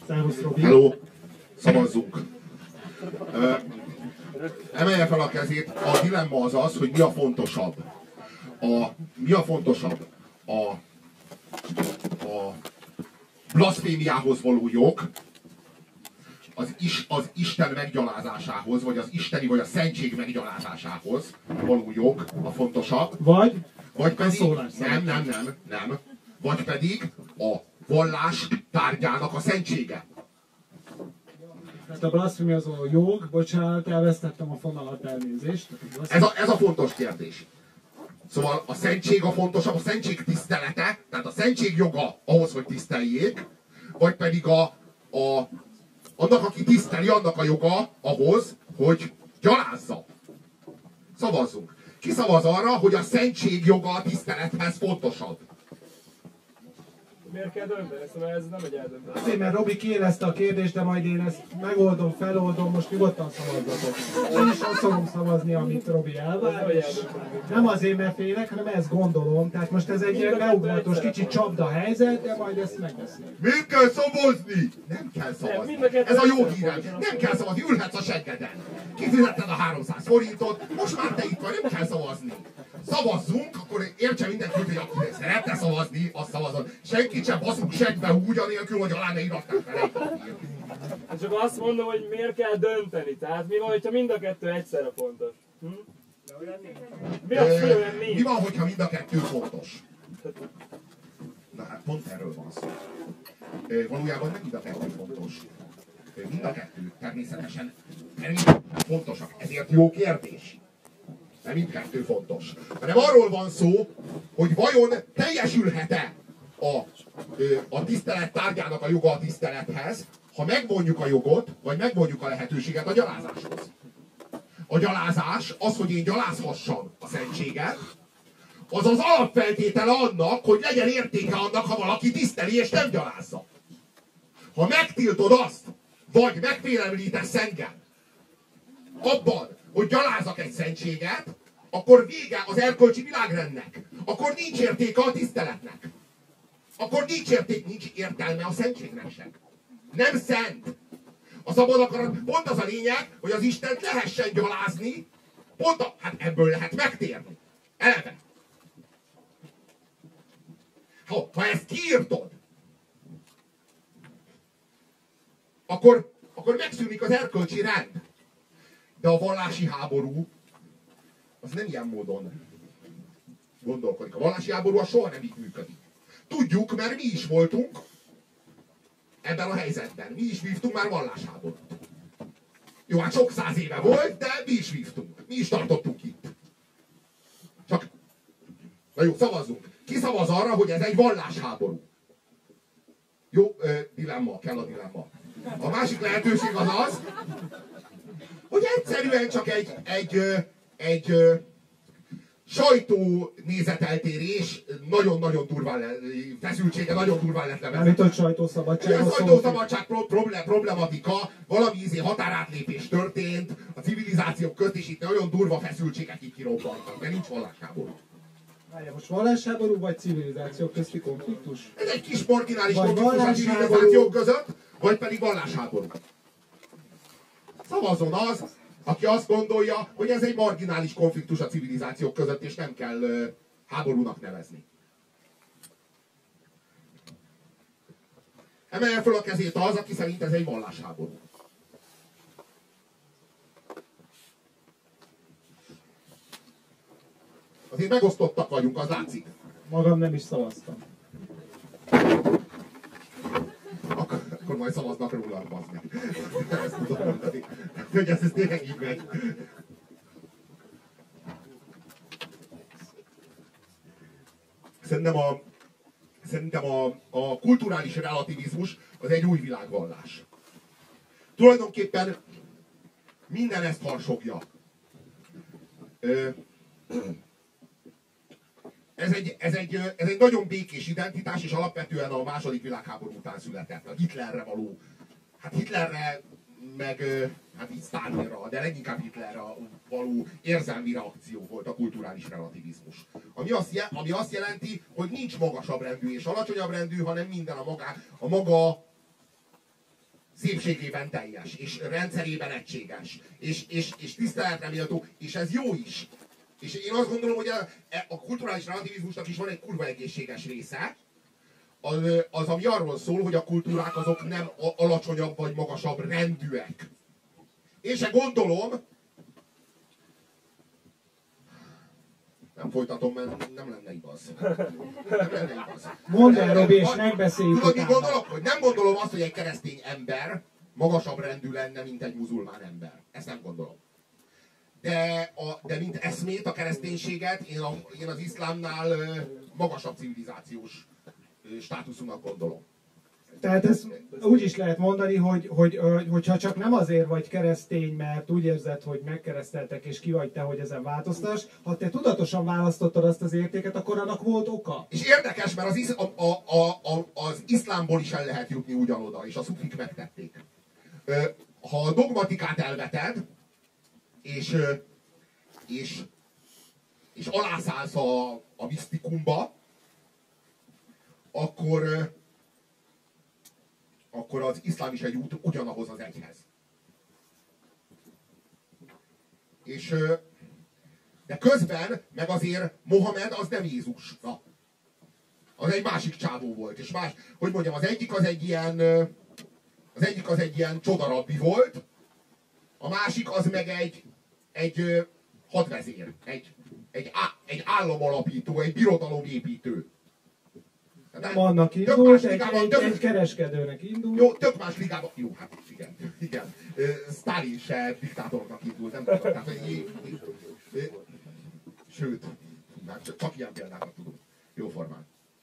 Szervusz, Robi. Hello, szavazzunk. Emelje fel a kezét. A dilemma az az, hogy mi a fontosabb. Mi a fontosabb? A blaszfémiához való jog, az Isten meggyalázásához, vagy az isteni, vagy a szentség meggyalázásához való jog a fontosabb. Vagy pedig, nem. Vagy pedig a vallás tárgyának a szentsége. Hát a blaszfémia az a jog, bocsánat, elvesztettem a fonalat, elnézést. Ez a fontos kérdés. Szóval a szentség a fontosabb, a szentség tisztelete, tehát a szentség joga ahhoz, hogy tiszteljék, vagy pedig annak, aki tiszteli, annak a joga ahhoz, hogy gyalázza. Szavazzunk. Ki szavaz arra, hogy a szentség joga a tisztelethez fontosabb? Miért kell dönteni? Szóval ez nem egy eldöntés. Azért, mert Robi kiérezte a kérdést, de majd én ezt megoldom, feloldom, most nyugodtan szavazzatok. Én is azt fogom szavazni, amit Robi elvár. Nem azért, mert félek, hanem ezt gondolom. Tehát most ez egy ilyen beugratos, kicsit csapda helyzet, de majd ezt megbeszéljük. Miért kell szavazni? Nem kell szavazni. Ez a jó hírem. Nem kell szavazni, ülhetsz a seggeden. Kifizetted a 300 forintot, most már te itt vagy, nem kell szavazni. Szavazzunk, akkor értse mindenki, hogy aki szeretne szavazni, azt szavazod. Senkit sem baszunk seggbe úgy, anélkül, hogy alá ne iratnánk fel egy papírt. Csak azt mondom, hogy miért kell dönteni. Tehát mi van, hogyha mind a kettő egyszerre fontos? Mi van, hogyha mind a kettő fontos? Na hát pont erről van szó. Valójában nem mind a kettő fontos. Mind a kettő természetesen fontosak. Ezért jó kérdés. Nem mindkettő fontos. Hanem arról van szó, hogy vajon teljesülhet-e a tisztelet tárgyának a joga a tisztelethez, ha megvonjuk a jogot, vagy megvonjuk a lehetőséget a gyalázáshoz. A gyalázás, az, hogy én gyalázhassam a szentséget, az az alapfeltétele annak, hogy legyen értéke annak, ha valaki tiszteli és nem gyalázza. Ha megtiltod azt, vagy megfélemlítesz engem abban, hogy gyalázak egy szentséget, akkor vége az erkölcsi világrendnek. Akkor nincs értéke a tiszteletnek. Akkor nincs értelme a szentségnek sem. Nem szent. A szabad akarat pont az a lényeg, hogy az Istent lehessen gyalázni, hát ebből lehet megtérni. Eleve. Ha ezt kiírtod, akkor megszűnik az erkölcsi rend. De a vallási háború az nem ilyen módon gondolkodik. A vallási háború az soha nem így működik. Tudjuk, mert mi is voltunk ebben a helyzetben. Mi is vívtunk már vallásháborút. Jó, hát sok száz éve volt, de mi is vívtunk. Mi is tartottunk itt. Csak, na jó, szavazzunk. Ki szavaz arra, hogy ez egy vallásháború? Jó, dilemma, kell a dilemma. A másik lehetőség az az, hogy egyszerűen csak egy sajtó nézeteltérés, nagyon-nagyon durván feszültsége, nagyon durván lett levezetve. Amit a sajtószabadság. A sajtószabadság problematika, valami határátlépés történt a civilizációk közt, és itt nagyon durva feszültségek így kirobbantak, de nincs vallásháború. Most vallásháború vagy civilizációk közti konfliktus? Ez egy kis marginális konfliktus a civilizációk között, vagy pedig vallásháború. Szavazzon az, aki azt gondolja, hogy ez egy marginális konfliktus a civilizációk között, és nem kell háborúnak nevezni. Emelje fel a kezét az, aki szerint ez egy vallásháború. Azért megosztottak vagyunk, az látszik. Magam nem is szavaztam. Akkor majd szavaznak róla, bazd meg. Ezt tudom mondani. Hogy ez tényleg így megy. Szerintem a kulturális relativizmus az egy új világvallás. Tulajdonképpen minden ezt harsogja. Ez egy nagyon békés identitás, és alapvetően a második világháború után született. A Hitlerre való, hát Hitlerre, meg hát így Stalinra, de leginkább Hitlerre való érzelmi reakció volt a kulturális relativizmus. Ami azt jelenti, hogy nincs magasabb rendű és alacsonyabb rendű, hanem minden a maga szépségében teljes, és rendszerében egységes, és tiszteletre méltó, és ez jó is. És én azt gondolom, hogy a kulturális relativizmusnak is van egy kurva egészséges része, az, ami arról szól, hogy a kultúrák azok nem alacsonyabb vagy magasabb rendűek. Én se gondolom, nem folytatom, mert nem lenne igaz. Nem lenne igaz. Mondd el, Robi, és megbeszéljük Tudod, mit utána. gondolok? Hogy nem gondolom azt, hogy egy keresztény ember magasabb rendű lenne, mint egy muzulmán ember. Ezt nem gondolom. De mint eszmét, a kereszténységet én az iszlámnál magasabb civilizációs státuszúnak gondolom. Tehát ezt úgy is lehet mondani, hogyha csak nem azért vagy keresztény, mert úgy érzed, hogy megkereszteltek és ki vagy te, hogy ezen változtass, ha te tudatosan választottad azt az értéket, akkor annak volt oka. És érdekes, mert az iszlámból is el lehet jutni ugyanoda, és a szufik megtették. Ha a dogmatikát elveted, és alászállsz a misztikumba, akkor az iszlám is egy út ugyanahoz az egyhez. De közben, meg azért Mohamed az nem Jézus. Na, az egy másik csávó volt. És más, hogy mondjam, az egyik az egy ilyen csodarabbi volt, a másik az meg egy hadvezér, egy államalapító, egy birodalomépítő. Nem annak indult, egy kereskedőnek indult. Jó, tök más ligában. Jó, hát igen. Sztálin se diktátornak indult, nem tudom. Tehát, sőt, csak ilyen példákat tudunk. Jóformán.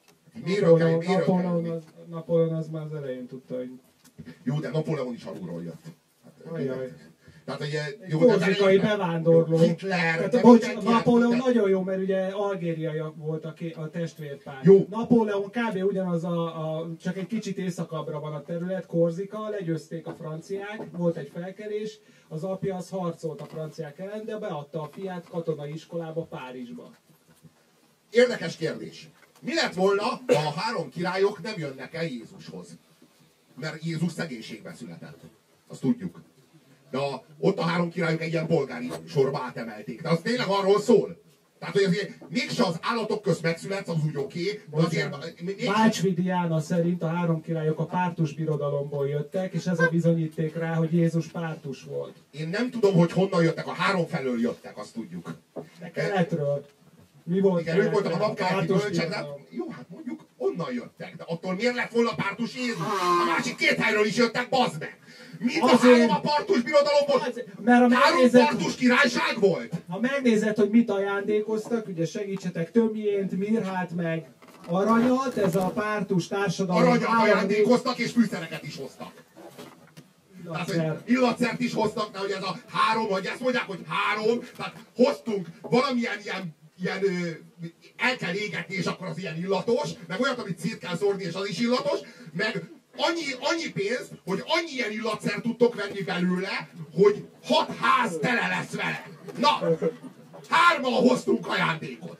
Napóleon az már az elején tudta, hogy... Jó, de Napóleon is alulról jött. Ajaj. Tehát, ugye, jó, korzikai bevándorló. Hitler. Napóleon nagyon jó, mert ugye algériai volt a testvérpár. Jó. Napóleon kb. Ugyanaz csak egy kicsit északabbra van a terület, Korzika, legyőzték a franciák, volt egy felkelés, az apja az harcolt a franciák ellen, de beadta a fiát katonai iskolába Párizsba. Érdekes kérdés. Mi lett volna, ha a három királyok nem jönnek el Jézushoz? Mert Jézus szegénységbe született. Azt tudjuk. De ott a három királyok egy ilyen polgári sorba átemelték. De az tényleg arról szól. Tehát, hogy azért mégse az állatok közt megszületsz, az úgy oké, de azért... Bácsvidi Jána szerint a három királyok a pártus birodalomból jöttek, és ez a bizonyíték rá, hogy Jézus pártus volt. Én nem tudom, hogy honnan jöttek, a három felől jöttek, azt tudjuk. De keletről. Mi volt? Igen, ők voltak a napkeleti bölcsek, de jó, hát mondjuk onnan jöttek. De attól miért lett volna pártus Jézus? A másik két helyről is jöttek, bazd meg! Mit a három a partus birodalomból? Mert három partus királyság volt? Ha megnézed, hogy mit ajándékoztak, ugye segítsetek Tömjént, Mirhát meg Aranyat, ez a pártus társadalom... Aranyat ajándékoztak és fűszereket is hoztak. Tehát, illatszert is hoztak, de hogy ez a három, hogy ezt mondják, hogy három, tehát hoztunk valamilyen ilyen el kell égetni, és akkor az ilyen illatos, meg olyat, amit szét kell szórni, és az is illatos, meg annyi pénzt, hogy annyi ilyen illatszert tudtok venni belőle, hogy 6 ház tele lesz vele. Na, 3-an hoztunk ajándékot.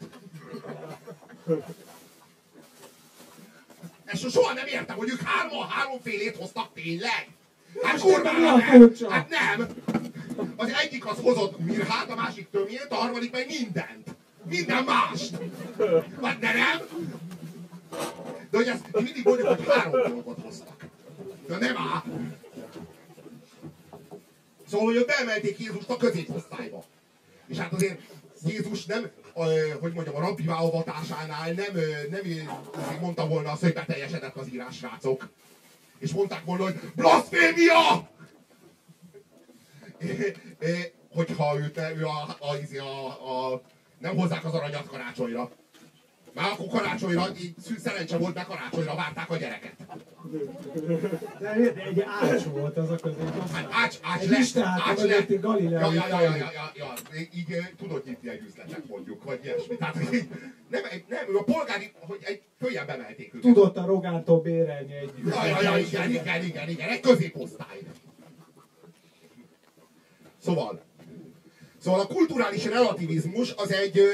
Ezt soha nem értem, hogy ők 3-an 3-félét hoztak tényleg. Hát kurvára nem. Hát nem. Az egyik az hozott Mirhát, a másik Tömjét, a harmadik meg mindent. Minden mást. Hát de nem. De hogy ezt mindig mondjuk, hogy 3 dolgot hoztak. De nem áll. Szóval, hogy beemelték Jézust a középosztályba. És hát azért Jézus nem, hogy mondjam, a rabbi beavatásánál nem mondta volna azt, hogy beteljesedett az írás, srácok. És mondták volna, hogy blaszfémia! Hogyha nem hozzák az aranyat karácsonyra. Már akkor karácsonyra, így szerencse volt, mert karácsonyra várták a gyereket. De egy ács volt az a középosztály. Hát ács lett. Galileai. Ja. Így tudod nyitni egy üzletet, mondjuk, vagy ilyesmi. Tehát nem, a polgári, hogy egy följebb emelték őket. Tudott a Rogántól bérelni egy Igen, egy középosztály. Szóval a kulturális relativizmus az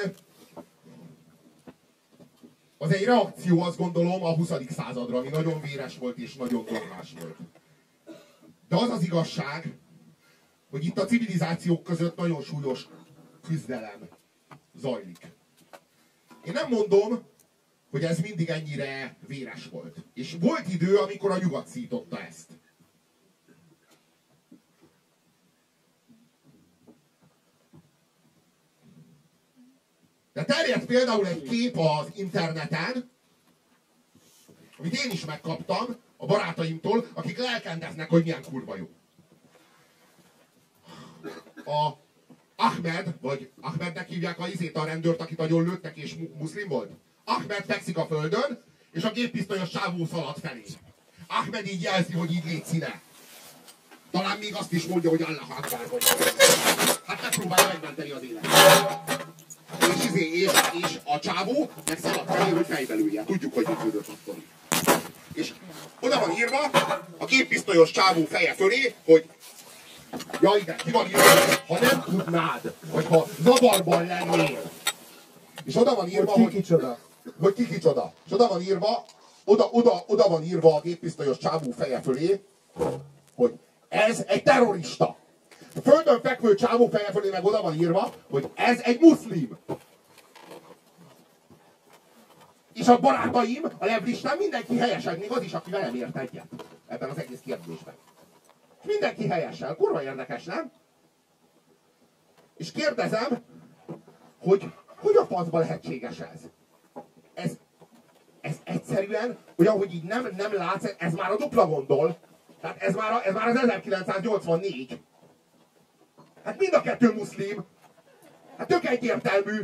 egy reakció, azt gondolom, a 20. századra, ami nagyon véres volt és nagyon dogmás volt. De az az igazság, hogy itt a civilizációk között nagyon súlyos küzdelem zajlik. Én nem mondom, hogy ez mindig ennyire véres volt. És volt idő, amikor a nyugat szította ezt. De terjedt például egy kép az interneten, amit én is megkaptam a barátaimtól, akik lelkendeznek, hogy milyen kurva jó. A Ahmed, vagy Ahmednek hívják a rendőrt, akit nagyon lőttek és muszlim volt. Ahmed fekszik a földön, és a géppisztolyos csávó szalad felé. Ahmed így jelzi, hogy így légy színe. Talán még azt is mondja, hogy Allah Akbar, vagy hát megpróbálja megmenteni az életet. És a csávó meg szalad felé, hogy fejbe lője. Tudjuk, hogy működött akkor. És oda van írva a géppisztolyos csávó feje fölé, hogy ja igen, ki van írva, ha nem tudnád, vagy ha zavarban lennél. És oda van írva, hogy ki kicsoda. És oda van írva, oda van írva a géppisztolyos csávó feje fölé, hogy ez egy terrorista. A földön fekvő csávó feje fölé meg oda van írva, hogy ez egy muszlim. És a barátaim, a levlistán mindenki helyesen, még az is, aki velem ért egyet ebben az egész kérdésben. És mindenki helyesen. Kurva érdekes, nem? És kérdezem, hogy a faszba lehetséges ez? Ez egyszerűen, olyan, hogy így nem látsz, ez már a dupla gondol. Tehát ez már az 1984. Hát mind a kettő muszlim. Hát tök egyértelmű.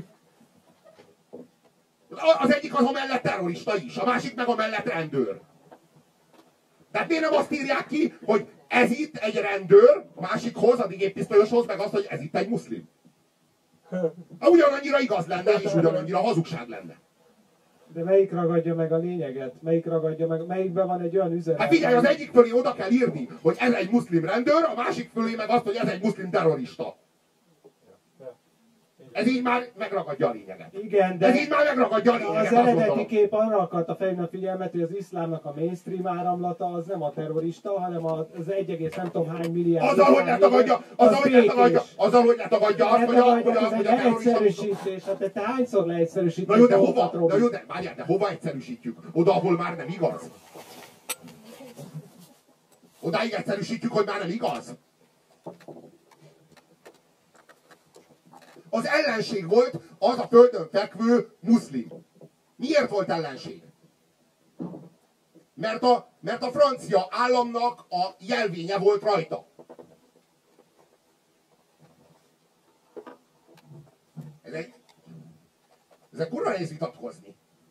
Az egyik az amellett terrorista is, a másik meg amellett rendőr. Tehát miért nem azt írják ki, hogy ez itt egy rendőr, a másikhoz, a géppisztolyoshoz, meg azt, hogy ez itt egy muszlim. Ugyanannyira igaz lenne, és ugyanannyira hazugság lenne. De melyik ragadja meg a lényeget? Melyikben van egy olyan üzenet? Hát figyelj, az egyik fölé oda kell írni, hogy ez egy muszlim rendőr, a másik fölé meg azt, hogy ez egy muszlim terrorista. Ez így már megragadja a lényeget. Igen, de ez így már megragadja a lényeget. Az eredeti kép arra akarta felhívni a figyelmet, hogy az iszlámnak a mainstream áramlata az nem a terrorista, hanem az 1, nem tudom hány milliárd. Azzal, hogy letagadja, azt, hogy a terrorista. Egyszerűsítés. Hát te hányszor leegyszerűsítés? Na jó, de hova egyszerűsítjük? Oda, ahol már nem igaz. Odáig egyszerűsítjük, hogy már nem igaz. Az ellenség volt az a földön fekvő muszlim. Miért volt ellenség? Mert a francia államnak a jelvénye volt rajta. Ez kurva nehéz vitatkozni.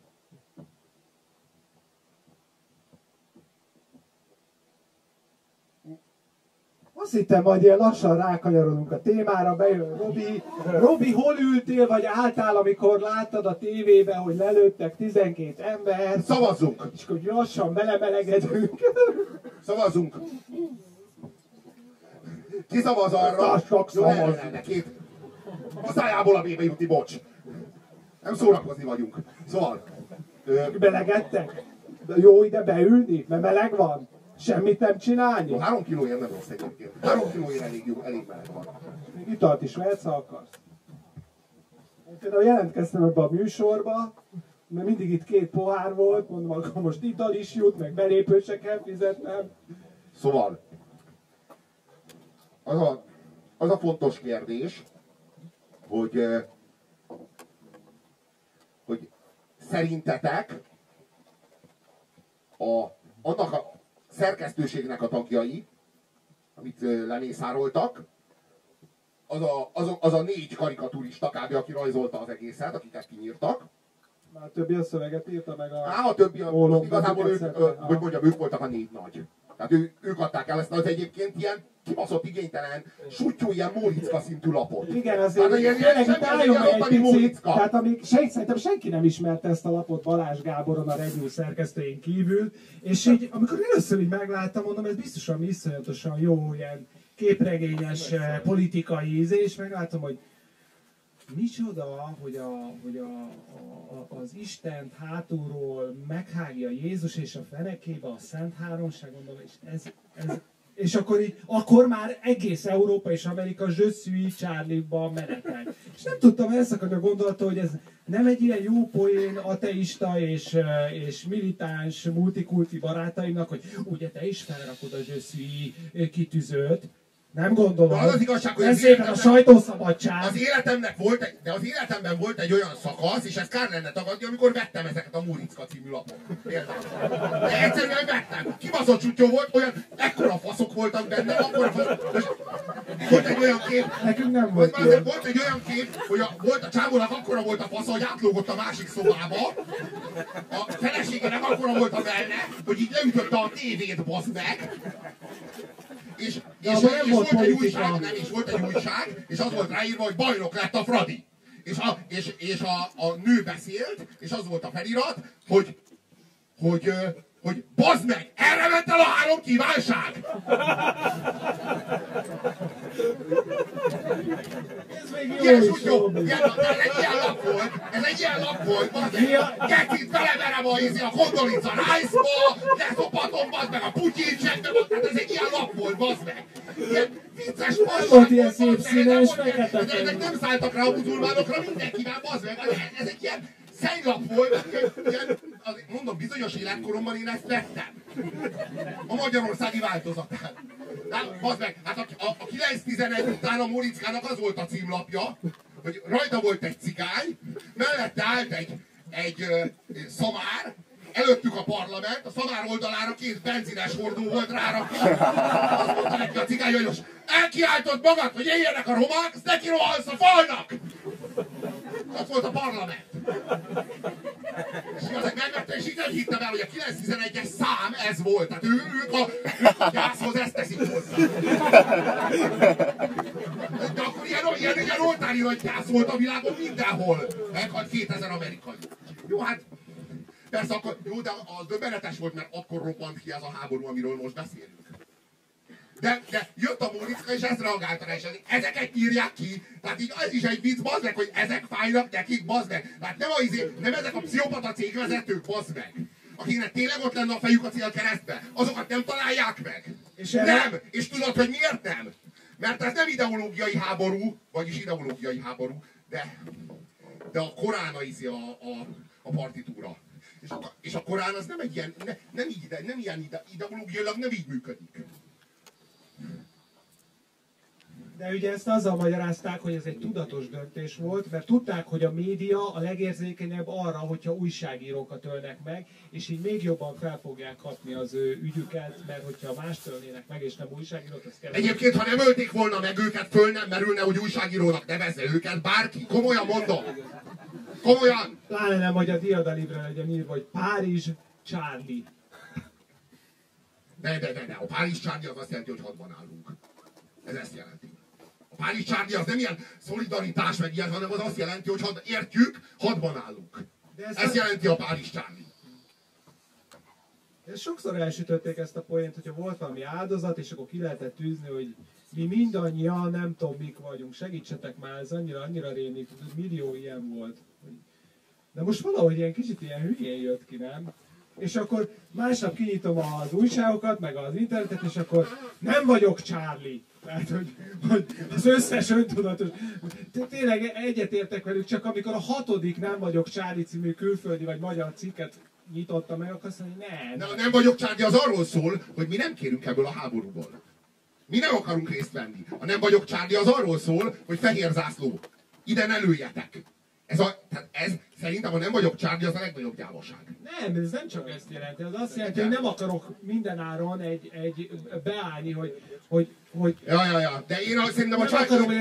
Azt hittem, majd ilyen lassan rákanyarodunk a témára, bejön Robi, hol ültél, vagy álltál, amikor láttad a tévében, hogy lelőttek 12 ember? Szavazzunk! És hogy lassan belemelegedünk. Szavazzunk! Ki szavaz arra? Jó, két. A szájából a bébe jutni, bocs. Nem szórakozni vagyunk. Szóval... Belegedtek? Jó ide beülni, mert meleg van? Semmit nem csinálni? Jó, 3 kilóért nem rossz egyébként. 3 kilóért elég meleg van. Még italt is vehetsz, ha akarsz. Én például jelentkeztem ebbe a műsorba, mert mindig itt 2 pohár volt, mondom, akkor most ital is jut, meg belépőt se kell fizetnem. Szóval, az a fontos kérdés, hogy szerintetek annak a szerkesztőségnek a tagjai, amit lemészároltak, az a 4 karikaturista kb. Aki rajzolta az egészet, akiket kinyírtak. Már a többi a szöveget írta meg a többi, most igazából ők voltak a 4 nagy. Tehát ők adták el ezt az egyébként ilyen kibaszott igénytelen, sutyó, ilyen Móriczka szintű lapot. Igen, azért egy picit, tehát szerintem senki nem ismerte ezt a lapot Balázs Gáboron, a Regül szerkesztőjén kívül, és így, amikor először így megláttam, mondom, ez biztosan iszonyatosan jó, ilyen képregényes politikai íze, és meglátom, hogy micsoda, hogy az Istent hátulról meghágja Jézus és a fenekébe a Szent Háromság, gondolom, és És akkor így, akkor már egész Európa és Amerika zsösszűi Charlie-ban menetel. És nem tudtam elszakadni a gondolattól, hogy ez nem egy ilyen jó poén ateista és militáns multikulti barátaimnak, hogy ugye te is felrakod a zsösszűi kitűzőt. Nem gondolom. De az igazság, hogy ez szépen a sajtószabadság. Az életemnek volt de az életemben volt egy olyan szakasz, és ezt kár lenne tagadni, amikor vettem ezeket a Múricka című lapot. Például. De egyszerűen vettem. Kibaszott csútyó volt, olyan ekkora faszok voltak benne, akkora faszok. Volt egy olyan kép. Nekünk nem volt. Volt egy olyan kép, hogy volt a csávónak akkora volt a fasza, hogy átlógott a másik szobába. A feleségének akkora volt a benne, hogy így leütötte a tévét, baszd meg. És volt egy újság, és az volt ráírva, hogy bajnok lett a Fradi. És a nő beszélt, és az volt a felirat, hogy bazd meg, erre ment el a 3 kívánság! Ez még jó Ilyen is súlyó, ez egy ilyen lap volt, bazd meg! Kecsit beleverem a Condoleezza Rice-ba, leszopatom, bazd meg a Putyinsekbe, tehát ez egy ilyen lap volt, bazd meg! Ilyen vicces fasság volt, ilyen szép színes, fekete. Ezek nem szálltak rá a muzulmánokra, mindenkivel, bazd meg! Ez egy ilyen szennylap volt, mondom, bizonyos életkoromban én ezt vettem. A magyarországi változatát. Bazd meg, hát a 9-11 után a Mórickának az volt a címlapja, hogy rajta volt egy cigány, mellette állt egy szamár, előttük a parlament, a szamár oldalára 2 benzines hordó volt rárakva. Azt mondta neki a cigányos, elkiáltott magad, hogy éljenek a romák, azt neki rohansz a falnak! Az volt a parlament. És igazán megvette, és így nem hittem el, hogy a 911-es szám ez volt. Tehát ők a gyászhoz ezt teszik hozzá. De akkor ilyen oltári nagy gyász volt a világon mindenhol. Meghalt 2000 amerikai. Jó, hát persze akkor, jó, de az döbbenetes volt, mert akkor robbant ki ez a háború, amiről most beszélünk. De jött a Móricka, és ezt reagálta rá, és ezeket írják ki. Tehát így ez is egy vicc, bazd meg, hogy ezek fájnak nekik, bazd meg. Tehát nem ezek a pszichopata cégvezetők, bazd meg. Akiknek tényleg ott lenne a fejük a célkeresztbe. Azokat nem találják meg. Nem! És tudod, hogy miért nem? Mert ez nem ideológiai háború, vagyis ideológiai háború, de a Korán a partitúra. És a Korán az nem egy ilyen, nem ilyen ideológiailag nem így működik. De ugye ezt azzal magyarázták, hogy ez egy tudatos döntés volt, mert tudták, hogy a média a legérzékenyebb arra, hogyha újságírókat ölnek meg, és így még jobban fel fogják kapni az ő ügyüket, mert hogyha mást ölnének meg, és nem újságírót, az kell. Egyébként, ha nem ölték volna meg őket, föl nem merülne, hogy újságírónak nevezze őket bárki. Komolyan mondom. Komolyan. Pláne nem, hogy a Diada Libre legyen írva, hogy Párizs Charlie. De. A Párizs Charlie az azt jelenti, hogy hadban állunk. Ez ezt jelenti. A Párizs Charlie az nem ilyen szolidaritás meg ilyen, hanem az azt jelenti, hogy értjük, hadban állunk. Ez jelenti a Párizs Charlie. Sokszor elsütötték ezt a poént, hogyha volt valami áldozat, és akkor ki lehetett tűzni, hogy mi mindannyian nem tudom mik vagyunk, segítsetek már, ez annyira rémlik, millió ilyen volt. De most valahogy ilyen kicsit ilyen hülyén jött ki, nem? És akkor másnap kinyitom az újságokat, meg az internetet, és akkor nem vagyok Charlie. Tehát, hogy az összes öntudatos... Tényleg egyetértek velük, csak amikor a 6. nem vagyok Charlie című külföldi vagy magyar cikket nyitotta meg, akkor azt mondja, nem. Nem vagyok Charlie, az arról szól, hogy mi nem kérünk ebből a háborúból. Mi nem akarunk részt venni. A nem vagyok Charlie az arról szól, hogy fehér zászló. Ide ne lőjetek. Ez szerintem, ha nem vagyok Charlie, az a legnagyobb gyávaság. Nem, ez nem csak ezt jelenti. Az azt jelenti, hogy nem akarok mindenáron beállni, hogy Ja. De én szerintem a Charlie...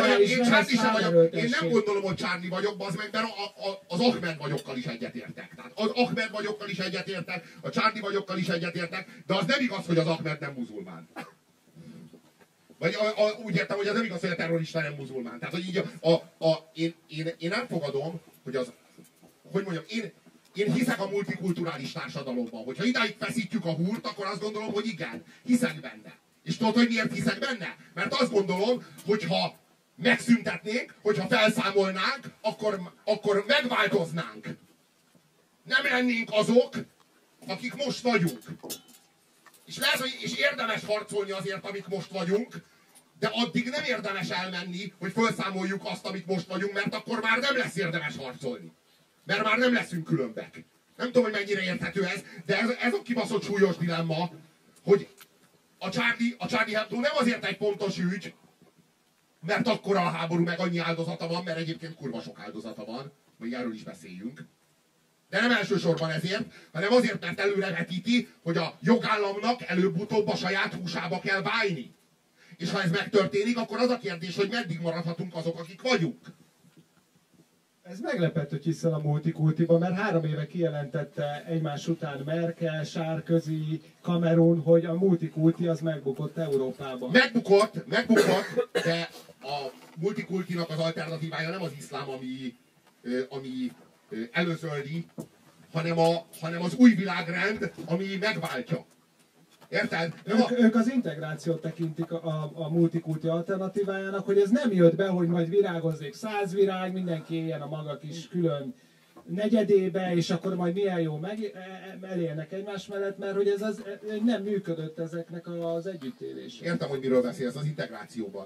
Én nem gondolom, hogy Charlie vagyok, bazd meg, mert az Ahmed vagyokkal is egyetértek. Tehát az Ahmed vagyokkal is egyetértek, a Charlie vagyokkal is egyetértek, de az nem igaz, hogy az Ahmed nem muzulmán. Vagy úgy értem, hogy az nem igaz, hogy a terrorista nem muzulmán. Tehát, hogy így én elfogadom, hogy mondjam, én hiszek a multikulturális társadalomban. Hogyha idáig feszítjük a húrt, akkor azt gondolom, hogy igen, hiszek benne. És tudod, hogy miért hiszek benne? Mert azt gondolom, hogyha megszüntetnénk, hogyha felszámolnánk, akkor megváltoznánk. Nem lennénk azok, akik most vagyunk. És lehet, hogy és érdemes harcolni azért, amik most vagyunk, de addig nem érdemes elmenni, hogy felszámoljuk azt, amit most vagyunk, mert akkor már nem lesz érdemes harcolni. Mert már nem leszünk különbek. Nem tudom, hogy mennyire érthető ez, de ez a kibaszott súlyos dilemma, hogy a Charlie Hebdo nem azért egy pontos ügy, mert akkora a háború, meg annyi áldozata van, mert egyébként kurva sok áldozata van, hogy erről is beszéljünk. De nem elsősorban ezért, hanem azért, mert előrevetíti, hogy a jogállamnak előbb-utóbb a saját húsába kell válni. És ha ez megtörténik, akkor az a kérdés, hogy meddig maradhatunk azok, akik vagyunk. Ez meglepett, hogy hiszel a multikultiba, mert 3 éve kijelentette egymás után Merkel, Sarkozy, Cameron, hogy a multikulti az megbukott Európában. Megbukott, de a multikultinak az alternatívája nem az iszlám, ami előzöldi, hanem az új világrend, ami megváltja. Érted? Ők az integrációt tekintik a multikulti alternatívájának, hogy ez nem jött be, hogy majd virágozzék 100 virág, mindenki éljen a maga kis külön negyedébe, és akkor majd milyen jó elélnek egymás mellett, mert hogy ez nem működött ezeknek az együttélés. Értem, hogy miről beszélsz az integrációban.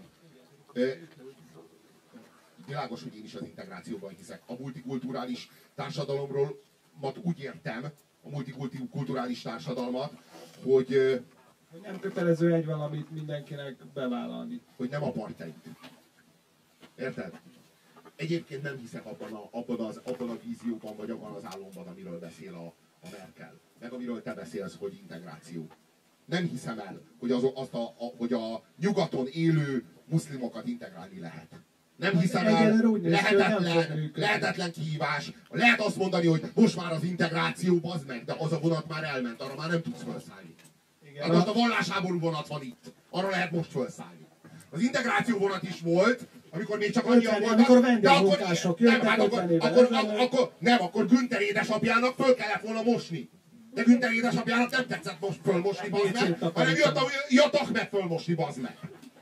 Világos, hogy én is az integrációban hiszek. A multikulturális társadalomról úgy értem, a multikulturális társadalmat, hogy nem kötelező egy valamit mindenkinek bevállalni. Hogy nem apartheid. Érted? Egyébként nem hiszek abban a vízióban, vagy abban az álomban, amiről beszél a Merkel. Meg amiről te beszélsz, hogy integráció. Nem hiszem el, hogy a nyugaton élő muszlimokat integrálni lehet. Nem hiszem el, lehetetlen kihívás. Lehet azt mondani, hogy most már az integráció, bazd meg, de az a vonat már elment, arra már nem tudsz felszállni. Hát a vallásháború vonat van itt, arra lehet most felszállni. Az integráció vonat is volt, amikor még csak annyian voltak, amikor vendégmunkások jöttek 50 évvel akkor Günther édesapjának föl kellett volna mosni. De Günther édesapjának nem tetszett most fölmosni, bazd meg, hanem jött Ahmed fölmosni, bazd meg.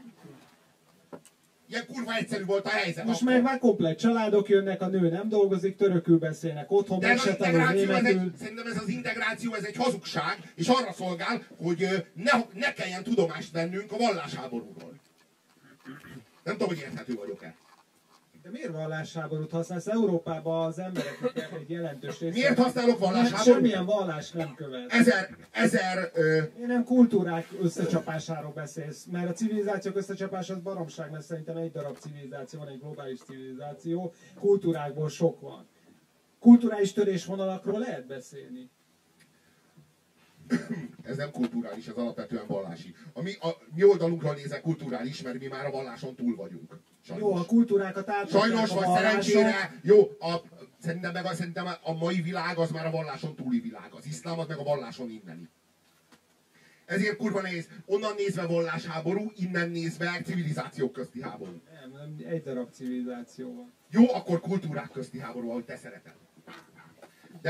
Ilyen kurva egyszerű volt a helyzet. Most meg már komplett családok jönnek, a nő nem dolgozik, törökül beszélnek otthon, meg se tanul németül. Szerintem ez az integráció, ez egy hazugság, és arra szolgál, hogy ne kelljen tudomást vennünk a vallásháborúról. Nem tudom, hogy érthető vagyok-e. De miért vallásháborút használsz? Európában az embereknek egy jelentős része. Miért használok vallásháborút? Semmilyen vallás nem követ. Én nem kultúrák összecsapásáról beszélsz, mert a civilizációk összecsapása az baromság, mert szerintem egy darab civilizáció van, egy globális civilizáció, kultúrákból sok van. Kulturális törésvonalakról lehet beszélni. Ez nem kulturális, ez alapvetően vallási. Mi oldalunkról nézek kulturális, mert mi már a valláson túl vagyunk. Sajnos. Jó, a kultúrákat átadják. Sajnos, vagy szerencsére, jó, szerintem a mai világ az már a valláson túli világ. Az iszlám az meg a valláson inneni. Ezért kurva nehéz. Onnan nézve vallásháború, innen nézve civilizációk közti háború. Nem, egy darab civilizáció van. Jó, akkor kultúrák közti háború, ahogy te szereted. De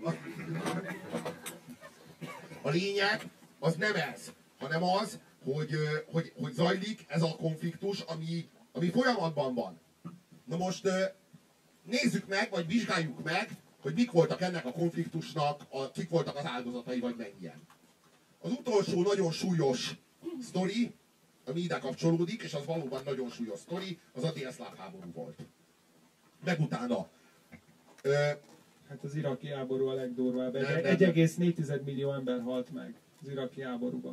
a lényeg az nem ez, hanem az, hogy zajlik ez a konfliktus, ami folyamatban van. Na most nézzük meg, vagy vizsgáljuk meg, hogy mik voltak ennek a konfliktusnak, kik voltak az áldozatai, vagy mennyien. Az utolsó nagyon súlyos sztori, ami ide kapcsolódik, és az valóban nagyon súlyos sztori, az a délszláv háború volt. Meg utána. Hát az iraki háború a legdurvább. 1,4 millió ember halt meg az iraki háborúban.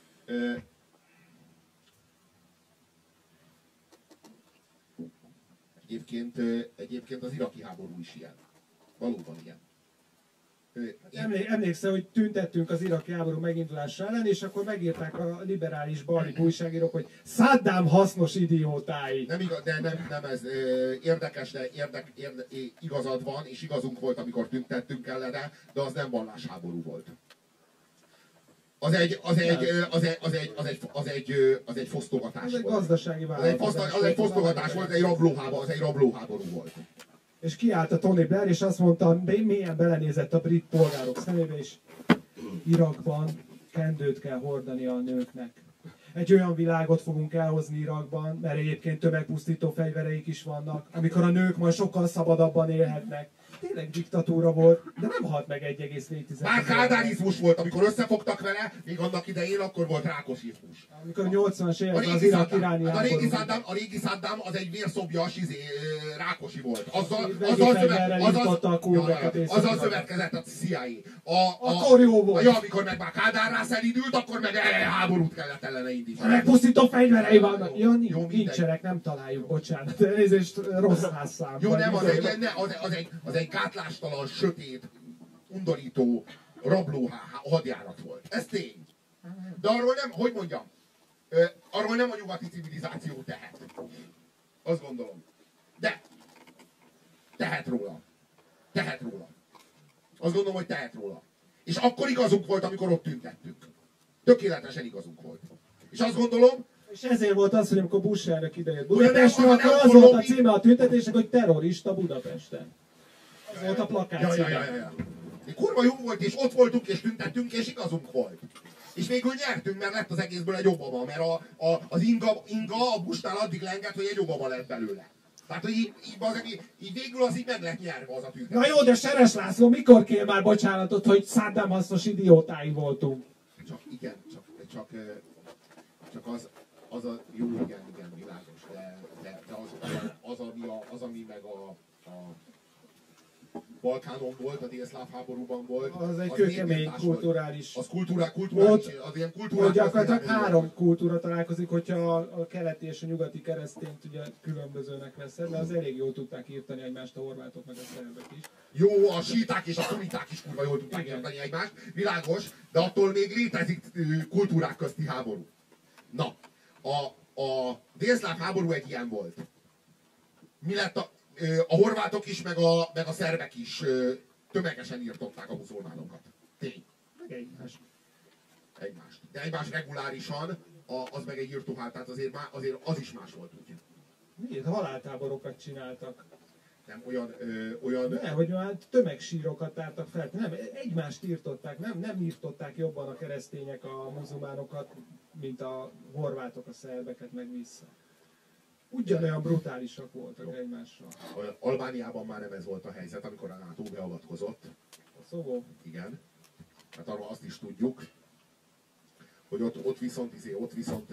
Egyébként az iraki háború is ilyen. Valóban ilyen. Emlékszel, hogy tüntettünk az iraki háború megindulása ellen, és akkor megírták a liberális balli újságírók, hogy Saddam hasznos idiótái. Nem igaz, de nem ez érdekes, de igazad van, és igazunk volt, amikor tüntettünk ellene, de az nem vallásháború volt. Az egy fosztogatás volt. Az egy gazdasági vállalkozás. Az egy fosztogatás volt, az egy rablóháború volt. És kiállt a Tony Blair, és azt mondta, mélyen belenézett a brit polgárok szemébe, és Irakban kendőt kell hordani a nőknek. Egy olyan világot fogunk elhozni Irakban, mert egyébként tömegpusztító fegyvereik is vannak, amikor a nők majd sokkal szabadabban élhetnek. tényleg diktatúra volt, de nem halt meg 1,4 Már kádárizmus volt, amikor összefogtak vele, még annak idején akkor volt rákosizmus. Amikor 80-as években az irak-iráni a régi Saddam az egy vérszobjas Rákosi volt. Azzal szövetkezett a CIA. Akkor jó volt. Amikor meg már Kádárrá szelidült, akkor meg háborút kellett ellene indítani. A megpusztító fegyverei vannak. Ja, nincsenek, nem találjuk, bocsánat. Elnézést, rossz házszám. Jó, nem, az egy gátlástalan, sötét, undorító, rabló hadjárat volt. Ez tény. De arról nem, hogy mondjam, arról nem a nyugati civilizáció tehet. Azt gondolom. De tehet róla. Tehet róla. Azt gondolom, hogy tehet róla. És akkor igazunk volt, amikor ott tüntettünk. Tökéletesen igazunk volt. És azt gondolom, és ezért volt az, hogy amikor Bush elnök idejött Budapesten, akkor az volt a címe a tüntetésnek, hogy terrorista Budapesten. Az volt a plakát címe. Kurva jó volt, és ott voltunk, és tüntettünk, és igazunk volt. És végül nyertünk, mert lett az egészből egy Obama, mert az inga a Bushnál addig lengett, hogy egy Obama lett belőle. Tehát, hogy így végül az így meg lett nyerve az a tüntetés. Na jó, de Seres László, mikor kér már bocsánatot, hogy Saddam hasznos idiótái voltunk? Csak az a jó, igen, világos, de az, ami meg a Balkánon volt, a délszláv háborúban volt. Az egy kőkemény kulturális. Az kulturális, az ilyen kulturális. Gyakorlatilag 3 kultúra találkozik, hogyha a keleti és a nyugati keresztényt ugye különbözőnek veszed, de az elég jól tudták írtani egymást a horvátok meg a szerbek is. Jó, a síták és a szuniták is kurva jól tudták írtani egymást, világos, de attól még létezik kultúrák közti háború. Na, a délszláv háború egy ilyen volt. Mi lett a horvátok is, meg a szerbek is tömegesen írtották a muzulmánokat. Tény. Meg egymást. De egymás regulárisan, az meg egy írtóhát, tehát azért az is más volt úgy. Miért? Haláltáborokat csináltak. Nem, olyan... Ne, hogy már tömegsírokat tártak fel. Nem, egymást írtották, nem írtották jobban a keresztények a muzulmánokat, mint a horvátok a szerbeket, meg vissza. Ugyanolyan brutálisak voltak egymással. Albániában már nem ez volt a helyzet, amikor a NATO beavatkozott. A szovó. Igen. Hát arról azt is tudjuk, hogy ott viszont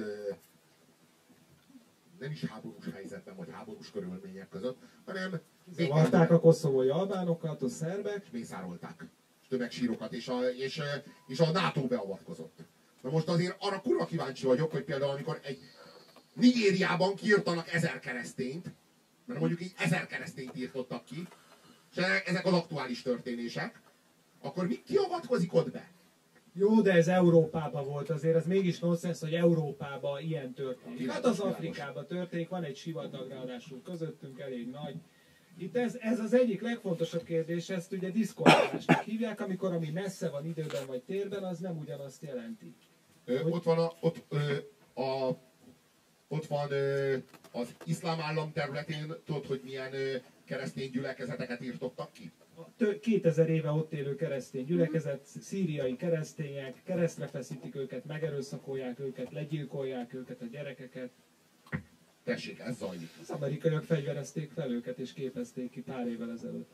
nem is háborús helyzetben, vagy háborús körülmények között, hanem zavarták a koszovói albánokat, a szerbek. És mészárolták. Tömegsírokat, és a NATO beavatkozott. Na most azért arra kurva kíváncsi vagyok, hogy például amikor egy Nigériában kiírtanak 1000 keresztényt, mert mondjuk így 1000 keresztényt írtottak ki, és ezek az aktuális történések, akkor ki avatkozik ott be? Jó, de ez Európában volt azért, ez mégis nonsens, hogy Európában ilyen történik. Hát az Afrikában történik, van egy sivatag ráadásul közöttünk, elég nagy. Itt ez az egyik legfontosabb kérdés, ezt ugye diszkordálásnak hívják, amikor ami messze van időben vagy térben, az nem ugyanazt jelenti. Ott van az iszlám állam területén, tudod, hogy milyen keresztény gyülekezeteket írtottak ki? 2000 éve ott élő keresztény gyülekezet, szíriai keresztények, keresztre feszítik őket, megerőszakolják őket, legyilkolják őket, a gyerekeket. Tessék, ez zajlik. Az amerikaiak fegyverezték fel őket és képezték ki pár évvel ezelőtt.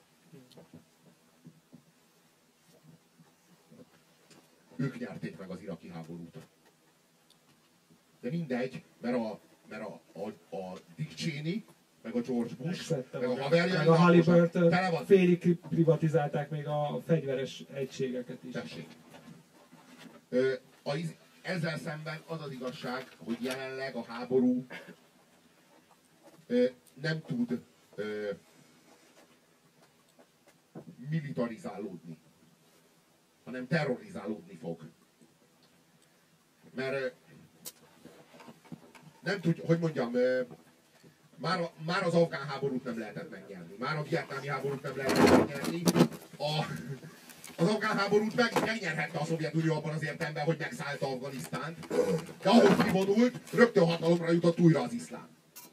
Ők nyerték meg az iraki háborút. De mindegy, mert a Dick Cheney, meg a George Bush, meg a haverjai, meg a Halliburton, félig privatizálták még a fegyveres egységeket is. Tessék. Ezzel szemben az az igazság, hogy jelenleg a háború nem tud militarizálódni, hanem terrorizálódni fog. Mert nem tudja, hogy mondjam, már az afgán háborút nem lehetett megnyerni, már a vietnámi háborút nem lehetett megnyerni. Az afgán háborút megnyerhette a Szovjetunió abban az értelemben, hogy megszállta Afganisztánt, de ahogy kivonult, rögtön hatalomra jutott újra az iszlám.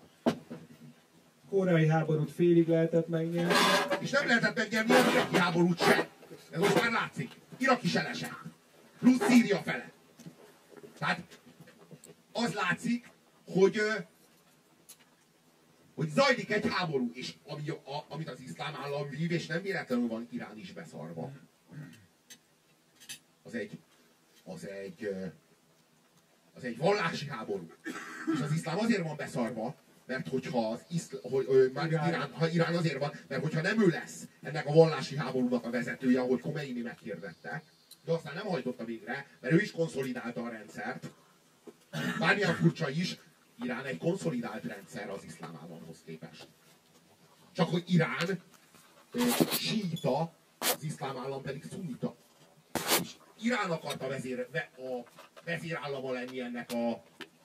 Koreai háborút félig lehetett megnyerni. És nem lehetett megnyerni az iraki háborút sem. Ez most már látszik. Iraki se lesett. Plusz Szíria fele. Tehát az látszik, hogy hogy zajlik egy háború, és amit az iszlám állam vív, és nem véletlenül van Irán is beszarva. Az egy vallási háború. És az iszlám azért van beszarva, mert hogyha Irán azért van, mert hogyha nem ő lesz ennek a vallási háborúnak a vezetője, ahogy Khomeini meghirdette, de aztán nem hajtotta végre, mert ő is konszolidálta a rendszert. Bármilyen furcsa is, Irán egy konszolidált rendszer az iszlám államhoz képest. Csak hogy Irán síita, az iszlám állam pedig szunita. És Irán akarta a vezérállama lenni ennek a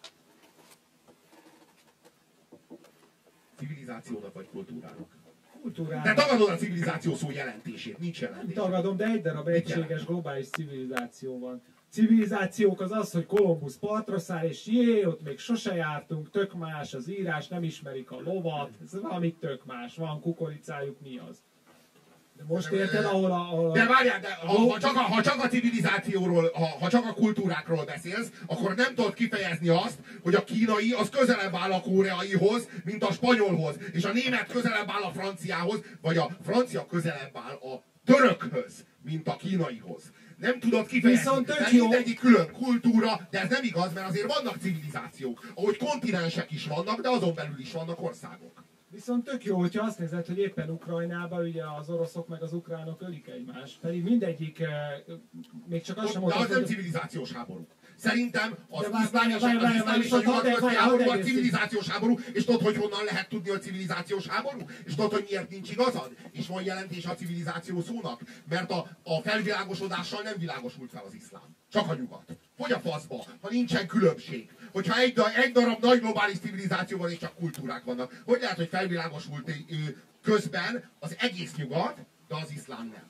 civilizációnak vagy kultúrának. De tagadod a civilizáció szó jelentését, nincs jelentés. Nem tagadom, de egy darab egységes globális civilizáció van. Civilizációk az, hogy Kolumbusz partra száll, és ott még sose jártunk, tök más az írás, nem ismerik a lovat, ez valami tök más, van kukoricájuk, mi az? De most érted, ahol De várjál, ha csak a civilizációról, ha csak a kultúrákról beszélsz, akkor nem tudod kifejezni azt, hogy a kínai az közelebb áll a koreaihoz, mint a spanyolhoz, és a német közelebb áll a franciához, vagy a francia közelebb áll a törökhöz, mint a kínaihoz. Nem tudod kifejezni, mert mindegyik külön kultúra, de ez nem igaz, mert azért vannak civilizációk, ahogy kontinensek is vannak, de azon belül is vannak országok. Viszont tök jó, hogyha azt nézed, hogy éppen Ukrajnában ugye az oroszok meg az ukránok ölik egymást. Pedig mindegyik, még csak azt sem mondta, de az nem civilizációs háború. Szerintem az iszlám és a nyugat közti háború a civilizációs háború, és tudod, hogy honnan lehet tudni, hogy civilizációs háború? És tudod, hogy miért nincs igazad? És van jelentés a civilizáció szónak? Mert a felvilágosodással nem világosult fel az iszlám. Csak a nyugat. Hogy a faszba, ha nincsen különbség? Hogyha egy darab nagy globális civilizáció van, és csak kultúrák vannak. Hogy lehet, hogy felvilágosult közben az egész nyugat, de az iszlám nem?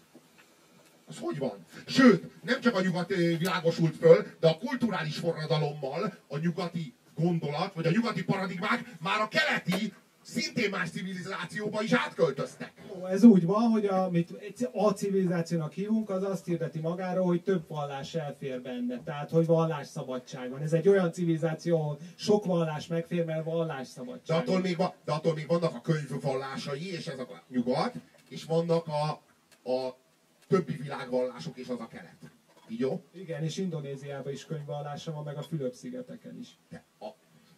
Az hogy van? Sőt, nem csak a nyugat világosult föl, de a kulturális forradalommal a nyugati gondolat, vagy a nyugati paradigmák már a keleti, szintén más civilizációba is átköltöztek. Ez úgy van, hogy amit a civilizációnak hívunk, az azt hirdeti magáról, hogy több vallás elfér benne. Tehát, hogy vallásszabadság van. Ez egy olyan civilizáció, ahol sok vallás megfér, mert vallásszabadság. De attól még vannak a könyvvallásai, és ez a nyugat, és vannak a többi világvallások, és az a kelet. Így jó? Igen, és Indonéziában is könyvvallása van, meg a Fülöp-szigeteken is. De a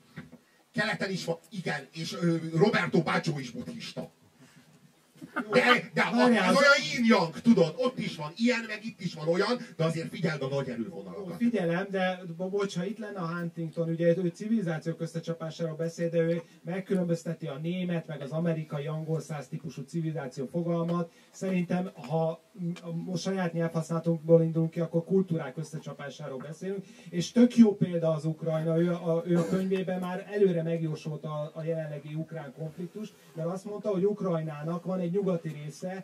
keleten is van, igen, és Roberto Baggio is buddhista. De ez olyan yin-yang, tudod, ott is van ilyen, meg itt is van olyan, de azért figyeld a nagy erővonalakat. Figyelem, de bocs, ha itt lenne a Huntington, ugye ő civilizációk összecsapásáról beszél, de ő megkülönbözteti a német, meg az amerikai angol száz típusú civilizáció fogalmat. Szerintem, ha a saját nyelvhasználatunkból indulunk ki, akkor kultúrák összecsapásáról beszélünk. És tök jó példa az Ukrajna, ő a könyvében már előre megjósolta a jelenlegi ukrán konfliktust, mert azt mondta, hogy Ukrajnának van egy nyugati része,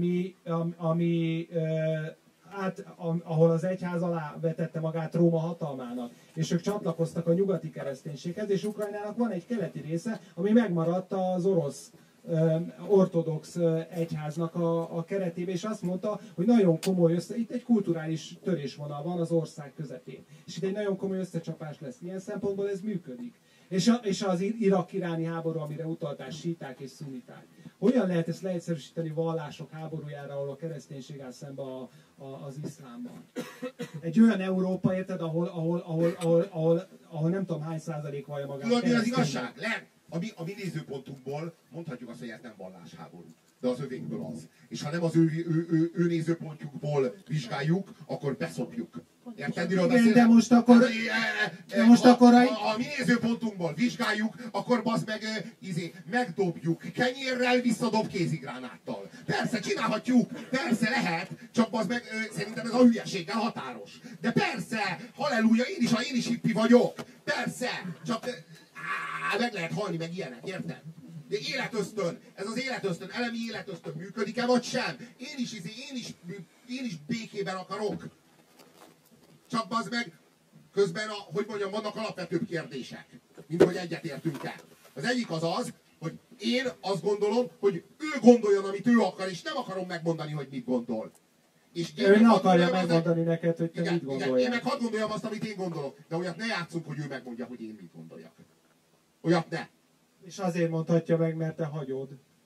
ahol az egyház alá vetette magát Róma hatalmának, és ők csatlakoztak a nyugati kereszténységhez, és Ukrajnának van egy keleti része, ami megmaradt az orosz ortodox egyháznak a keretében, és azt mondta, hogy nagyon komoly itt egy kulturális törésvonal van az ország közepén. És itt egy nagyon komoly összecsapás lesz. Ilyen szempontból ez működik. És az irak-iráni háború, amire utaltál, síták és szuniták. Hogyan lehet ezt leegyszerűsíteni vallások háborújára, ahol a kereszténység áll szembe az iszlámban? Egy olyan Európa, érted, ahol nem tudom hány százalék vallja magát. Tudod, mi az igazság? A mi nézőpontunkból mondhatjuk azt, hogy ez nem vallásháború. De az övékből az. És ha nem az ő nézőpontjukból vizsgáljuk, akkor beszopjuk. Érted, miről beszélek? De most akkor... Ha a mi nézőpontunkból vizsgáljuk, akkor bazd meg, megdobjuk. Kenyérrel visszadob kézigránáttal. Persze, csinálhatjuk. Persze, lehet. Csak bazd meg, szerintem ez a hülyeséggel határos. De persze, halleluja, én is hippi vagyok. Persze. Csak meg lehet halni, meg ilyenek, érted? De életösztön, ez az életösztön, elemi életösztön működik-e, vagy sem? Én is békében akarok. Csak bazd meg, közben, hogy mondjam, vannak alapvetőbb kérdések, mint hogy egyetértünk-e. Az egyik az, hogy én azt gondolom, hogy ő gondoljon, amit ő akar, és nem akarom megmondani, hogy mit gondol. És ő nem akarja megmondani neked, hogy te mit gondoljál. Igen, én meg hadd gondoljam azt, amit én gondolok. De olyat ne játszunk, hogy ő megmondja, hogy én mit gondoljak. Olyat ne. És azért mondhatja meg, mert te hagyod.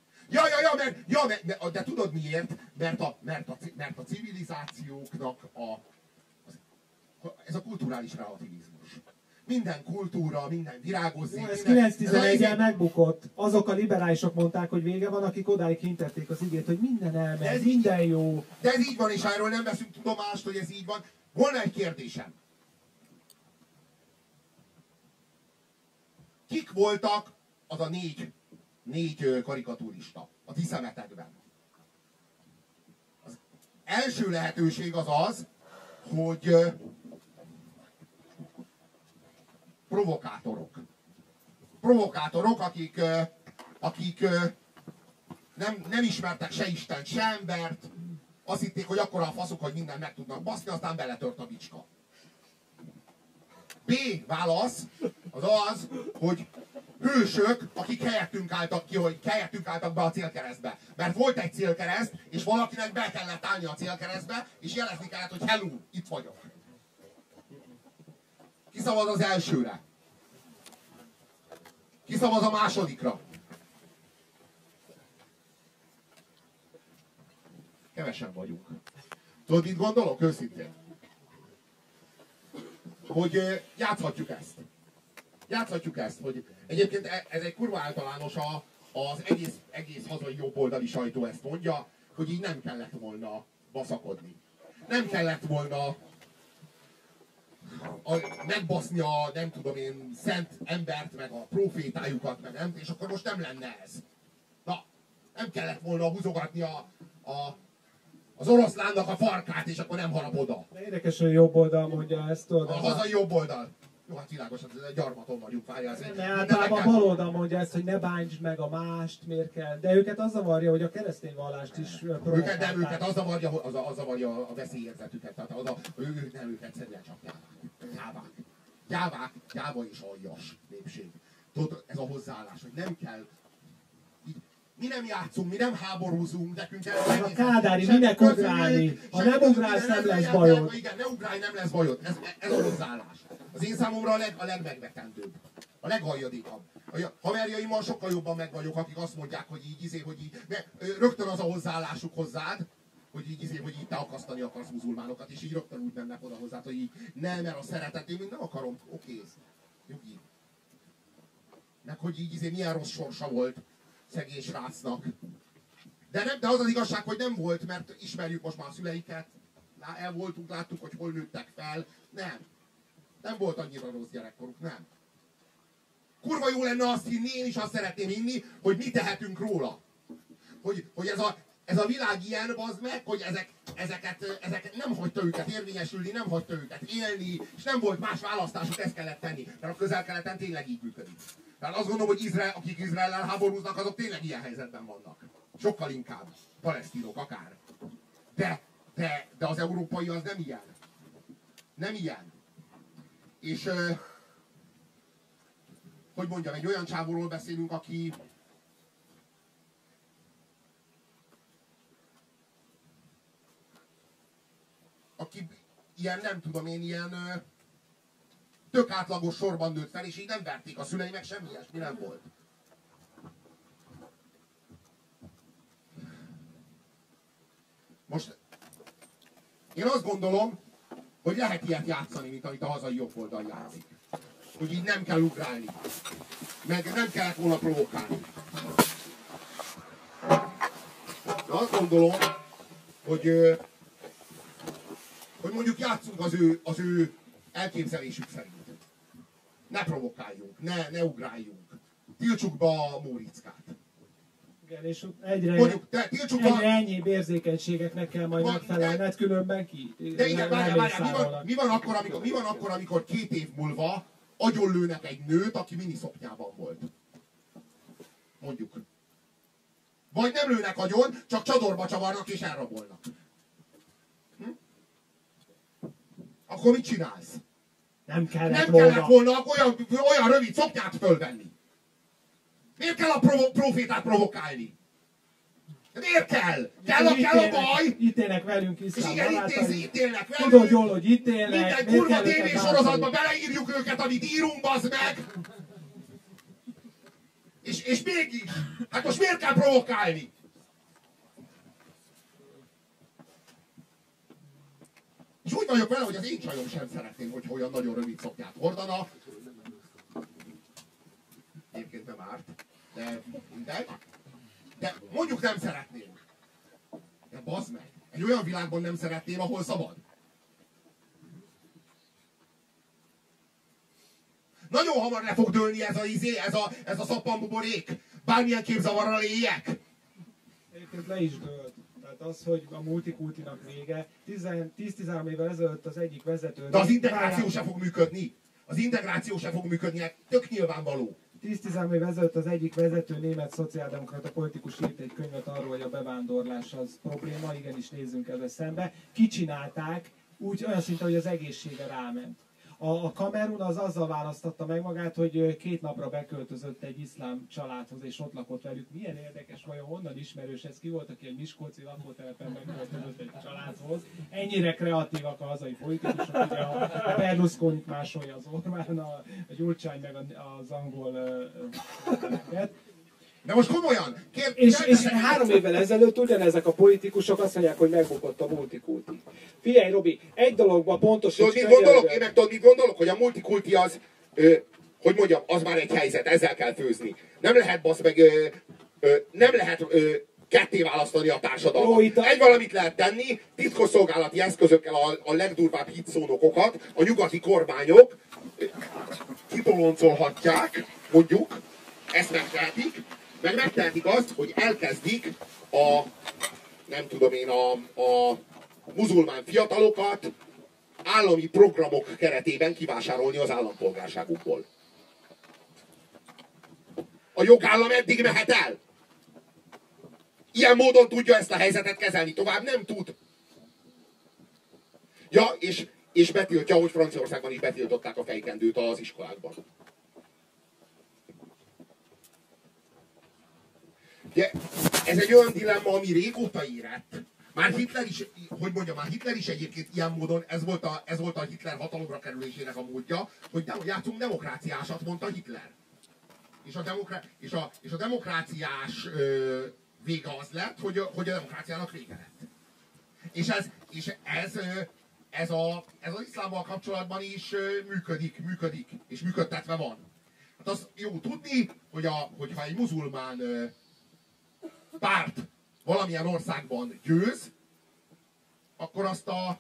De tudod miért? Mert a civilizációknak ez a kulturális relativizmus. Minden kultúra, minden virágozik. Ez 9-11-el megbukott. Azok a liberálisok mondták, hogy vége van, akik odáig hintették az igét, hogy minden elmegy, minden jó. De ez így van, és erről nem veszünk tudomást, hogy ez így van. Volna egy kérdésem. Kik voltak az a négy karikatúrista a ti szemetekben? Az első lehetőség az, hogy provokátorok. Provokátorok, akik nem ismertek se Istent, se embert, azt hitték, hogy akkora a faszuk, hogy mindent meg tudnak baszni, aztán beletört a bicska. B válasz az, hogy hősök, akik helyettünk álltak ki, hogy helyettünk álltak be a célkeresztbe. Mert volt egy célkereszt, és valakinek be kellett állni a célkeresztbe, és jelezni kellett, hogy hello, itt vagyok. Ki szavaz az elsőre? Ki szavaz a másodikra? Kevesen vagyunk. Tudod, mit gondolok? Őszintén. Hogy játszhatjuk ezt. Játszhatjuk ezt, hogy egyébként ez egy kurva általános az egész hazai jobboldali sajtó ezt mondja, hogy így nem kellett volna baszakodni. Nem kellett volna megbaszni a, nem tudom én, szent embert, meg a profétájukat, meg nem, és akkor most nem lenne ez. Na, nem kellett volna húzogatni az oroszlánnak a farkát, és akkor nem harap oda. De érdekes, hogy jobb oldal mondja ezt. A hazai jobb oldal. Jó, hát világos, hát egy gyarmaton vagyunk, várjál. De általában a bal oldal mondja ezt, hogy ne bántsd meg a mást, miért kell. De őket az zavarja, hogy a keresztény vallást is provokálták. De őket az zavarja a veszélyérzetüket. Tehát ők nem, ők egyszerűen csak gyávák. Gyáva és aljas népség. Tudod, ez a hozzáállás, hogy nem kell. Mi nem játszunk, mi nem háborúzunk, nekünk ez a Kádári, minek ugrálni? Ha nem ugrálsz, nem lesz bajod. Igen, ne ugrálj, nem lesz bajod. Ez a hozzáállás. Az én számomra a legmegvetendőbb. A leghajadékabb. A haverjaimmal sokkal jobban meg vagyok, akik azt mondják, hogy így, rögtön az a hozzáállásuk hozzád, hogy így te akasztani akarsz muzulmánokat, és így rögtön úgy mennek oda hozzád, hogy így nem, mert a szeretet, én nem akarom, oké, nyugi. Meg hogy így milyen rossz sorsa volt szegény srácnak. De az az igazság, hogy nem volt, mert ismerjük most már a szüleiket, el voltunk, láttuk, hogy hol nőttek fel. Nem volt annyira rossz gyerekkoruk, nem. Kurva jó lenne azt hinni, én is azt szeretném hinni, hogy mi tehetünk róla. Hogy ez a világ ilyen, bazd meg, hogy ezek nem hagyta őket érvényesülni, nem hagyta őket élni, és nem volt más választásuk, ezt kellett tenni. Mert a Közel-Keleten tényleg így működik. Tehát azt gondolom, hogy akik Izraellel háborúznak, azok tényleg ilyen helyzetben vannak. Sokkal inkább. Palesztinok akár. De az európai az nem ilyen. Nem ilyen. És hogy mondjam, egy olyan csávóról beszélünk, aki ilyen, nem tudom én, ilyen tök átlagos sorban nőtt fel, és így nem verték a szülei, meg semmi ilyesmi nem volt. Most én azt gondolom, hogy lehet ilyet játszani, mint amit a hazai jobboldal játszik. Hogy így nem kell ugrálni. Meg nem kellett volna provokálni. De azt gondolom, hogy mondjuk játszunk az ő elképzelésük szerint. Ne provokáljunk, ne ugráljunk. Tiltsuk be a Móriczkát. Igen, és egyre enyhébb érzékenységeknek kell majd megfelelned, különben ki. De igen, mi van akkor, amikor 2 év múlva agyonlőnek egy nőt, aki miniszoknyában volt? Mondjuk. Vagy nem lőnek agyon, csak csadorba csavarnak és elrabolnak. Akkor mit csinálsz? Nem kellett volna olyan rövid szoknyát fölvenni. Miért kell a profétát provokálni? Miért kell? Kell a baj? Ítélnek velünk iszlám barátaink. Ítélnek velünk. Tudod jól, hogy ítélnek. Minden kurva tévésorozatba beleírjuk őket, amit írunk, bazd meg. És mégis! Hát most miért kell provokálni? És úgy vagyok vele, hogy az én csajom sem szeretném, hogyha olyan nagyon rövid szoknyát hordana. Egyébként nem árt, de mindegy. De mondjuk nem szeretném. De bazd meg! Egy olyan világban nem szeretném, ahol szabad. Nagyon hamar le fog dőlni ez a szappanbuborék. Bármilyen képzavarral éljek. Egyébként le is dőlt. Tehát az, hogy a multikultinak vége, 10-13 évvel ezelőtt az egyik vezető... De az integráció se fog működni. Az integráció se fog működni, tök nyilvánvaló. 10-13 évvel ezelőtt az egyik vezető német szociáldemokrata politikus írt egy könyvet arról, hogy a bevándorlás az probléma, igenis nézzünk ezzel szembe. Kicsinálták, olyan szinte, hogy az egészsége ráment. A Kamerun az azzal választotta meg magát, hogy 2 napra beköltözött egy iszlám családhoz, és ott lakott velük. Milyen érdekes, vajon honnan ismerős ez? Ki volt, aki egy miskolci lakótelepen beköltözött egy családhoz? Ennyire kreatívak a hazai politikusok, ugye a Berlusconit másolja az Orbán, a Gyurcsány meg az angol de most komolyan! És 3 évvel ezelőtt ugyanezek a politikusok azt mondják, hogy megbukott a multikulti. Figyelj, Robi, egy dologban pontos... Tudod, mit gondolok? Én meg tudod, mit gondolok? Hogy a multikulti az, hogy mondjam, az már egy helyzet, ezzel kell főzni. Nem lehet, basz meg, nem lehet ketté választani a társadalmat. Egy valamit lehet tenni, titkosszolgálati eszközökkel a legdurvább hitszónokokat a nyugati kormányok kitoloncolhatják, mondjuk, ezt megtehetik, meg megtehetik azt, hogy elkezdik nem tudom én, a muzulmán fiatalokat állami programok keretében kivásárolni az állampolgárságukból. A jogállam eddig mehet el. Ilyen módon tudja ezt a helyzetet kezelni, tovább nem tud. Ja, és betiltja, hogy Franciaországban is betiltották a fejkendőt az iskolákban. De ez egy olyan dilemma, ami régóta érett. Már Hitler is, hogy mondjam, már Hitler is egyébként ilyen módon, ez volt a Hitler hatalomra kerülésének a módja, hogy játszunk demokráciásat, mondta Hitler. És a demokráciás vége az lett, hogy a demokráciának vége lett. És ez az iszlámmal kapcsolatban is működik, és működtetve van. Hát az jó tudni, hogyha egy muzulmán párt valamilyen országban győz, akkor azt a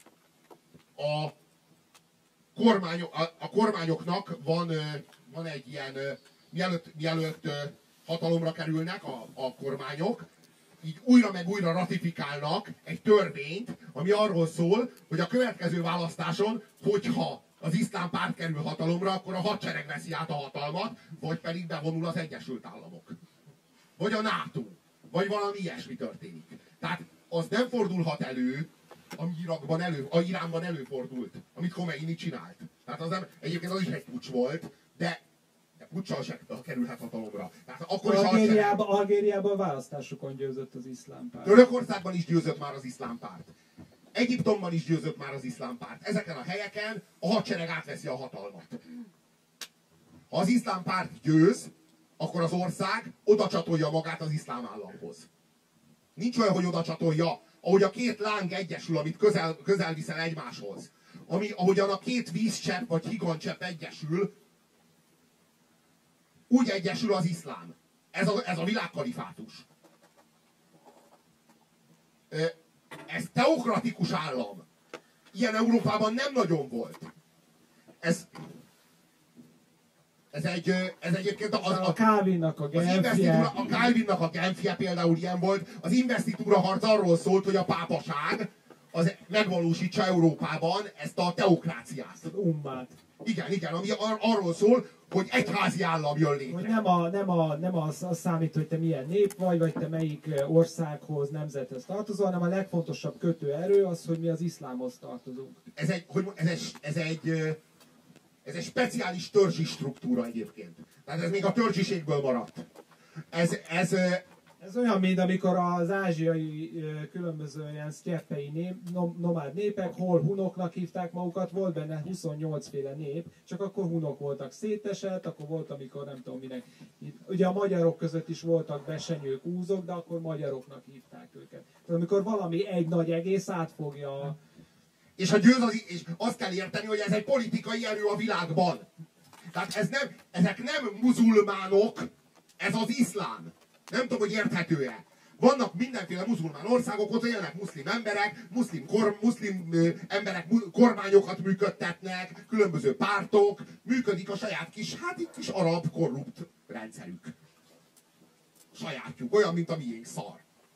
kormányoknak van egy ilyen, mielőtt hatalomra kerülnek a kormányok, így újra meg újra ratifikálnak egy törvényt, ami arról szól, hogy a következő választáson, hogyha az iszlám párt kerül hatalomra, akkor a hadsereg veszi át a hatalmat, vagy pedig bevonul az Egyesült Államok. Vagy a NATO. Vagy valami ilyesmi történik. Tehát az nem fordulhat elő, ami Iránban előfordult, amit Khomeini csinált. Tehát az nem, egyébként az is egy puccs volt, de puccsal se kerülhet hatalomra. Tehát akkor Algériában választásokon győzött az iszlám párt. Törökországban is győzött már az iszlám párt. Egyiptomban is győzött már az iszlám párt. Ezeken a helyeken a hadsereg átveszi a hatalmat. Ha az iszlám párt győz, akkor az ország oda csatolja magát az iszlám államhoz. Nincs olyan, hogy oda csatolja, ahogy a 2 láng egyesül, amit közel viszel egymáshoz. Ahogyan a 2 vízcsepp vagy higanycsepp egyesül, úgy egyesül az iszlám. Ez a világkalifátus. Ez teokratikus állam. Ilyen Európában nem nagyon volt. Ez egyébként a Calvinnak a Genfje. A Calvinnak a Genfje például ilyen volt. Az investitúra harc arról szólt, hogy a pápaság az megvalósítsa Európában ezt a teokráciát. Az ummát. Igen, ami arról szól, hogy egyházi állam jön létre. Hogy nem az számít, hogy te milyen nép vagy te melyik országhoz, nemzethez tartozol, hanem a legfontosabb kötőerő az, hogy mi az iszlámhoz tartozunk. Ez egy speciális törzsi struktúra egyébként. Tehát ez még a törzsiségből maradt. Ez olyan, mint amikor az ázsiai különböző ilyen sztyeppei nomád népek, hol hunoknak hívták magukat, volt benne 28 féle nép, csak akkor hunok voltak szétesett, akkor volt, amikor nem tudom minek. Ugye a magyarok között is voltak besenyők, úzok, de akkor magyaroknak hívták őket. Tehát amikor valami egy nagy egész átfogja. És és azt kell érteni, hogy ez egy politikai erő a világban. Tehát ezek nem muzulmánok, ez az iszlám. Nem tudom, hogy érthető-e. Vannak mindenféle muzulmán országok, ott élnek muszlim emberek, muszlim emberek kormányokat működtetnek, különböző pártok, működik a saját kis arab korrupt rendszerük. Sajátjuk, olyan, mint a miénk, szar.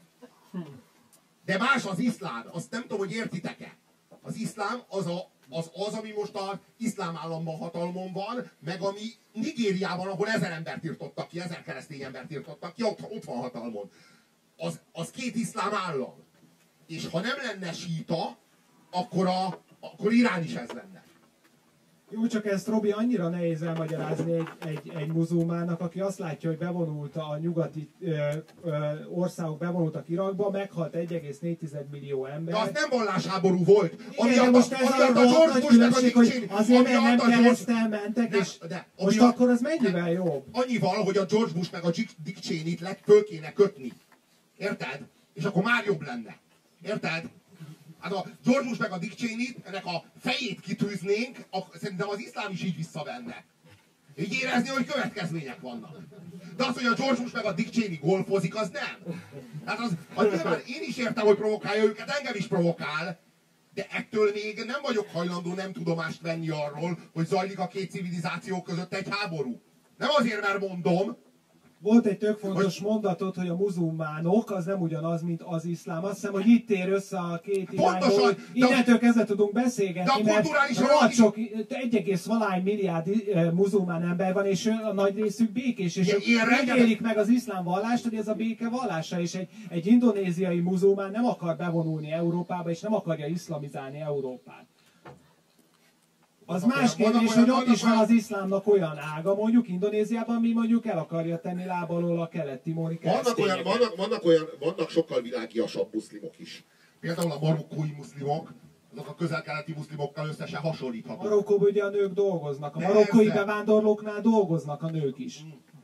De más az iszlám, azt nem tudom, hogy értitek-e. Az iszlám az, ami most az iszlám államban hatalmon van, meg ami Nigériában, ahol 1000 embert írtottak ki, 1000 keresztény embert írtottak ki, ott van hatalmon. Az két iszlám állam. És ha nem lenne síta, akkor Irán is ez lenne. Jó, csak ezt, Robi, annyira nehéz elmagyarázni egy muzulmánnak, aki azt látja, hogy bevonult a nyugati országok, bevonultak Irakba, meghalt 1,4 millió ember. De az nem vallásháború volt. Igen, most ez a nagy különbség, hogy azért nem keresztel mentek, és most akkor az mennyivel jobb? Annyival, hogy a George Bush meg a Dick Cheney-t föl kéne kötni. Érted? És akkor már jobb lenne. Érted? Hát a George Bush meg a Dick Cheney-t, ennek a fejét kitűznénk, szerintem az iszlám is így visszavenne. Így érezni, hogy következmények vannak. De az, hogy a George Bush meg a Dick Cheney golfozik, az nem. Hát az nyilván én is értem, hogy provokálja őket, engem is provokál, de ettől még nem vagyok hajlandó nem tudomást venni arról, hogy zajlik a két civilizáció között egy háború. Nem azért, mert mondom. Volt egy tök fontos mondatod, hogy a muzulmánok az nem ugyanaz, mint az iszlám. Azt hiszem, hogy itt ér össze a két irányból. Innentől kezdve tudunk beszélgetni, mert rohadt sok, 1,1 milliárd muzulmán ember van, és a nagy részük békés, és ők élik meg az iszlám vallást, hogy ez a béke vallása, és egy indonéziai muzulmán nem akar bevonulni Európába, és nem akarja iszlamizálni Európát. Az más kérdés, hogy ott is van az iszlámnak olyan ága, mondjuk Indonéziában, mi mondjuk el akarja tenni láb alól a kelet-timori keresztényeket. Vannak sokkal világiasabb muszlimok is. Például a marokkói muszlimok, azok a közel-keleti muszlimokkal összesen hasonlíthatók. Marokkóban ugye a nők dolgoznak, a marokkói bevándorlóknál dolgoznak a nők is.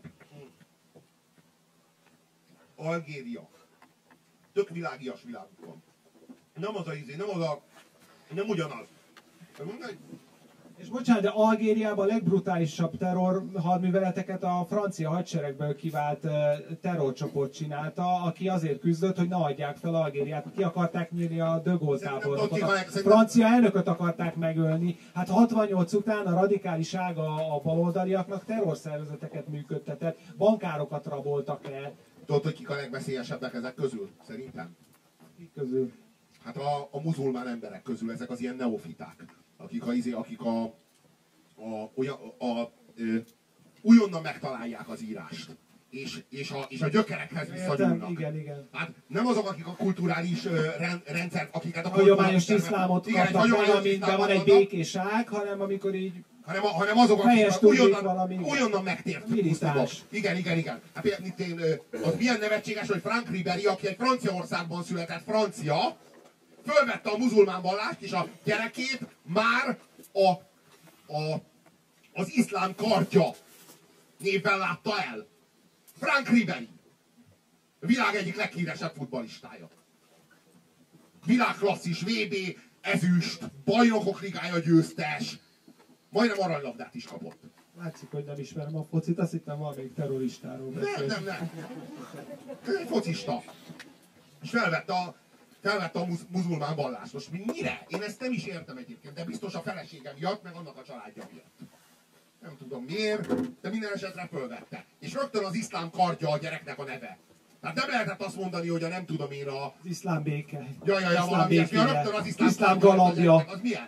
Algéria. Tök világias világuk van. Nem az a izé, nem ugyanaz. És bocsánat, de Algériában a legbrutálisabb terror hadműveleteket a francia hadseregből kivált terrorcsoport csinálta, aki azért küzdött, hogy ne adják fel Algériát. Ki akarták nyírni a De Gaulle tábornokot. A francia elnököt akarták megölni. Hát 68 után a radikális ága a baloldaliaknak terrorszervezeteket működtetett, bankárokat raboltak el. Tudod, hogy kik a legbeszélyesebbek ezek közül? Szerintem? Kik közül? Hát a muzulmán emberek közül, ezek az ilyen neofiták. Akik újonnan megtalálják az írást. És a gyökerekhez visszanyúlnak. Igen. Hát nem azok, akik a kulturális rendszert, akiket a hagyományos iszlámot kaptak meg, amiben van egy békés ág, hanem amikor így hanem azok, akik újonnan megtért muszlimok. Igen. Hát az milyen nevetséges, hogy Frank Ribéry, aki egy Franciaországban született francia, fölvette a muzulmán vallást, és a gyerekét már az iszlám kardja névvel látta el. Frank Ribéry. A világ egyik leghíresebb futballistája. Világklasszis, VB, ezüst, bajnokok ligája győztes. Majdnem aranylabdát is kapott. Látszik, hogy nem ismerem a focit, azt hittem valamelyik terroristáról beszél. Nem. Ő egy focista. És felvette a muzulmán vallást. Most mire? Én ezt nem is értem egyébként, de biztos a felesége miatt, meg annak a családja miatt. Nem tudom miért, de minden esetre fölvette. És rögtön az iszlám kardja a gyereknek a neve. Tehát nem lehetett azt mondani, hogy a nem tudom én az iszlám béke. Ja, valami ilyesmi. Rögtön az iszlám galambja. Az milyen?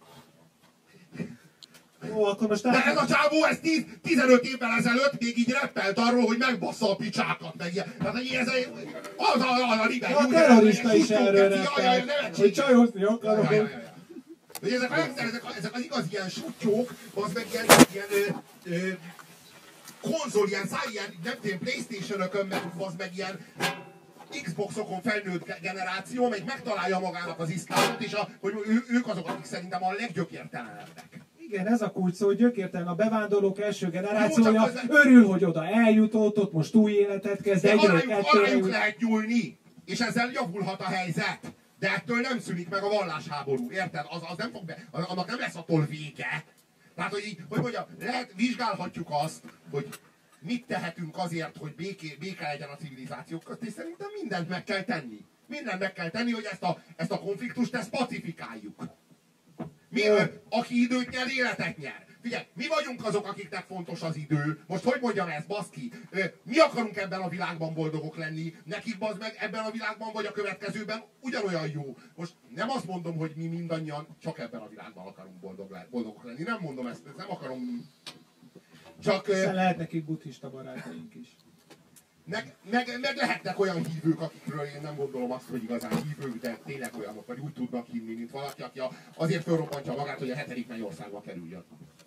Ó, akkor most de ez a csávó, ez 15 évvel ezelőtt még így reppelt arról, hogy megbassza a picsákat, meg ilyen. Tehát, hogy ez az a Ribéry. A terrorista is erről reppelt, hogy csajozni akarok. Hogy ezek az igazi ilyen sutyók, az meg ilyen konzol, ilyen nem tudom, PlayStation-ökön, meg ilyen Xboxokon felnőtt generáció, amelyik megtalálja magának az iszlámot, és hogy ők azok, akik szerintem a leggyökértelenebbek. Igen, ez a kulcs szó, hogy gyökértelen a bevándorlók első generációja, örül, hogy oda eljutott, ott most új életet kezd, arrájuk lehet nyúlni, és ezzel javulhat a helyzet. De ettől nem szűnik meg a vallásháború, érted? Az nem fog annak nem lesz attól vége. Tehát, hogy mondjam, vizsgálhatjuk azt, hogy mit tehetünk azért, hogy béke legyen a civilizációk közt, és szerintem mindent meg kell tenni. Mindent meg kell tenni, hogy ezt a konfliktust ezt pacifikáljuk. Aki időt nyer, életet nyer. Figyelj, mi vagyunk azok, akiknek fontos az idő. Most hogy mondjam ezt, baszki? Mi akarunk ebben a világban boldogok lenni, nekik bazd meg ebben a világban vagy a következőben ugyanolyan jó. Most nem azt mondom, hogy mi mindannyian csak ebben a világban akarunk boldogok lenni. Nem mondom ezt, nem akarom. Csak... lehet nekik buddhista barátaink is. Meg lehetnek olyan hívők, akikről én nem gondolom azt, hogy igazán hívők, de tényleg olyanok, vagy úgy tudnak hinni, mint valaki, aki azért fölrobbantja magát, hogy a 7. mennyországba kerüljön.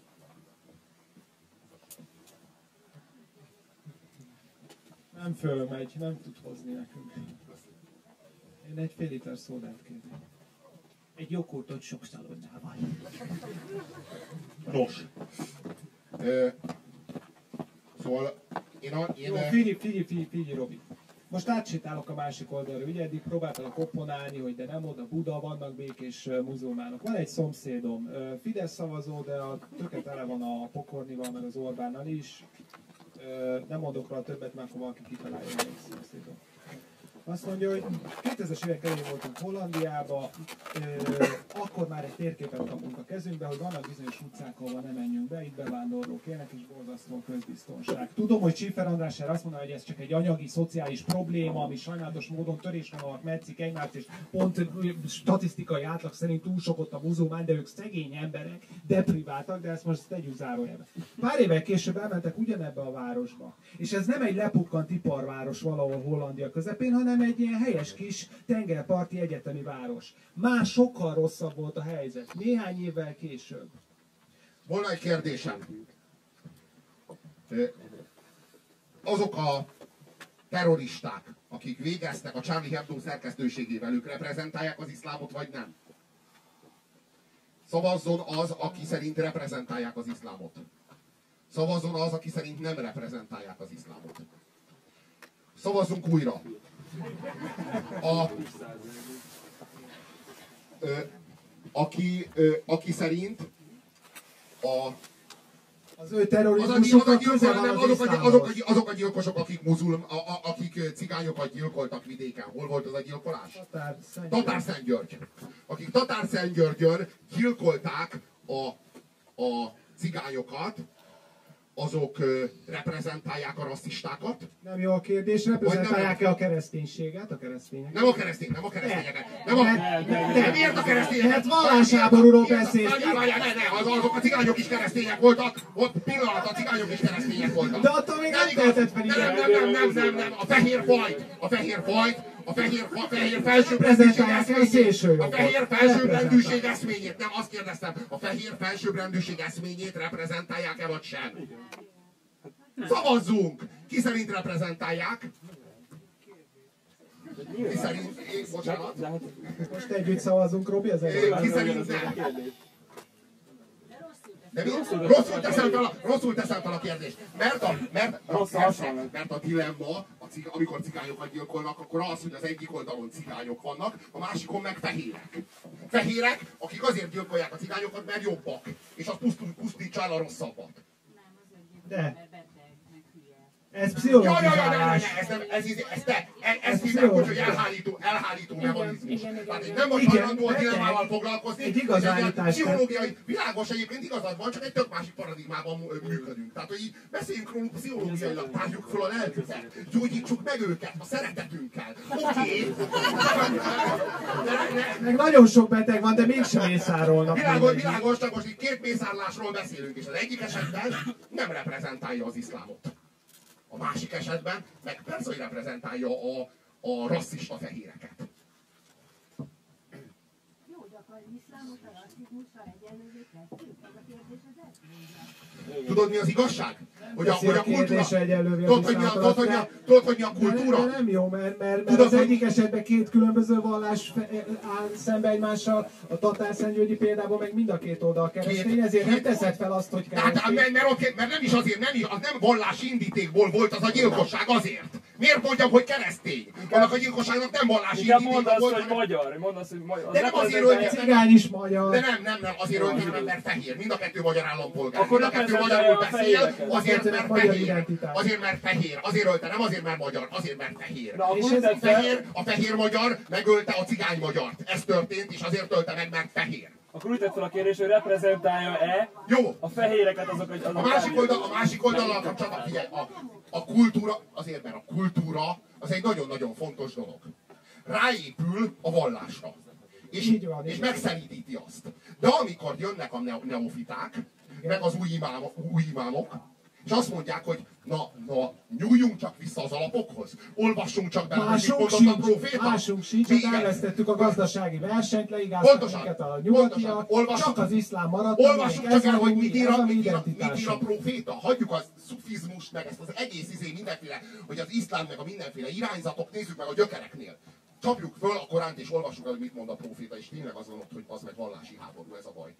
Nem fölmegy, nem tud hozni nekünk. Én egy fél liter szódát kérnék. Egy joghurtot sok szalonnával. Nos. Szóval Jó, figyelj, Robi. Most átsétálok a másik oldalra, ugye eddig próbáltalak opponálni, hogy de nem oda Buda, vannak békés muzulmánok. Van egy szomszédom, Fidesz szavazó, de a töke tele van a Pokornival, meg az Orbánnal is. Nem mondok rá többet, mert akkor valaki kitalálja, hogy egy szomszédom. Azt mondja, hogy 2000-es évek elején voltunk Hollandiába, akkor már egy térképet kapunk a kezünkbe, hogy vannak bizonyos utcák, ahol ne menjünk be, itt bevándorlók élnek, és borzasztó a közbiztonság. Tudom, hogy Schiffer András erre azt mondja, hogy ez csak egy anyagi, szociális probléma, ami sajnálatos módon törésvonalak metszik egymást, és pont statisztikai átlag szerint túl sok ott a muzulmán, de ők szegény emberek, depriváltak, de ezt most tegyük zárójelbe. Pár évvel később elmentek ugyanebbe a városba. És ez nem egy lepukkant iparváros valahol Hollandia közepén, hanem egy ilyen helyes kis tengerparti egyetemi város. Már sokkal rosszabb volt a helyzet, néhány évvel később. Volna egy kérdésem. Azok a terroristák, akik végeztek a Charlie Hebdo szerkesztőségével, ők reprezentálják az iszlámot, vagy nem? Szavazzon az, aki szerint reprezentálják az iszlámot. Szavazzon az, aki szerint nem reprezentálják az iszlámot. Szavazzunk újra. Aki szerint az ő terrorizmusokkal közel van az iszlámhoz. Azok a gyilkosok, akik cigányokat gyilkoltak vidéken. Hol volt az a gyilkolás? Tatárszentgyörgy. Akik Tatárszentgyörgyön gyilkolták a cigányokat, azok reprezentálják a rasszistákat? Nem jó a kérdés, reprezentálják-e a kereszténységet, a keresztényeket? Nem a keresztényeket. De miért a keresztényeket? Hát vallásháborúról beszélsz. Azok a cigányok is keresztények voltak, ott pillanat a cigányok is keresztények voltak. De attól még nem tehetett fel ilyen. Nem, a fehér felsőbbrendűség eszményét, nem azt kérdeztem, a fehér felsőbbrendűség eszményét reprezentálják-e vagy sem? Szavazzunk! Ki szerint reprezentálják? Ki szerint... Bocsánat. Most együtt szavazunk, Robi, az Ki szerint nem? De rosszul teszem fel a kérdést. Mert a dilemma, amikor cigányokat gyilkolnak, akkor az, hogy az egyik oldalon cigányok vannak, a másikon meg fehérek. Fehérek, akik azért gyilkolják a cigányokat, mert jobbak. És az pusztítsa el a rosszabbat. De. Ez pszichológizálás. Ez hívják úgy, hogy elhárító mechanizmus. Tehát én nem vagy hajlandó a dilemmával foglalkozni. Egy igaz állítás. Pszichológiai, világos egyébként igazad van, csak egy tök másik paradigmában működünk. Tehát, hogy beszéljünk róluk pszichológiailag, tárjuk fel a lelküket, gyógyítsuk meg őket a szeretetünkkel. Oké. Meg nagyon sok beteg van, de mégsem mészárolnak. Világos, csak most itt két mészárlásról beszélünk, és az egyik esetben nem reprezentálja az iszlámot. A másik esetben meg persze, hogy reprezentálja a rasszista fehéreket. Jó, de akkor az iszlámot a rasszizmussal egyenlővé tesszük? Ez a kérdés az eszményben. Tudod, mi az igazság? hogy a kultúra... Tudod, hogy mi a kultúra? De nem jó, mert az egyik esetben két különböző vallás áll szembe egymással, a tatárszentgyörgyi példában meg mind a két oldal keresztény, ezért nem teszed fel azt, hogy keresztény. Mert nem is azért, az nem vallási indítékból volt az a gyilkosság, azért. Miért mondjam, hogy keresztény? Annak a gyilkosságnak nem vallási indítéka volt. Hogy magyar. Mondd azt, hogy magyar. De nem azért ölték. Cigány is magyar. De nem, azért ölték, mert fehér. Mind a kettő magyar állampolgár. Akkor mind a kettő magyarul beszél, azért mert fehér. Azért mert fehér. Azért ölte, nem azért mert magyar, azért mert fehér. A fehér magyar megölte a cigány magyart. Ez történt, és azért ölte meg, mert fehér. Akkor úgy tett fel a kérdés, hogy reprezentálja-e a fehéreket azok, hogy... A másik oldalon kapcsolatban, figyelj, a kultúra, azért mert a kultúra az egy nagyon-nagyon fontos dolog. Ráépül a vallásra. És megszelídíti azt. De amikor jönnek a neofiták, meg az új imámok, és azt mondják, hogy na, nyúljunk csak vissza az alapokhoz, olvassunk csak bele, hogy mit mondott a próféta. Másunk sincs, csak elvesztettük a gazdasági versenyt, leigáztak minket a nyugatiak, csak az iszlám maradt. Olvassuk csak el, hogy mit ír a próféta. Hagyjuk a szufizmust, meg ezt az egész mindenféle, hogy az iszlám, meg a mindenféle irányzatok, nézzük meg a gyökereknél. Csapjuk föl a Koránt, és olvassuk el, hogy mit mond a próféta, és tényleg az van ott, hogy az meg vallási háború, ez a baj.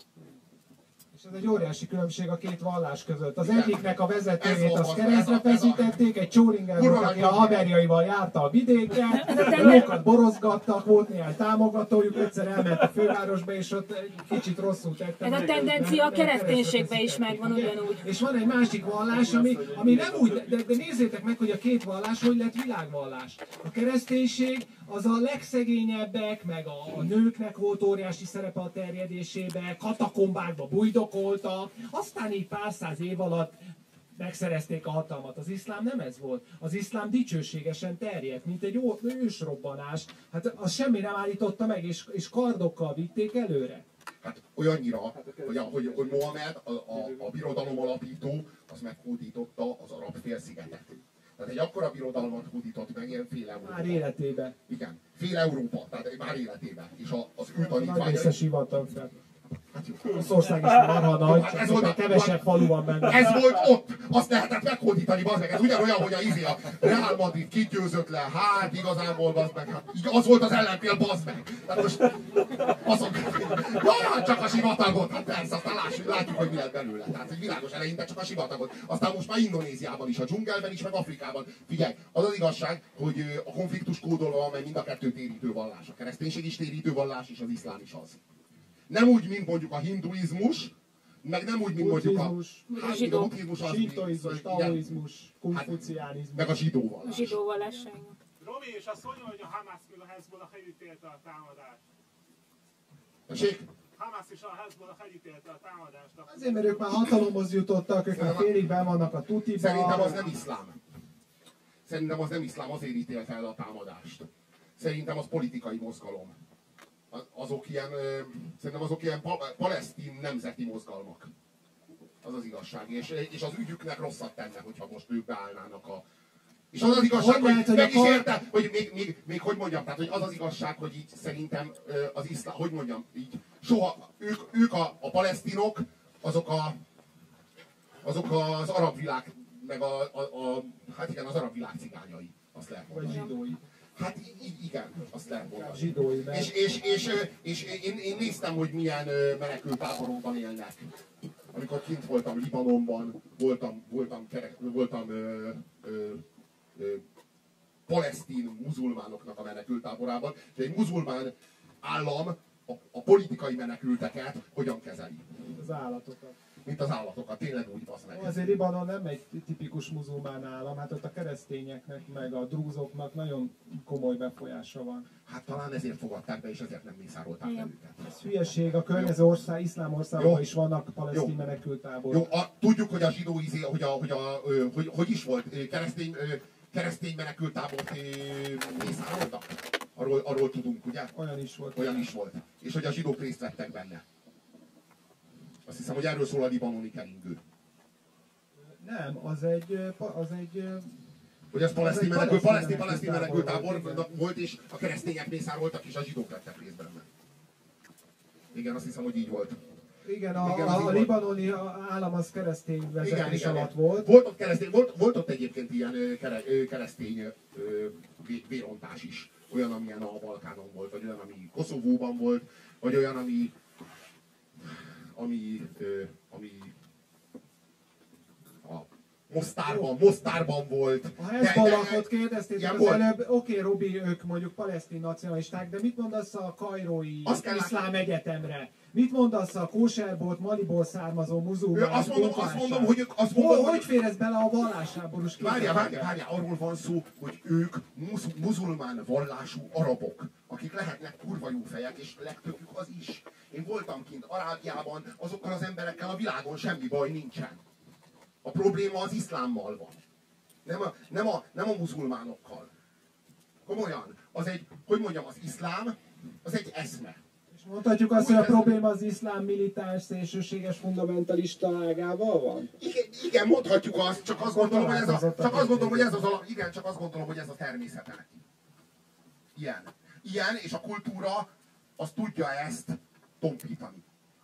És ez egy óriási különbség a két vallás között. Az egyiknek a vezetőjét azt keresztre feszítették, egy Csóringer volt, aki a haverjaival járta a vidéken, jókat borozgattak, volt néhány támogatójuk, egyszer elment a fővárosba, és ott egy kicsit rosszul tettem. Ez a tendencia a kereszténységben is megvan ugyanúgy. És van egy másik vallás, ami nem úgy, de nézzétek meg, hogy a két vallás hogy lett világvallás. A kereszténység az a legszegényebbek, meg a nőknek volt óriási szerepe a terjedésében, katakombákba bujdokoltak, aztán így pár száz év alatt megszerezték a hatalmat. Az iszlám nem ez volt. Az iszlám dicsőségesen terjedt, mint egy ősrobbanás. Hát az semmi nem állította meg, és kardokkal vitték előre. Hát olyannyira, hogy Mohamed, a birodalom alapító, az meghódította az arab félszigetet. Tehát egy akkora birodalmat hódított meg, ilyen fél Európa. Már életében. Igen, fél Európa, tehát már életében. És az ő tanítványai... Nagy része sivatag fel. Hát jó. Oroszország is marha nagy, csak kevesebb falu van benne. Ez volt ott! Azt lehetett meghódítani, bazd meg. Ez ugyanolyan, hogy a Real Madrid kigyőzött le, hát igazából, bazd meg. Hát, így az volt az ellenfél, bazd meg. Tehát most csak a sivatagot, hát persze, aztán látjuk, hogy mi lett belőle. Tehát, hogy világos eleinte csak a sivatagot. Aztán most már Indonéziában is, a dzsungelben is, meg Afrikában. Figyelj, az az igazság, hogy a konfliktus kódolva van, mert mind a kettő térítő vallás. A kereszténység is térítő vallás, és az iszlám is az. Nem úgy, mint mondjuk a hinduizmus, meg nem úgy, mint mondjuk a buddhizmus, a sintoizmus, taoizmus, konfuciánizmus. Meg a zsidó A zsidó vallás. Robi, és azt mondja, hogy a Hamász meg a Hezbollah elítélte a támadást. Tessék? Hamász és a Hezbollah elítélte a támadást. Azért, mert ők már hatalomhoz jutottak, ők már félig benn vannak a tutiban. Szerintem az nem iszlám. Szerintem az nem iszlám, azért ítélte el a támadást. Szerintem az politikai mozgalom. Szerintem azok ilyen palesztin nemzeti mozgalmak. Az az igazság. És az ügyüknek rosszat tenne, hogyha most ők beállnának a... És az az igazság, hogy meg is érte, hogy még hogy mondjam, tehát hogy az az igazság, hogy így szerintem az iszlám, hogy mondjam, így soha, ők a palesztinok, azok az arab világ, meg hát igen, az arab világ cigányai, azt lehet mondani. Vagy zsidói. Hát igen, azt lehet mondani. Zsidói, és én néztem, hogy milyen menekülttáborokban élnek. Amikor kint voltam Libanonban, voltam palesztin muzulmánoknak a menekülttáborában, és egy muzulmán állam a politikai menekülteket hogyan kezeli. Az állatokat. Mint az állatokat, tényleg úgy basz meg. Azért Libanon nem egy tipikus muzulmán állam, hát ott a keresztényeknek, meg a drúzoknak nagyon komoly befolyása van. Hát talán ezért fogadták be, és ezért nem mészárolták el őket. Ez hülyeség, a környező ország, iszlám országban is vannak palesztin menekülttáborok. Jó, tudjuk, hogy a zsidó hogy is volt, keresztény menekülttábort mészároltak. Arról tudunk, ugye? Olyan is volt. Olyan is volt. És hogy a zsidók részt vettek benne. Azt hiszem, hogy erről szól a libanoni keringő. Nem, az egy hogy ez palesztin menekülttábor volt, és a keresztények mészároltak, és a zsidók vettek részt benne. Igen, azt hiszem, hogy így volt. Igen, Igen, az így a volt. libanoni állam az keresztény vezetés alatt volt. Volt ott egyébként ilyen keresztény vérontás is. Olyan, amilyen a Balkánon volt, vagy olyan, ami Koszovóban volt, vagy olyan, ami a Mostárban volt. A Hezbollahot kérdeztétek ilyen az volt. előbb, oké, Robi, ők mondjuk palesztin nacionalisták, de mit mondasz a kairói iszlám egyetemre? Mit mondasz a kóserbolt, Maliból származó muzulmán? Azt mondom, hogy hogy fér ez bele a vallásháborús képbe? Várjál, arról van szó, hogy ők muzulmán vallású arabok, akik lehetnek kurva jó fejek, és legtöbbük az is. Én voltam kint Arábiában, azokkal az emberekkel a világon semmi baj nincsen. A probléma az iszlámmal van. Nem a muzulmánokkal. Komolyan. Az egy, hogy mondjam, az iszlám, az egy eszme. És mondhatjuk azt, hogy a probléma az iszlám militáns, szélsőséges, fundamentalista ágával van? Igen, mondhatjuk azt, csak azt gondolom, hogy ez a természete neki. Ilyen, és a kultúra az tudja ezt tompítani.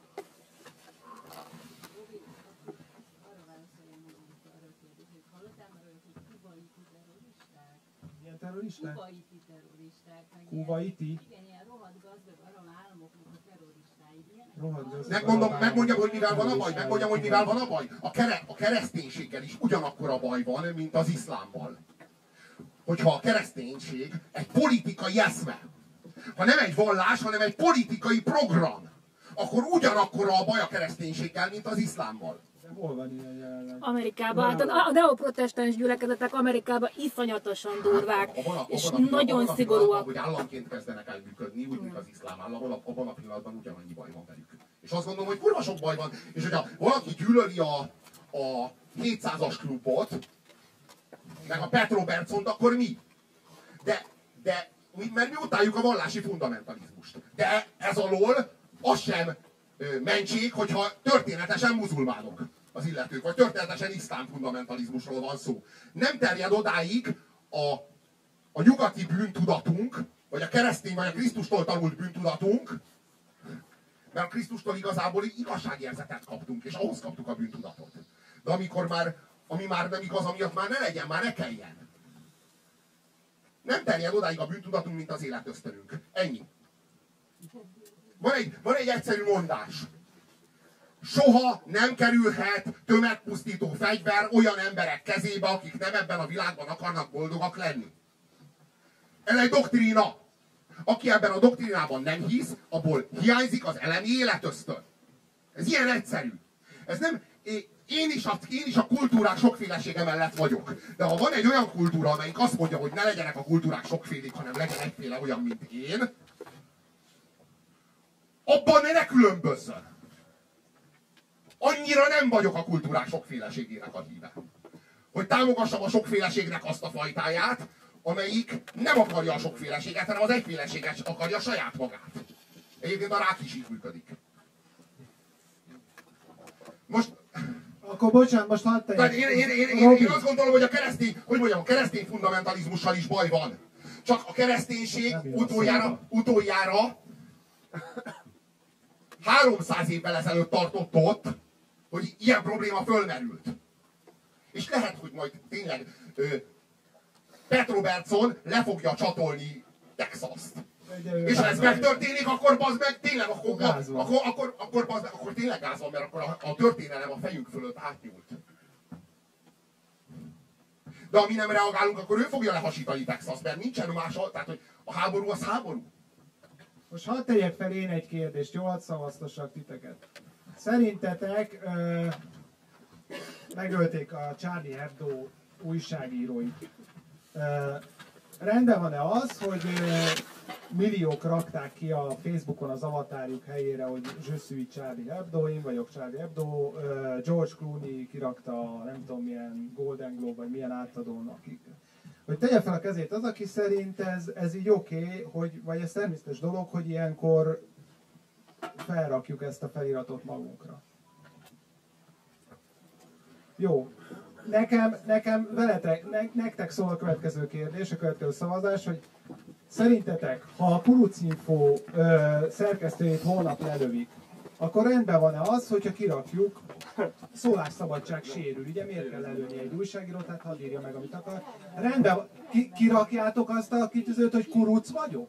Milyen terroristák? Kuwaiti terroristák. Kuwaiti? Igen, ilyen rohadt gazdag arab államoknak a terroristái. Megmondjam, hogy mivel van a baj? A kereszténységgel is ugyanakkor a baj van, mint az iszlámmal. Hogyha a kereszténység egy politikai eszme, ha nem egy vallás, hanem egy politikai program, akkor ugyanakkor a baj a kereszténységgel, mint az iszlámmal. Hol van ilyen jelenleg? Amerikában, hát a neoprotestáns gyülekezetek Amerikában iszonyatosan durvák, és nagyon szigorúak. Hogy államként kezdenek el működni, úgy, mint az iszlám állam, abban a pillanatban ugyanannyi baj van velük. És azt gondolom, hogy kurva sok baj van, és hogyha valaki gyűlöli a 700-as klubot, meg a Petrobercont, akkor mi? Mert mi utáljuk a vallási fundamentalizmust. De ez alól az sem mentség, hogyha történetesen muzulmánok az illetők, vagy történetesen iszlám fundamentalizmusról van szó. Nem terjed odáig a nyugati bűntudatunk, vagy a keresztény, vagy a Krisztustól tanult bűntudatunk, mert a Krisztustól igazából igazságérzetet kaptunk, és ahhoz kaptuk a bűntudatot. De ami már nem igaz, amiatt már ne legyen, már ne kelljen. Nem terjed odáig a bűntudatunk, mint az életösztönünk. Ennyi. Van egy egyszerű mondás. Soha nem kerülhet tömegpusztító fegyver olyan emberek kezébe, akik nem ebben a világban akarnak boldogak lenni. Ez egy doktrína. Aki ebben a doktrínában nem hisz, abból hiányzik az elemi életösztön. Ez ilyen egyszerű. Ez nem... Én is a kultúrák sokfélesége mellett vagyok. De ha van egy olyan kultúra, amelyik azt mondja, hogy ne legyenek a kultúrák sokfélék, hanem legyen egyféle olyan, mint én, abban ne különbözzön. Annyira nem vagyok a kultúrák sokféleségének a híve. Hogy támogassam a sokféleségnek azt a fajtáját, amelyik nem akarja a sokféleséget, hanem az egyféleséget akarja saját magát. Egyébként a rák is így működik. Most... Akkor bocsánat, most hadd tegyek. Én azt gondolom, hogy a keresztény fundamentalizmussal is baj van. Csak a kereszténység utoljára 300 évvel ezelőtt tartott ott, hogy ilyen probléma fölmerült. És lehet, hogy majd tényleg Petrobercon le fogja csatolni Texast. És ha ez megtörténik, akkor bazd meg, tényleg, akkor tényleg gáz van, mert akkor a történelem a fejünk fölött átnyúlt. De ha mi nem reagálunk, akkor ő fogja lehasítani Texast, mert nincsen más, tehát hogy a háború az háború. Most hadd tegyek fel én egy kérdést, jól szavaztassak titeket. Szerintetek megölték a Charlie Hebdo újságíróit. Rendben van-e az, hogy milliók rakták ki a Facebookon az avatárjuk helyére, hogy je suis Charlie Hebdo, én vagyok Charlie Hebdo, George Clooney kirakta nem tudom milyen Golden Globe, vagy milyen átadón, akik... Hogy tegye fel a kezét az, aki szerint ez így oké, vagy ez természetes dolog, hogy ilyenkor felrakjuk ezt a feliratot magunkra. Jó. Nekem nektek szól a következő kérdés, a következő szavazás, hogy szerintetek, ha a Kurucinfo szerkesztőjét holnap lelövik, akkor rendben van-e az, hogyha kirakjuk, szólásszabadság sérül, ugye miért kell előni egy újságírót, tehát hadd írja meg, amit akar. Rendben van, kirakjátok azt a kitűzőt, hogy kuruc vagyok?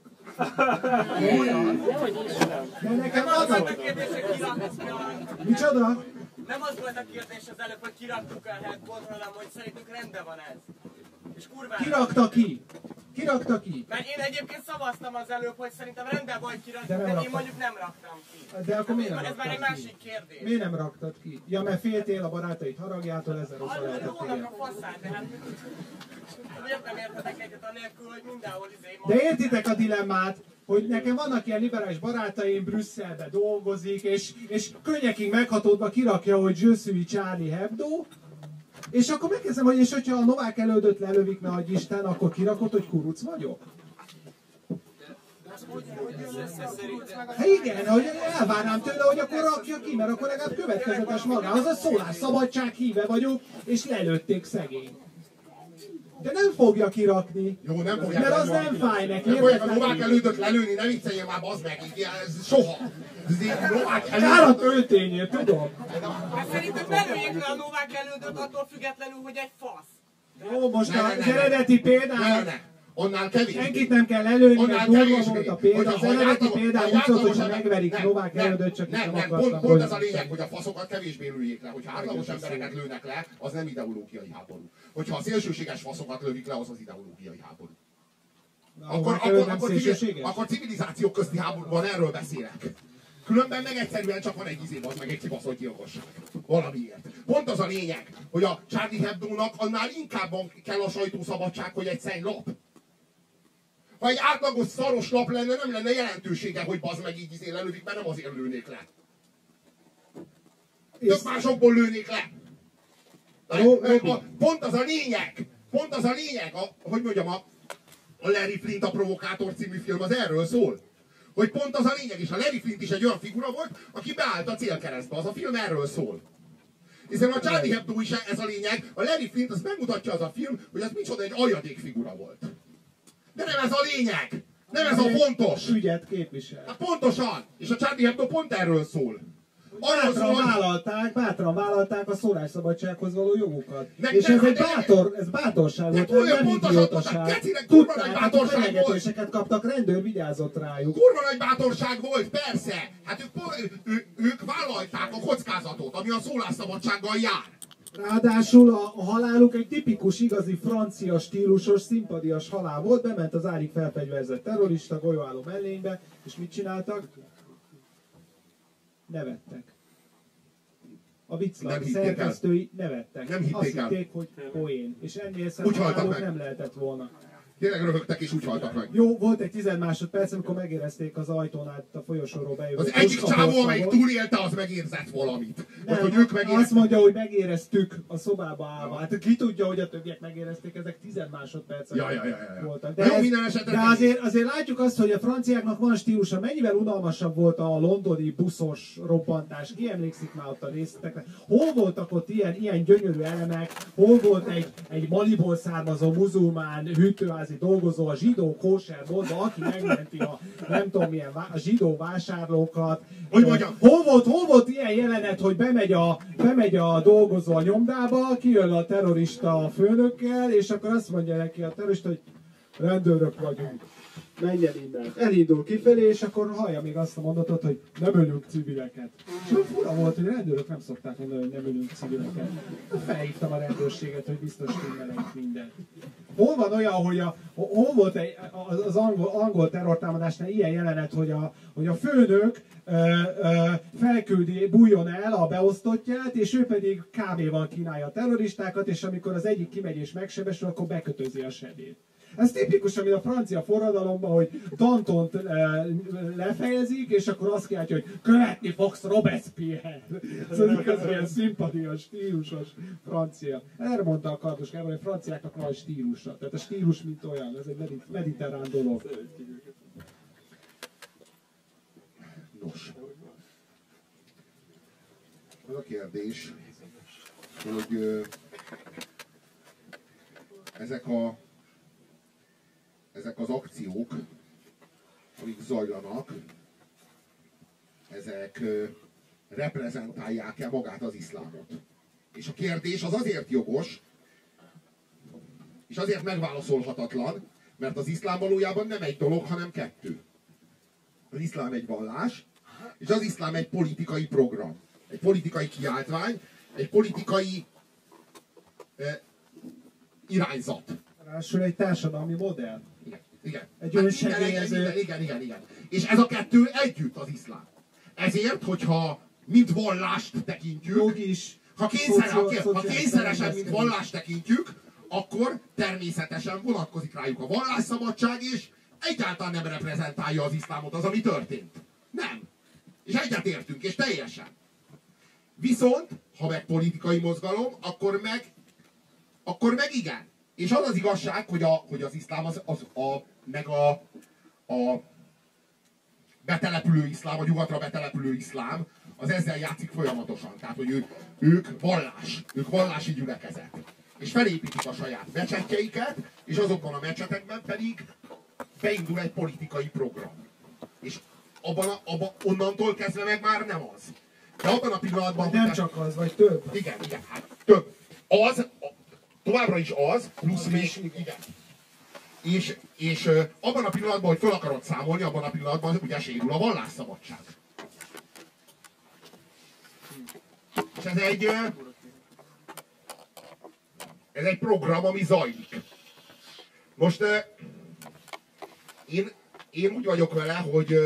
De nekem Nem az volt az a kérdés, hogy kiraktuk. Micsoda? Nem az volt a kérdés az előbb, hogy kiraktuk el headboard, hanem hogy szerintünk rendben van ez. És kurvára. Kirakta ki? Kirakta ki? Mert én egyébként szavaztam az előbb, hogy szerintem rendben van, hogy kiraktuk, De nem de én raktam. mondjuk nem raktam ki. De akkor miért nem Ez már egy raktad másik ki? kérdés. Miért nem raktad ki? Ja, mert féltél a barátaid haragjától, ezzel oka lehetett Lónak igen. a faszát, de hát miért nem értetek egyet anélkül, hogy mindenhol De értitek a dilemmát, hogy nekem vannak ilyen liberális barátaim, Brüsszelbe dolgozik, és könnyekig meghatódva kirakja, hogy je suis Charlie Hebdo, és akkor megkezdem, hogy és hogyha a Novák Elődöt lelövik, ne adj Isten, akkor kirakod, hogy kuruc vagyok? Hát igen, hogy elvárnám tőle, hogy akkor rakja ki, mert akkor legalább következetes magához. A szólásszabadság híve vagyok, és lelőtték szegény. De nem fogja kirakni, Jó, nem fogják mert az lelőni. nem fáj neki. Nem fogják a érted? Novák Elődöt lelőni, ne vicceljél már, bazd meg, így, ez soha. Ez így Novák Kár a Elődöt... töltényét, tudom. Hát szerintem ne lőjék le a Novák Elődöt attól függetlenül, hogy egy fasz. Jó, most Ne, ne, az ne, ne. eredeti példán Ne. Annál kevésbé. senkit nem kell lelőni, mert Annál durva kevésbé. volt a példa. Az Hogyha- eredeti hogyha példán átlagosan- úgy szólt, hogy ha átlagosan- megverik nem, Novák nem, Elődöt, csak nem, nem nem, akartam. pont ez a lényeg, hogy a faszokat kevésbé lőjék le. Hogyha átlagos embereket lőnek le, az nem ideológiai háború. Hogyha a szélsőséges faszokat lövik le, az az ideológiai háború. Akkor civilizációk közti háborúban erről beszélek. Különben meg egyszerűen csak van egy az meg egy kibaszott gyilkosság. Valamiért. Pont az a lényeg, hogy a Charlie Hebdo-nak annál inkább kell a sajtószabadság, hogy egy szenylap. Ha egy átlagos szaros lap lenne, nem lenne jelentősége, hogy bazd meg így lelövik, mert nem azért lőnék le. Tök másokból lőnék le. Pont az a lényeg, hogy mondjam, a Larry Flint a Provokátor című film az erről szól. Hogy pont az a lényeg, és a Larry Flint is egy olyan figura volt, aki beállt a célkeresztbe. Az a film erről szól. Hiszen a Charlie Hebdo is ez a lényeg, a Larry Flint az megmutatja az a film, hogy ez micsoda egy aljadék figura volt. De nem ez a lényeg! Nem ez a fontos! Ügyet képvisel. Hát pontosan! És a Charlie Hebdo pont erről szól. Arról szól, hogy... Bátran vállalták a szólásszabadsághoz való jogukat. Ne- És ne- ez egy hát- bátorság volt, olyan nem pontosan idiótaság. mondták, Gecinek kurva nagy Tudták, bátorság hát volt. fenyegetéseket kaptak, rendőr vigyázott rájuk. Kurva nagy bátorság volt, persze! Hát ők vállalták a kockázatot, ami a szólásszabadsággal jár. Ráadásul a haláluk egy tipikus, igazi francia stílusos, szimpadias halál volt, bement az árig felfegyverzett terrorista golyóálló mellénybe, és mit csináltak? Nevettek. A vicclap szerkesztői nevettek. Nem hitték el. Azt hitték, hogy poén. És ennél Úgy haltak szemben meg. nem lehetett volna. Tényleg röhögtek és úgy haltak meg. Jó, volt egy 10 másodperc, amikor megérezték az ajtón át a folyosóról bejövő. Az egyik csávó, amelyik túlélte, az megérzett valamit. Vagy hogy ők azt megérezték. mondja, hogy megéreztük a szobába állva. Hát ki tudja, hogy a többiek megérezték, ezek 10 másodpercek Ja. voltak. Jó, minden esetre de azért látjuk azt, hogy a franciáknak van stílusa. Mennyivel unalmasabb volt a londoni buszos robbantás. Ki emlékszik már ott a részletekre? Hol voltak ott ilyen gyönyörű elemek? Hol volt egy Maliból származó muzulmán hűtőházi dolgozó a zsidó kóser boltba, aki megmenti a nem tudom milyen a zsidó vásárlókat. Hogy mondjam? Hol volt ilyen jelenet, hogy bemegy a dolgozó a nyomdába, kijön a terrorista főnökkel, és akkor azt mondja neki a terrorista, hogy rendőrök vagyunk. Menjen innen. Elindul kifelé, és akkor hallja még azt a mondatot, hogy nem ölünk civileket. És fura volt, hogy a rendőrök nem szokták mondani, hogy nem ölünk civileket. Felhívtam a rendőrséget, hogy biztos timmelek mindent. Hol van olyan, hogy hol volt az angol terrortámadásnál ilyen jelenet, hogy a főnök felküldi, bújjon el a beosztottját, és ő pedig kávéval kínálja a terroristákat, és amikor az egyik kimegy és megsebesül, akkor bekötözi a sebét. Ez tipikus, ami a francia forradalomban, hogy Dantont lefejezik, és akkor azt kiáltja, hogy követni fogsz Robespierre. Ez az igaz, ilyen szimpatias, stílusos francia. Erre mondta a Kardos Gábor, hogy a franciáknak van stílusa. Tehát a stílus mint olyan, ez egy mediterrán dolog. Nos. Az a kérdés, hogy ezek az akciók, amik zajlanak, ezek reprezentálják-e magát az iszlámot. És a kérdés az azért jogos, és azért megválaszolhatatlan, mert az iszlám valójában nem egy dolog, hanem kettő. Az iszlám egy vallás, és az iszlám egy politikai program. Egy politikai kiáltvány, egy politikai irányzat. Ráadásul egy társadalmi modell. Igen. Egy önsegélyező. Igen. És ez a kettő együtt az iszlám. Ezért, hogyha mint vallást tekintjük, ha kényszeresen, mint vallást tekintjük, akkor természetesen vonatkozik rájuk a vallásszabadság, és egyáltalán nem reprezentálja az iszlámot az, ami történt. Nem. És egyetértünk, és teljesen. Viszont, ha meg politikai mozgalom, akkor meg igen. És az az igazság, hogy az iszlám meg a betelepülő iszlám, a nyugatra betelepülő iszlám, az ezzel játszik folyamatosan. Tehát, hogy ők vallási gyülekezet. És felépítik a saját mecsetjeiket, és azokban a mecsetekben pedig beindul egy politikai program. És onnantól kezdve meg már nem az. De abban a pillanatban... Nem csak az, vagy több. Igen, hát több. Továbbra is az, plusz még... Igen. És abban a pillanatban, hogy fel akarod számolni, abban a pillanatban ugye sérül a vallásszabadság. És ez egy program, ami zajlik. Most én úgy vagyok vele,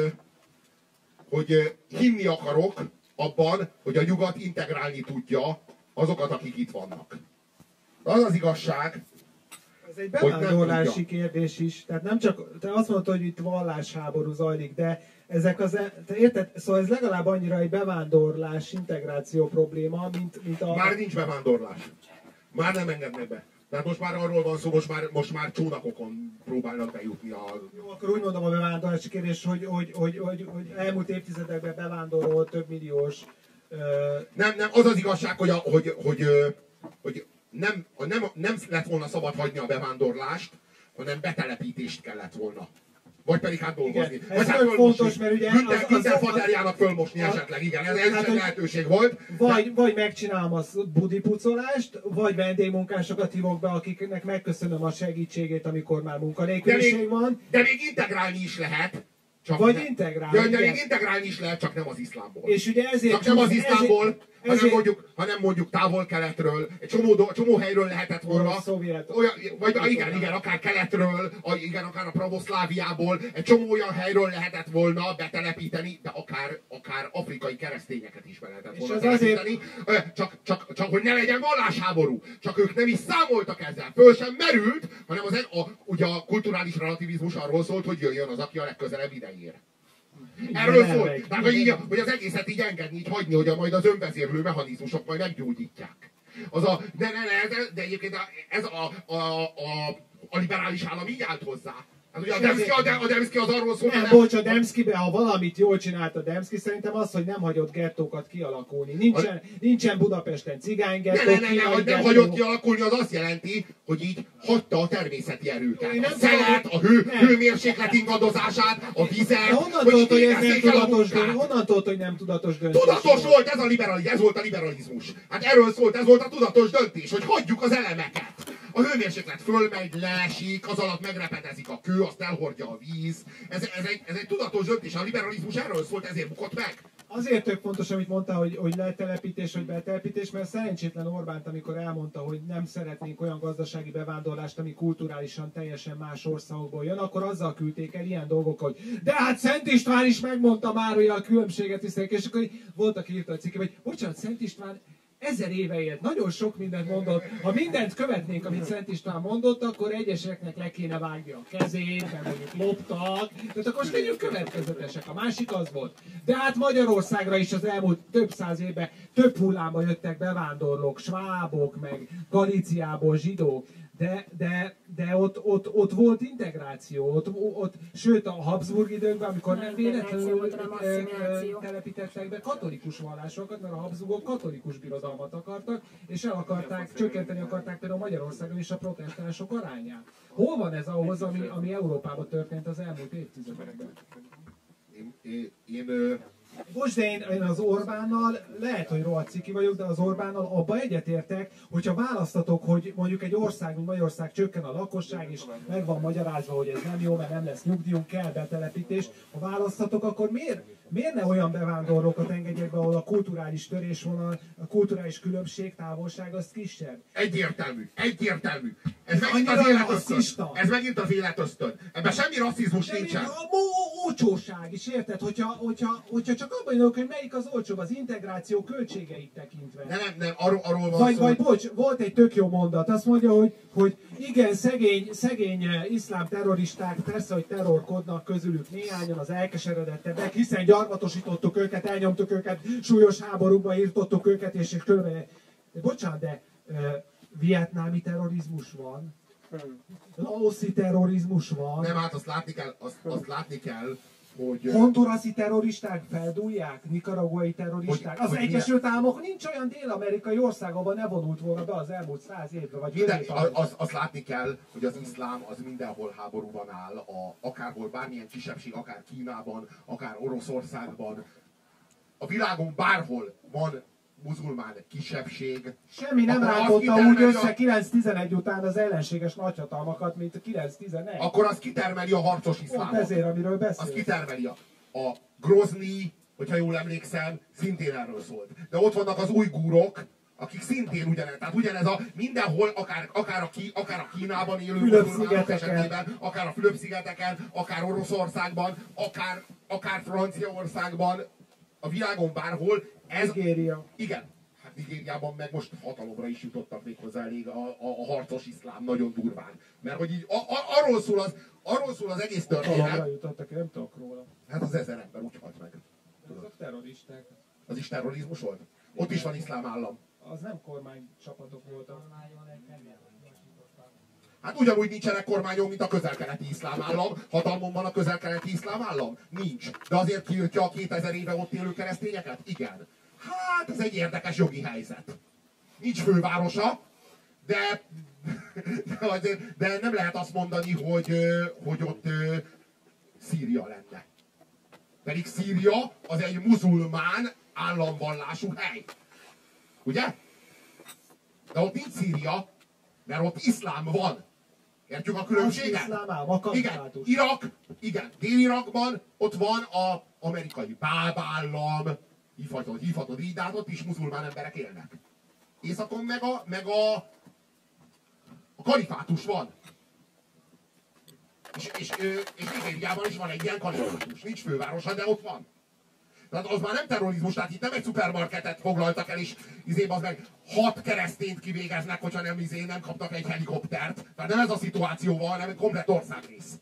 hogy hinni akarok abban, hogy a nyugat integrálni tudja azokat, akik itt vannak. De az az igazság, ez egy bevándorlási kérdés is. Tehát nem csak, te azt mondtad, hogy itt vallásháború zajlik, de ezek te érted? Szóval ez legalább annyira egy bevándorlás, integráció probléma, mint a... Már nincs bevándorlás. Már nem engednek be. Tehát most már arról van szó, most már csónakokon próbálnak bejutni a... Jó, akkor úgy mondom a bevándorlási kérdés, hogy elmúlt évtizedekben bevándorolt több milliós... Nem, az az igazság, hogy nem lett volna szabad hagyni a bevándorlást, hanem betelepítést kellett volna. Vagy pedig hát dolgozni. Igen, ez nagyon fontos, mert ugye... Minden faterjának fölmosni esetleg, igen, ez egy lehetőség volt. Vagy megcsinálom a budipucolást, vagy vendégmunkásokat hívok be, akiknek megköszönöm a segítségét, amikor már munkanélküliség van. De még integrálni is lehet. Integrálni. De még integrálni is lehet, csak nem az iszlámból. És ugye ezért... Csak nem az iszlámból, hanem mondjuk távol-keletről, egy csomó helyről lehetett volna. Igen, akár keletről, akár a pravoszláviából, egy csomó olyan helyről lehetett volna betelepíteni, de akár afrikai keresztényeket is be lehetett volna telepíteni. Csak hogy ne legyen vallásháború. Csak ők nem is számoltak ezzel. Föl sem merült, hanem ugye a kulturális relativizmus arról szólt, hogy jöjjön az, aki a legközelebb idejér. Erről szól. Tehát, hogy az egészet így engedni, így hagyni, hogy majd az önvezérlő mechanizmusok majd meggyógyítják. De egyébként ez a liberális állam így állt hozzá. Hát ugye a Demszky az arról szól, hogy... Bocs, a Demszkybe, ha valamit jól csinált a Demszky, szerintem az, hogy nem hagyott gettókat kialakulni. Nincsen Budapesten cigánygettó, nem hagyott kialakulni, az azt jelenti, hogy így hagyta a természeti erőket. A szelet, a hőmérséklet ingadozását, a vizet. Honnan tudod, hogy ez nem tudatos döntés? Honnan tudod, hogy nem tudatos döntés? Tudatos volt, ez volt a liberalizmus. Hát erről szólt, ez volt a tudatos döntés, hogy hagyjuk az elemeket. A hőmérséklet fölmegy, leesik, az alatt megrepedezik a kő, azt elhordja a víz. Ez egy tudatos döntés, a liberalizmus erről szólt, ezért bukott meg. Azért tök fontos, amit mondta, hogy letelepítés, vagy betelepítés, mert szerencsétlen Orbánt, amikor elmondta, hogy nem szeretnénk olyan gazdasági bevándorlást, ami kulturálisan teljesen más országokból jön, akkor azzal küldték el ilyen dolgok, hogy de hát Szent István is megmondta már, hogy a különbséget visznek, és akkor voltak írta a cikke, hogy bocsánat, Szent István 1000 éve élt, nagyon sok mindent mondott. Ha mindent követnénk, amit Szent István mondott, akkor egyeseknek le kéne vágni a kezét, mert mondjuk loptak. Tehát akkor most legyünk következetesek. A másik az volt. De hát Magyarországra is az elmúlt több száz évben több hullámban jöttek bevándorlók, svábok, meg Galíciából zsidók. De ott volt integráció, sőt a Habsburg időkben, amikor nem véletlenül telepítettek be katolikus vallásokat, mert a Habsburgok katolikus birodalmat akartak, és csökkenteni akarták például Magyarországon is a protestánsok arányát. Hol van ez ahhoz, ami Európában történt az elmúlt évtizedekben? Most de én az Orbánnal, lehet, hogy rohadt ciki vagyok, de az Orbánnal abba egyetértek, hogyha választatok, hogy mondjuk egy ország, mint Magyarország csökken a lakosság, és meg van magyarázva, hogy ez nem jó, mert nem lesz nyugdíjunk, kell betelepítés. Ha választatok, akkor miért ne olyan bevándorlókat engedjek be, ahol a kulturális törésvonal, a kulturális különbség, távolság az kisebb? Egyértelmű. Ez megint az életösztön. Ez megint az életösztön. Ebben semmi rasszizmus nincsen. A olcsóság is, érted? Hogyha csak abban jönök, hogy melyik az olcsóbb, az integráció költségeit tekintve. Nem, arról van szó. Vagy bocs, volt egy tök jó mondat, azt mondja, hogy igen, szegény iszlám terroristák, persze, hogy terrorkodnak közülük néhányan az elkeseredettebbek, hiszen gyarmatosítottuk őket, elnyomtuk őket, súlyos háborúba írtottuk őket, és különben... Bocsánat, de vietnámi terrorizmus van, laoszi terrorizmus van. Nem, hát azt látni kell, hogy... Honduraszi terroristák feldúlják, nikaraguai terroristák. Az Egyesült Államok nincs olyan dél-amerikai ország, ahol ne vonult volna be az elmúlt 100 évben, vagy azt látni kell, hogy az iszlám az mindenhol háborúban áll, akárhol bármilyen kisebbség, akár Kínában, akár Oroszországban. A világon bárhol van muzulmán kisebbség. Semmi nem rántotta úgy össze 9-11 után az ellenséges nagyhatalmakat, mint 9-11. Akkor az kitermeli a harcos iszlámot. Pont ezért, amiről beszélsz. Az kitermeli a Grozny, hogyha jól emlékszem, szintén erről szólt. De ott vannak az ujgurok, akik szintén ugyanez. Tehát ugyanez a mindenhol, akár a Kínában élő muzulmánok esetében, akár a Fülöp-szigeteken, akár Oroszországban, akár Franciaországban, a világon bárhol. Nigéria. Igen. Hát Nigériában meg most hatalomra is jutottak méghozzá elég a harcos iszlám nagyon durván. Mert hogy így arról szól az egész történet. Hatalomra jutottak, én nem tudok róla. Hát az 1000 ember úgy halt meg. Azok terroristák. Az is terrorizmus volt? Ott is van iszlám állam. Az nem kormánycsapatok voltak. Hát ugyanúgy nincsenek kormányok, mint a közel-keleti iszlám állam. Hatalmon van a közel-keleti iszlám állam? Nincs. De azért kiírtja a 2000 éve ott élő keresztényeket? Igen. Hát ez egy érdekes jogi helyzet. Nincs fővárosa, de nem lehet azt mondani, hogy ott Szíria lenne. Pedig Szíria az egy muzulmán államvallású hely. Ugye? De ott nincs Szíria, mert ott iszlám van. Értjük a különbséget? Igen, igen, Dél-Irakban ott van az amerikai bábállam, hívhatod így, de hát ott is muzulmán emberek élnek. Északon meg a kalifátus van. És Nigériában is van egy ilyen kalifátus. Nincs fővárosa, de ott van. Tehát az már nem terrorizmus, tehát itt nem egy szupermarketet foglaltak el, és az meg 6 keresztényt kivégeznek, hogyha nem kapnak egy helikoptert. Tehát nem ez a szituáció van, hanem egy komplett országrész.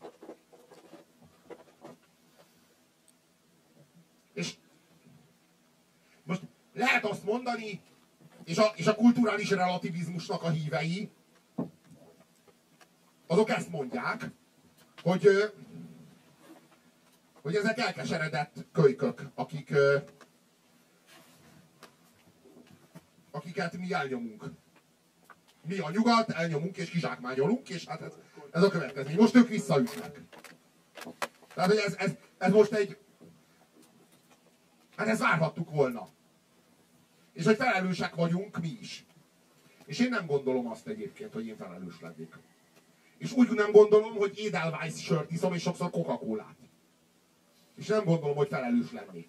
És most lehet azt mondani, és a kulturális relativizmusnak a hívei, azok ezt mondják, hogy ezek elkeseredett kölykök, akiket mi elnyomunk. Mi a nyugat elnyomunk és kizsákmányolunk, és hát ez a következmény. Most ők visszaütnek. Tehát, hogy ez most egy... Hát ezt várhattuk volna. És hogy felelősek vagyunk mi is. És én nem gondolom azt egyébként, hogy én felelős lennék. És úgy nem gondolom, hogy Edelweiss sört iszom, és sokszor Coca-Colát. És nem gondolom, hogy felelős lennék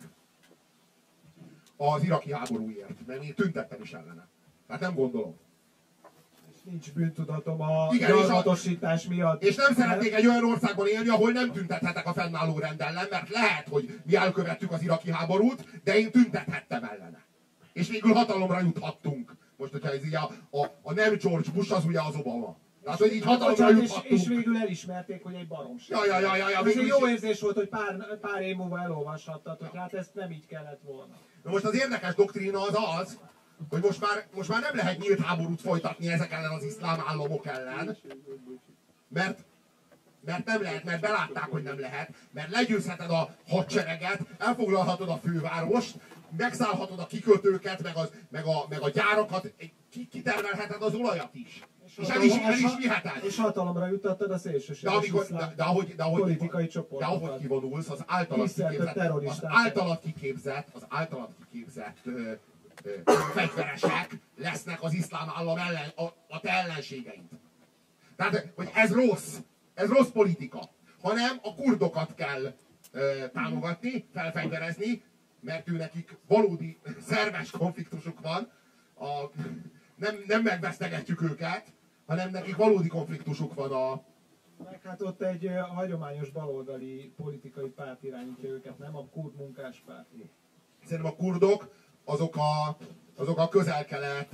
az iraki háborúért, mert én tüntettem is ellene. Tehát nem gondolom. És nincs bűntudatom a gyarmatosítás miatt. És nem szeretnék egy olyan országban élni, ahol nem tüntethetek a fennálló rend ellen, mert lehet, hogy mi elkövettük az iraki háborút, de én tüntethettem ellene. És végül hatalomra juthattunk. Most, hogyha ez így a nem George Bush, az ugye az Obama. Tehát, hogy így hatalomra juthattunk. És végül elismerték, hogy egy baromság. Ja, ez egy jó érzés volt, hogy pár év múlva elolvashattad, hogy hát ezt nem így kellett volna. Na most az érdekes doktrína az, hogy most már nem lehet nyílt háborút folytatni ezek ellen az iszlám államok ellen, mert nem lehet, mert belátták, hogy nem lehet, mert legyőzheted a hadsereget, elfoglalhatod a fővárost, megszállhatod a kikötőket, meg a gyárakat, kitermelheted az olajat is. És És el is viheted. És hatalomra juttattad a szélsőséges politikai csoportokat. De ahogy kivonulsz, az általad kiképzett fegyveresek lesznek az iszlám állam ellen, a te ellenségeid. Tehát, hogy ez rossz politika. Hanem a kurdokat kell támogatni, felfegyverezni, mert nekik valódi szerves konfliktusuk van. Nem megvesztegetjük őket, hanem nekik valódi konfliktusuk van Meg hát ott egy hagyományos baloldali politikai párt irányítja őket, nem a kurd munkáspárt. Szerintem a kurdok azok a közel-kelet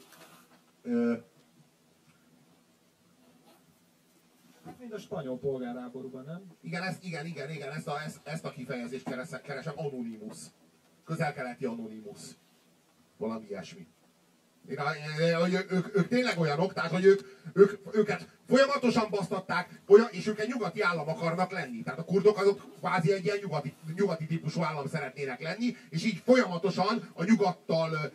hát mind a spanyol polgárháborúban, nem? Igen, ezt a kifejezést keresem, anonimus. Közel-keleti anonimus. Valami ilyesmi. Ők tényleg olyanok, tehát hogy őket folyamatosan basztatták, és ők egy nyugati állam akarnak lenni. Tehát a kurdok azok kvázi egy ilyen nyugati típusú állam szeretnének lenni, és így folyamatosan a nyugattal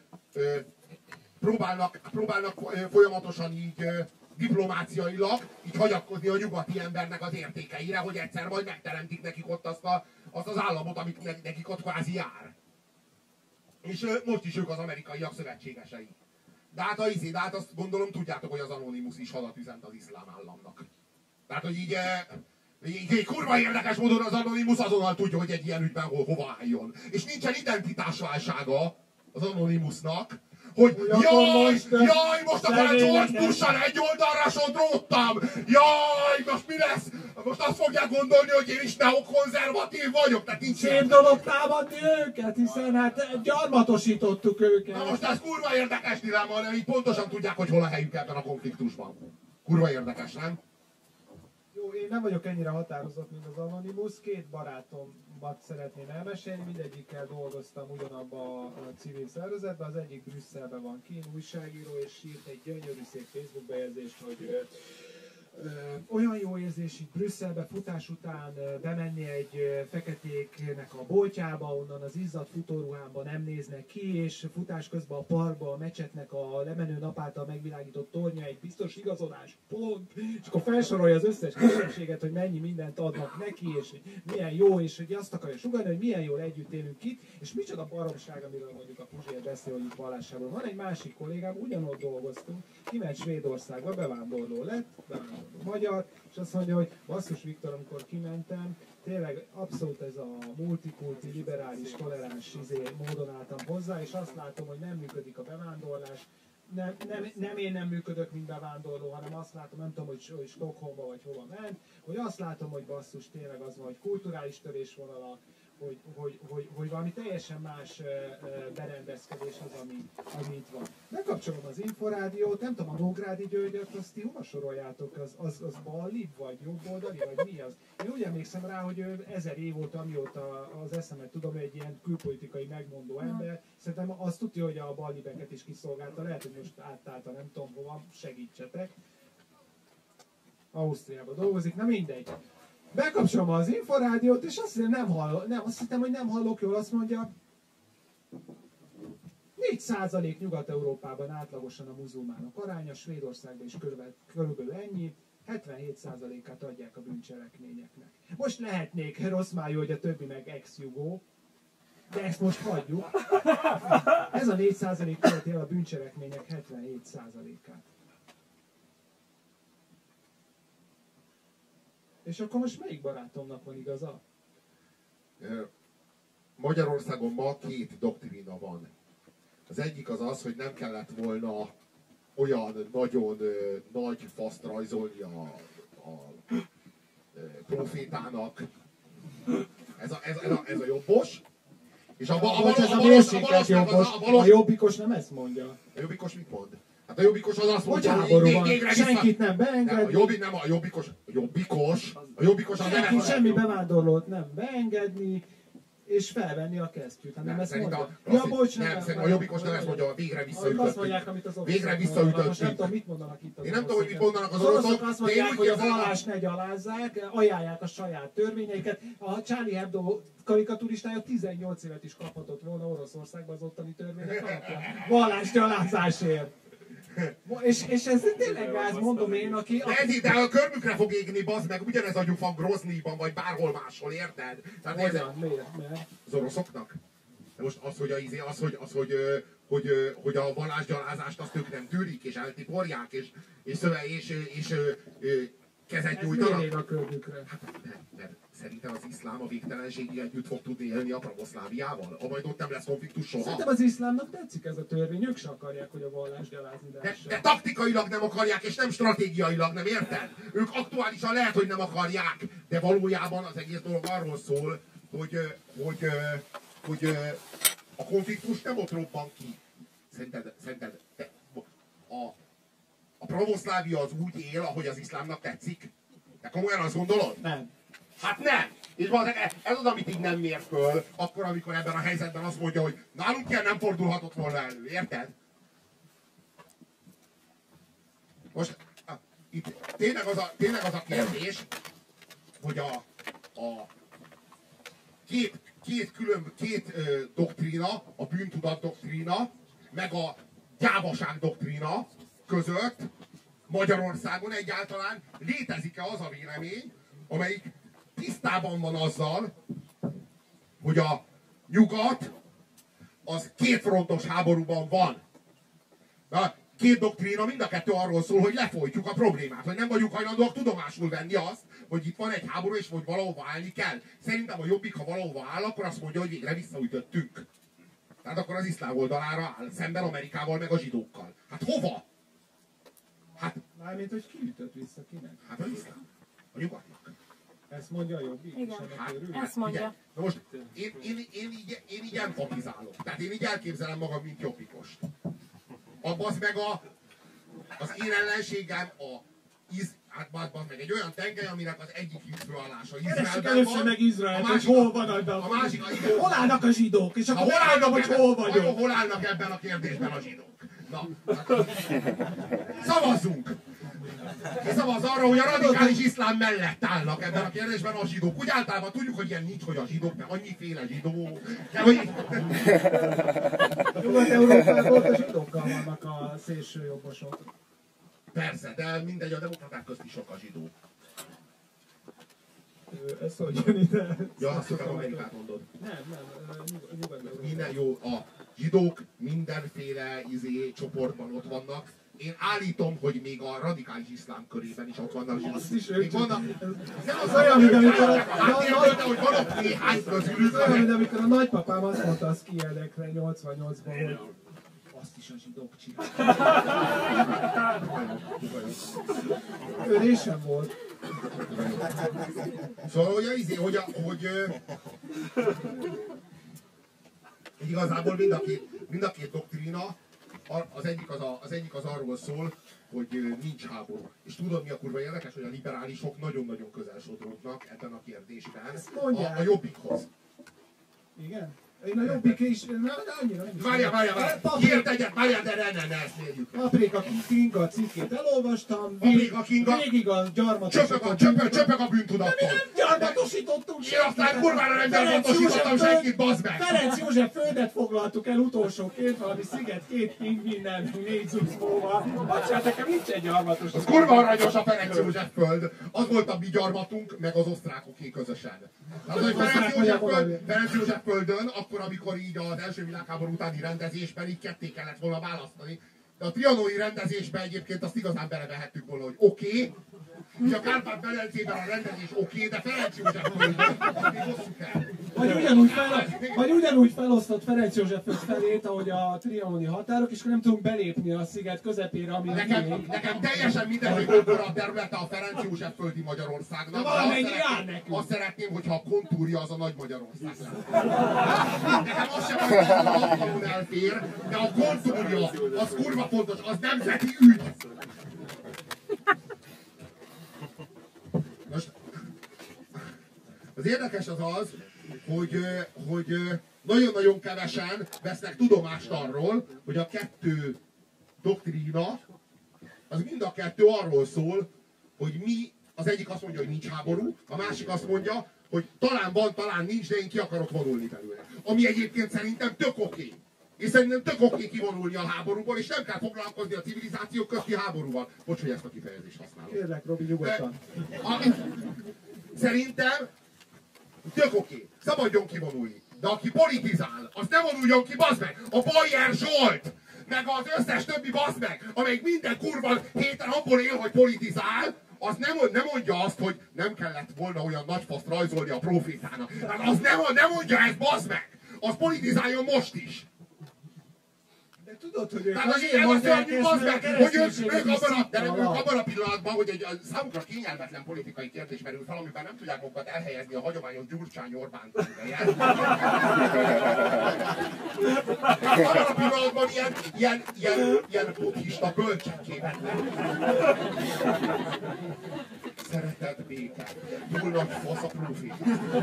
próbálnak folyamatosan így diplomáciailag így hagyatkozni a nyugati embernek az értékeire, hogy egyszer majd megteremtik nekik ott azt az államot, amit nekik ott kvázi jár. És most is ők az amerikaiak szövetségesei. De hát azt gondolom tudjátok, hogy az Anonymous is hadat üzent az iszlám államnak. Tehát, hogy így kurva érdekes módon az Anonymous azonnal tudja, hogy egy ilyen ügyben hova álljon. És nincsen identitásválsága az Anonymousnak, hogy jaj, most a George Bush-sal egy oldalra sodródtam! Jaj, most mi lesz? Most azt fogják gondolni, hogy én is neokonzervatív vagyok, tehát nincs szép dolog támadni őket, hiszen hát gyarmatosítottuk őket. Na most ez kurva érdekes dilemma, hanem így pontosan tudják, hogy hol a helyük ebben a konfliktusban. Kurva érdekes, nem? Jó, én nem vagyok ennyire határozott, mint az Anonymous. Két barátomat szeretném elmesélni, mindegyikkel dolgoztam ugyanabban a civil szervezetben. Az egyik Brüsszelben van kint, újságíró, és írt egy gyönyörű szép Facebook bejegyzést, hogy olyan jó érzés itt Brüsszelbe futás után bemenni egy feketéknek a boltjába, onnan az izzadt futóruhámban nem néznek ki, és futás közben a parkba a mecsetnek a lemenő nap által megvilágított tornya egy biztos igazolás, pont, és akkor felsorolja az összes kisebbséget, hogy mennyi mindent adnak neki, és hogy milyen jó, és hogy azt akarja sugallni, hogy milyen jól együtt élünk itt, és micsoda baromság, amiről mondjuk a Puzsér beszél, hogy itt vallásából. Van egy másik kollégám, ugyanott dolgoztunk, kiment Svédországba, bevándorló lett, magyar, és azt mondja, hogy basszus Viktor, amikor kimentem, tényleg abszolút ez a multikulti, liberális, toleráns módon álltam hozzá, és azt látom, hogy nem működik a bevándorlás, nem én nem működök, mint bevándorló, hanem azt látom, nem tudom, hogy Stockholmba vagy hova ment, hogy azt látom, hogy basszus, tényleg az van, hogy kulturális törésvonalak, hogy valami teljesen más berendezkedés az, ami itt van. Megkapcsolom az Inforádiót, nem tudom, a Nógrádi Györgyöt, azt ti hova soroljátok? Az ballibb, vagy jobboldali, vagy mi az? Én úgy emlékszem rá, hogy ő 1000 év óta, amióta az eszemet tudom, egy ilyen külpolitikai megmondó ember. Szerintem azt tudja, hogy a ballibeket is kiszolgálta. Lehet, hogy most áttálta, nem tudom hova, segítsetek. Ausztriában dolgozik, na mindegy. Bekapcsolom az Inforádiót, és azt hittem, hogy nem hallok jól, azt mondja, 4% Nyugat-Európában átlagosan a muzulmánok aránya, Svédországban is körülbelül ennyi, 77%-át adják a bűncselekményeknek. Most lehetnék rossz májú, hogy a többi meg ex-jugó, de ezt most hagyjuk. Ez a 4% követi el a bűncselekmények 77%-át. És akkor most melyik barátomnak van igaza? Magyarországon ma két doktrína van. Az egyik az, hogy nem kellett volna olyan nagyon nagy faszt rajzolni a profétának. Ez a jobbos. És a jobbikos nem ezt mondja. A jobbikos mit mond? Hát a jobbikos az azt mondja, hogy senkit nem beengedni. A jobbikos az nem semmi bevándorlót nem beengedni, és felvenni a kesztyűt, hanem ezt mondja. Szerintem a jobbikos nem ezt mondja, végre visszaütött. Azt mondják, amit az végre visszaütött. Most nem tudom, mit mondanak itt az Én nem tudom, hogy mit mondanak az oroszok. oroszok. Azt mondják, hogy a vallást ne gyalázzák, ajánlják a saját törvényeiket. A Charlie Hebdo karikaturistája 18 évet is kaphatott volna Oroszországban az ottani törvények alapján. Vallásgyalázásért. És ez tényleg gáz, mondom én, aki... De a körmükre fog égni, bazd meg, ugyanez a gyufak Groznyban, vagy bárhol máshol, érted? Tehát Hogyan? Miért? az oroszoknak? De most az, hogy a vallásgyalázást azt ők nem tűrik, és eltiporják, és kezet nyújtanak. Ez miért ér a körmükre? Hát, mert szerintem az iszlám a végtelenségig együtt fog tudni élni a pravoszláviával. Majd ott nem lesz konfliktus soha. Szerintem az iszlámnak tetszik ez a törvény, ők se akarják, hogy a vallás gyalázni De taktikailag nem akarják, és nem stratégiailag, nem érted? Ők aktuálisan lehet, hogy nem akarják, de valójában az egész dolog arról szól, hogy a konfliktus nem ott robban ki. Szerinted a pravoszlávia az úgy él, ahogy az iszlámnak tetszik? Te komolyan azt gondolod? Nem. Hát nem! És valószínűleg ez az, amit így nem mér föl, akkor, amikor ebben a helyzetben azt mondja, hogy nálunk ilyen nem fordulhatott volna elő, érted? Most itt tényleg az a kérdés, hogy a két doktrína, a bűntudat doktrína, meg a gyávaság doktrína között Magyarországon egyáltalán létezik-e az a vélemény, amelyik tisztában van azzal, hogy a nyugat az kétfrontos háborúban van. Na, két doktrína, mind a kettő arról szól, hogy lefolytjuk a problémát, hogy nem vagyunk hajlandóak tudomásul venni azt, hogy itt van egy háború, és hogy valahova állni kell. Szerintem a Jobbik, ha valahova áll, akkor azt mondja, hogy végre visszaütöttünk. Tehát akkor az iszlám oldalára áll, szemben Amerikával, meg a zsidókkal. Hát hova? Hát... Mármint, hogy ki ütött vissza, kinek? Hát az iszlám. A nyugatnak. Ezt mondja a Jobbik? Igen. Hát, Ezt mondja. Na most én így empatizálok. Tehát én így elképzelem magam, mint jobbikost. Az meg az én ellenségem hát meg egy olyan tengely, aminek az egyik hitfőállása Izraelben van. Meg Izrael, hogy hol van ebben. A másik, hol állnak a zsidók? És akkor megmondom, hogy hol vagyok. Hol állnak ebben a kérdésben a zsidók? Na, szavazzunk! Ki szavaz arra, hogy a radikális iszlám mellett állnak ebben a kérdésben a zsidók? Úgy általában tudjuk, hogy ilyen nincs, hogy a zsidók, mert annyiféle zsidó. Nyugat-Európában a zsidókkal vannak a szélső jobbosok. Persze, de mindegy, a demokraták közt is sok a zsidó. Ez hogy jön ide? Ja, azt hiszem, Amerikát mondod. Nem, Nyugat-Európában. Minden jó, a zsidók mindenféle csoportban ott vannak. Én állítom, hogy még a radikális iszlám körében is ott vannak zsidók. Azt is még vannak. Az olyan, mint amikor hogy van ott néhány közülük. olyan, mint amikor a nagypapám azt mondta a skiedekre 88-ban, hogy azt is a zsidók csinálják. Ő résem volt. Szóval, hogy igazából mind a két doktrína, az egyik az arról szól, hogy nincs háború. És tudod, mi a kurva érdekes, hogy a liberálisok nagyon-nagyon közel sodródnak ebben a kérdésben a Jobbikhoz. Igen? Én a Jobbik is, de annyira nem is. Várjál! Kiért egyet, várjál, de ne, ezt mérjük. Paprika Kinga cikkét elolvastam, Paprika Kinga végig a gyarmatosított. Csöpög a bűntudattól. De mi nem gyarmatosítottunk Én aztán kurvára nem gyarmatosítottam senkit, bazd meg! Ferenc József földet foglaltuk el utolsóként, valami sziget, 2 pingvinnel, 4 zucmóval. Bocsánat, nekem nincs egy gyarmatos. Az kurva aranyos a Ferenc József föld. Az volt a mi gyarmatunk, meg az osztrákoké közösen. Az, hogy Ferenc József földön, akkor, amikor így az első világháború utáni rendezésben így ketté kellett volna választani. De a trianoni rendezésben egyébként azt igazán belevehettük volna, hogy oké, és a Kárpát-medencében a rendezés oké, de Ferenc József földön, addig hosszuk el. Vagy ugyanúgy felosztott Ferenc József felét, ahogy a trianoni határok, és akkor nem tudunk belépni a sziget közepére, ami nekem teljesen mindegy, hogy mekkora a területe a Ferenc József földi Magyarországnak. Azt szeretném, hogyha a kontúrja az a Nagy Magyarország lenne. Nekem az sem, hogy a hatalmon elfér, de a kontúrja, az kurva fontos, az nemzeti ügy. Most, az érdekes az, hogy nagyon-nagyon kevesen vesznek tudomást arról, hogy a kettő doktrína, az mind a kettő arról szól, hogy az egyik azt mondja, hogy nincs háború, a másik azt mondja, hogy talán van, talán nincs, de én ki akarok vonulni belőle. Ami egyébként szerintem tök oké. És szerintem tök oké kivonulni a háborúból, és nem kell foglalkozni a civilizációk közti háborúval. Bocs, hogy ezt a kifejezést használom. Kérlek, Robi, nyugodtan. Szerintem tök oké, szabadjon kivonulni. De aki politizál, az ne vonuljon ki, bazd meg! A Bajer Zsolt! Meg az összes többi, bazd meg! Amelyik minden kurva héten abból él, hogy politizál, az nem mondja azt, hogy nem kellett volna olyan nagy faszt rajzolni a profétának. Hát az nem mondja ezt, bazd meg! Az politizáljon most is! De tudod, hogy ők Tehát azért mondják ezt, bazd mert meg, a hogy ők kereszténységet abban a pillanatban, hogy egy számukra kényelmetlen politikai kérdés merül fel, amiben nem tudják magukat elhelyezni a hagyományos Gyurcsány-Orbán ideje. Abban a pillanatban ilyen buddhista bölcsekkével. Szeretet, béke, túl nagy fasz a profit.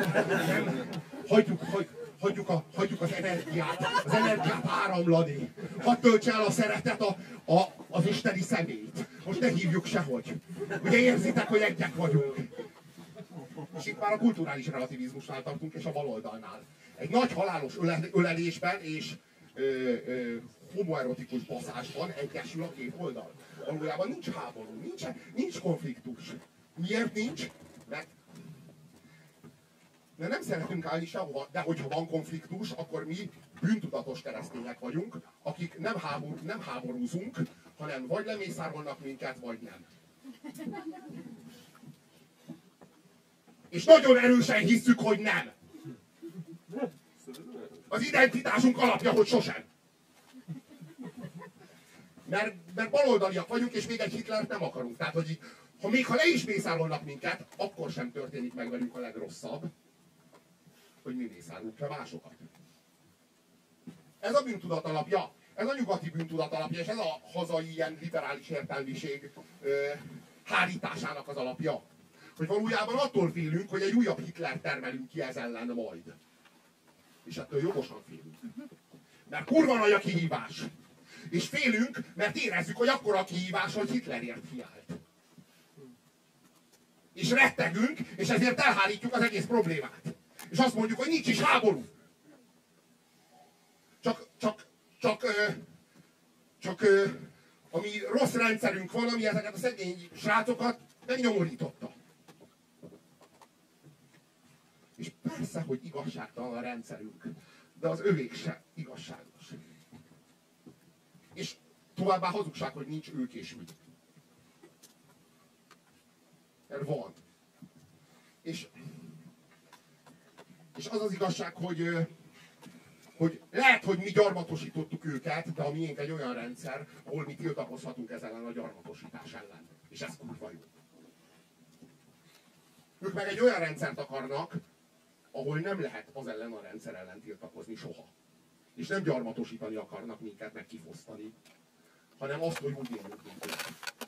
Hagyjuk az energiát áramlani. Hadd töltse el a szeretet az isteni személyt. Most ne hívjuk sehogy. Ugye érzitek, hogy egyek vagyunk. És itt már a kulturális relativizmusnál tartunk, és a baloldalnál. Egy nagy halálos ölelésben és homoerotikus baszásban egyesül a két oldal. Valójában nincs háború, nincs konfliktus. Miért nincs? Mert nem szeretünk állni sehova, de hogyha van konfliktus, akkor mi bűntudatos keresztények vagyunk, akik nem háborúzunk, hanem vagy lemészárolnak minket, vagy nem. És nagyon erősen hisszük, hogy nem. Az identitásunk alapja, hogy sosem. Mert baloldaliak vagyunk, és még egy Hitlert nem akarunk. Tehát, hogy ha le is mészárolnak minket, akkor sem történik meg velünk a legrosszabb, hogy mi mészárolunk le másokat. Ez a bűntudat alapja, ez a nyugati bűntudat alapja, és ez a hazai ilyen liberális értelmiség hárításának az alapja. Hogy valójában attól félünk, hogy egy újabb Hitler termelünk ki ez ellen majd. És ettől jogosan félünk. Mert kurva nagy a kihívás. És félünk, mert érezzük, hogy akkora a kihívás, hogy Hitlerért kiállt. És rettegünk, és ezért elhárítjuk az egész problémát. És azt mondjuk, hogy nincs is háború. Csak ami rossz rendszerünk van, ami ezeket a szegény srácokat megnyomorította. És persze, hogy igazságtalan a rendszerünk, de az övék sem igazságos. És továbbá hazugság, hogy nincs ők és mi. Mert van. És az az igazság, hogy lehet, hogy mi gyarmatosítottuk őket, de a miénk egy olyan rendszer, ahol mi tiltakozhatunk ez ellen a gyarmatosítás ellen. És ez kurva jó. Ők meg egy olyan rendszert akarnak, ahol nem lehet az ellen a rendszer ellen tiltakozni soha. És nem gyarmatosítani akarnak minket, meg kifosztani, hanem azt, hogy úgy éljünk, mint ők.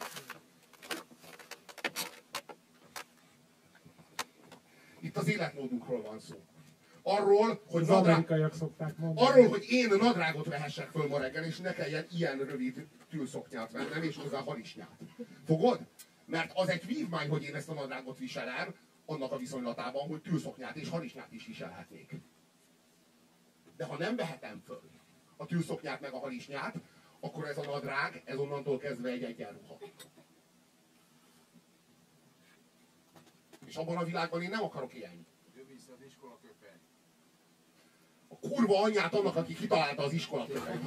Itt az életmódunkról van szó. Arról, hogy én nadrágot vehessek föl ma reggel, és ne kelljen ilyen rövid tűlszoknyát vennem, és hozzá harisnyát. Fogod? Mert az egy vívmány, hogy én ezt a nadrágot viselem, annak a viszonylatában, hogy tűlszoknyát és harisnyát is viselhetnék. De ha nem vehetem föl a tűlszoknyát meg a harisnyát, akkor ez a nadrág, ez onnantól kezdve egy egyenruha. És abban a világban én nem akarok élni. A kurva anyját annak, aki kitalálta az iskolaköpenyt.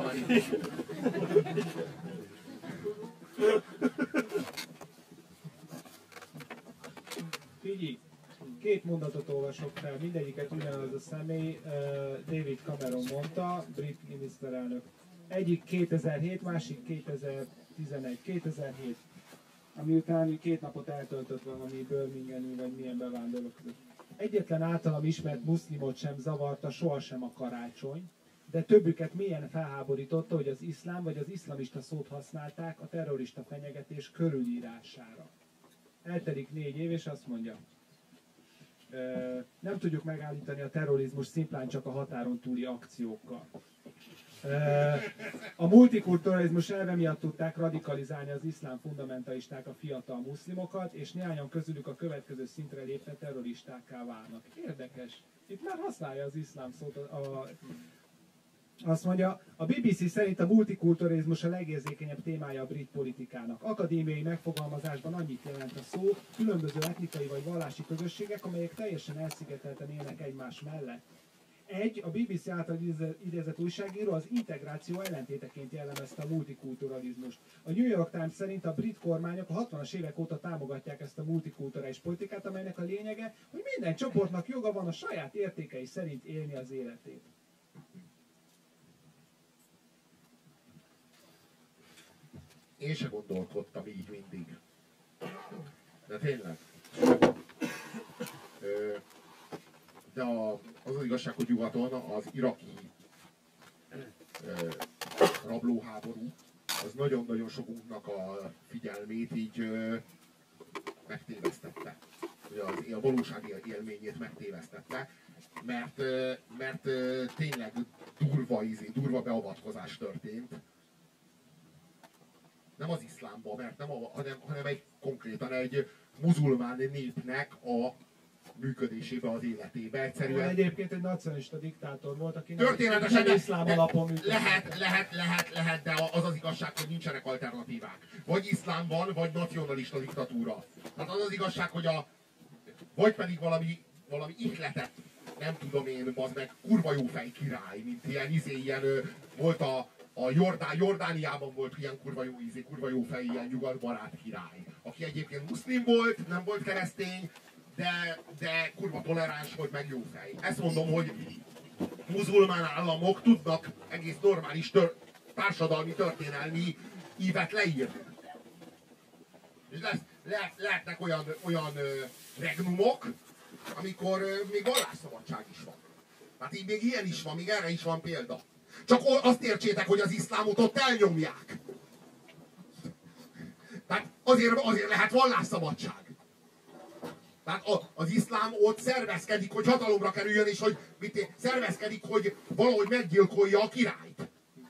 Figyelj, két mondatot olvasok fel, mindegyiket ugyanaz a személy, David Cameron mondta, brit miniszterelnök. Egyik 2007, másik 2011. 2007, ami után 2 napot eltöltött valami Birminghamű vagy milyen bevándorlók között. Egyetlen általam ismert muszlimot sem zavarta sohasem a karácsony, de többüket mélyen felháborította, hogy az iszlám vagy az iszlamista szót használták a terrorista fenyegetés körülírására. Eltelik 4 év, és azt mondja, nem tudjuk megállítani a terrorizmus szimplán csak a határon túli akciókkal. A multikulturalizmus elve miatt tudták radikalizálni az iszlám fundamentalisták a fiatal muszlimokat, és néhányan közülük a következő szintre lépve terroristákká válnak. Érdekes. Itt már használja az iszlám szót Azt mondja, a BBC szerint a multikulturalizmus a legérzékenyebb témája a brit politikának. Akadémiai megfogalmazásban annyit jelent a szó, különböző etnikai vagy vallási közösségek, amelyek teljesen elszigetelten élnek egymás mellett. A BBC által idézett újságíró az integráció ellentéteként jellemezte a multikulturalizmust. A New York Times szerint a brit kormányok a 60-as évek óta támogatják ezt a multikulturális politikát, amelynek a lényege, hogy minden csoportnak joga van a saját értékei szerint élni az életét. Én se gondolkodtam így mindig. De tényleg. De az igazság, hogy nyugaton az iraki rablóháború az nagyon-nagyon sokunknak a figyelmét így megtévesztette. A valósági élményét megtévesztette, mert tényleg durva beavatkozás történt. Nem az iszlámba, hanem konkrétan egy muzulmán népnek a működésébe, az életébe. Egyszerűen... Egyébként egy nacionalista diktátor volt, aki történetesen nem iszlám alapon működik. Lehet, de az az igazság, hogy nincsenek alternatívák. Vagy iszlám van, vagy nacionalista diktatúra. Hát az az igazság, hogy vagy pedig valami ihletet, nem tudom én, bazd meg, kurva jó fej király, mint ilyen volt a Jordániában volt ilyen kurva jó fej, ilyen nyugatbarát király. Aki egyébként muszlim volt, nem volt keresztény, de kurva toleráns volt, meg jó fej. Ezt mondom, hogy muzulmán államok tudnak egész normális társadalmi, történelmi ívet leírni. És lehetnek olyan regnumok, amikor még vallásszabadság is van. Hát így még ilyen is van, még erre is van példa. Csak azt értsétek, hogy az iszlámot ott elnyomják. Tehát azért lehet vallásszabadság. Tehát az iszlám ott szervezkedik, hogy hatalomra kerüljön, és hogy szervezkedik, hogy valahogy meggyilkolja a királyt.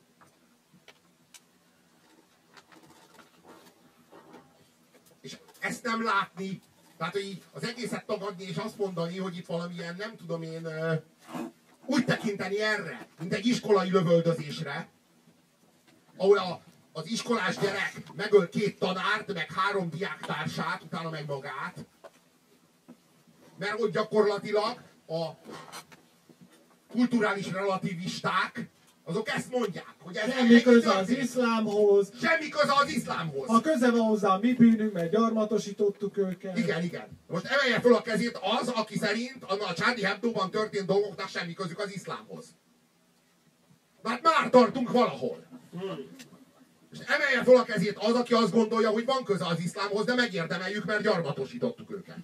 És ezt nem látni, tehát hogy az egészet tagadni, és azt mondani, hogy itt valamilyen, nem tudom én, úgy tekinteni erre, mint egy iskolai lövöldözésre, ahol az iskolás gyerek megöl 2 tanárt, meg 3 diáktársát, utána meg magát. Mert hogy gyakorlatilag a kulturális relativisták, azok ezt mondják, hogy ez semmi köze az iszlámhoz. Semmi köze az iszlámhoz. Ha köze van hozzá a mi bűnünk, mert gyarmatosítottuk őket. Igen. Most emelje fel a kezét az, aki szerint a Charlie Hebdóban történt dolgoknak semmi közük az iszlámhoz. Hát már tartunk valahol. És emelje fel a kezét az, aki azt gondolja, hogy van köze az iszlámhoz, de megérdemeljük, mert gyarmatosítottuk őket.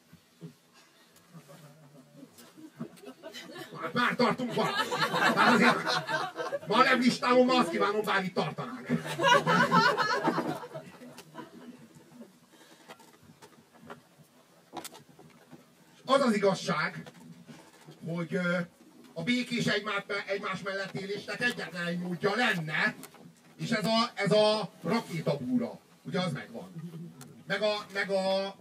Hát már tartunk valahol. Hát azért ma a listámon azt kívánom, bár itt tartanánk. Az az igazság, hogy a békés egymás mellett élésnek egyetlen egy módja lenne, és ez a rakétabúra. Ugye az megvan. Meg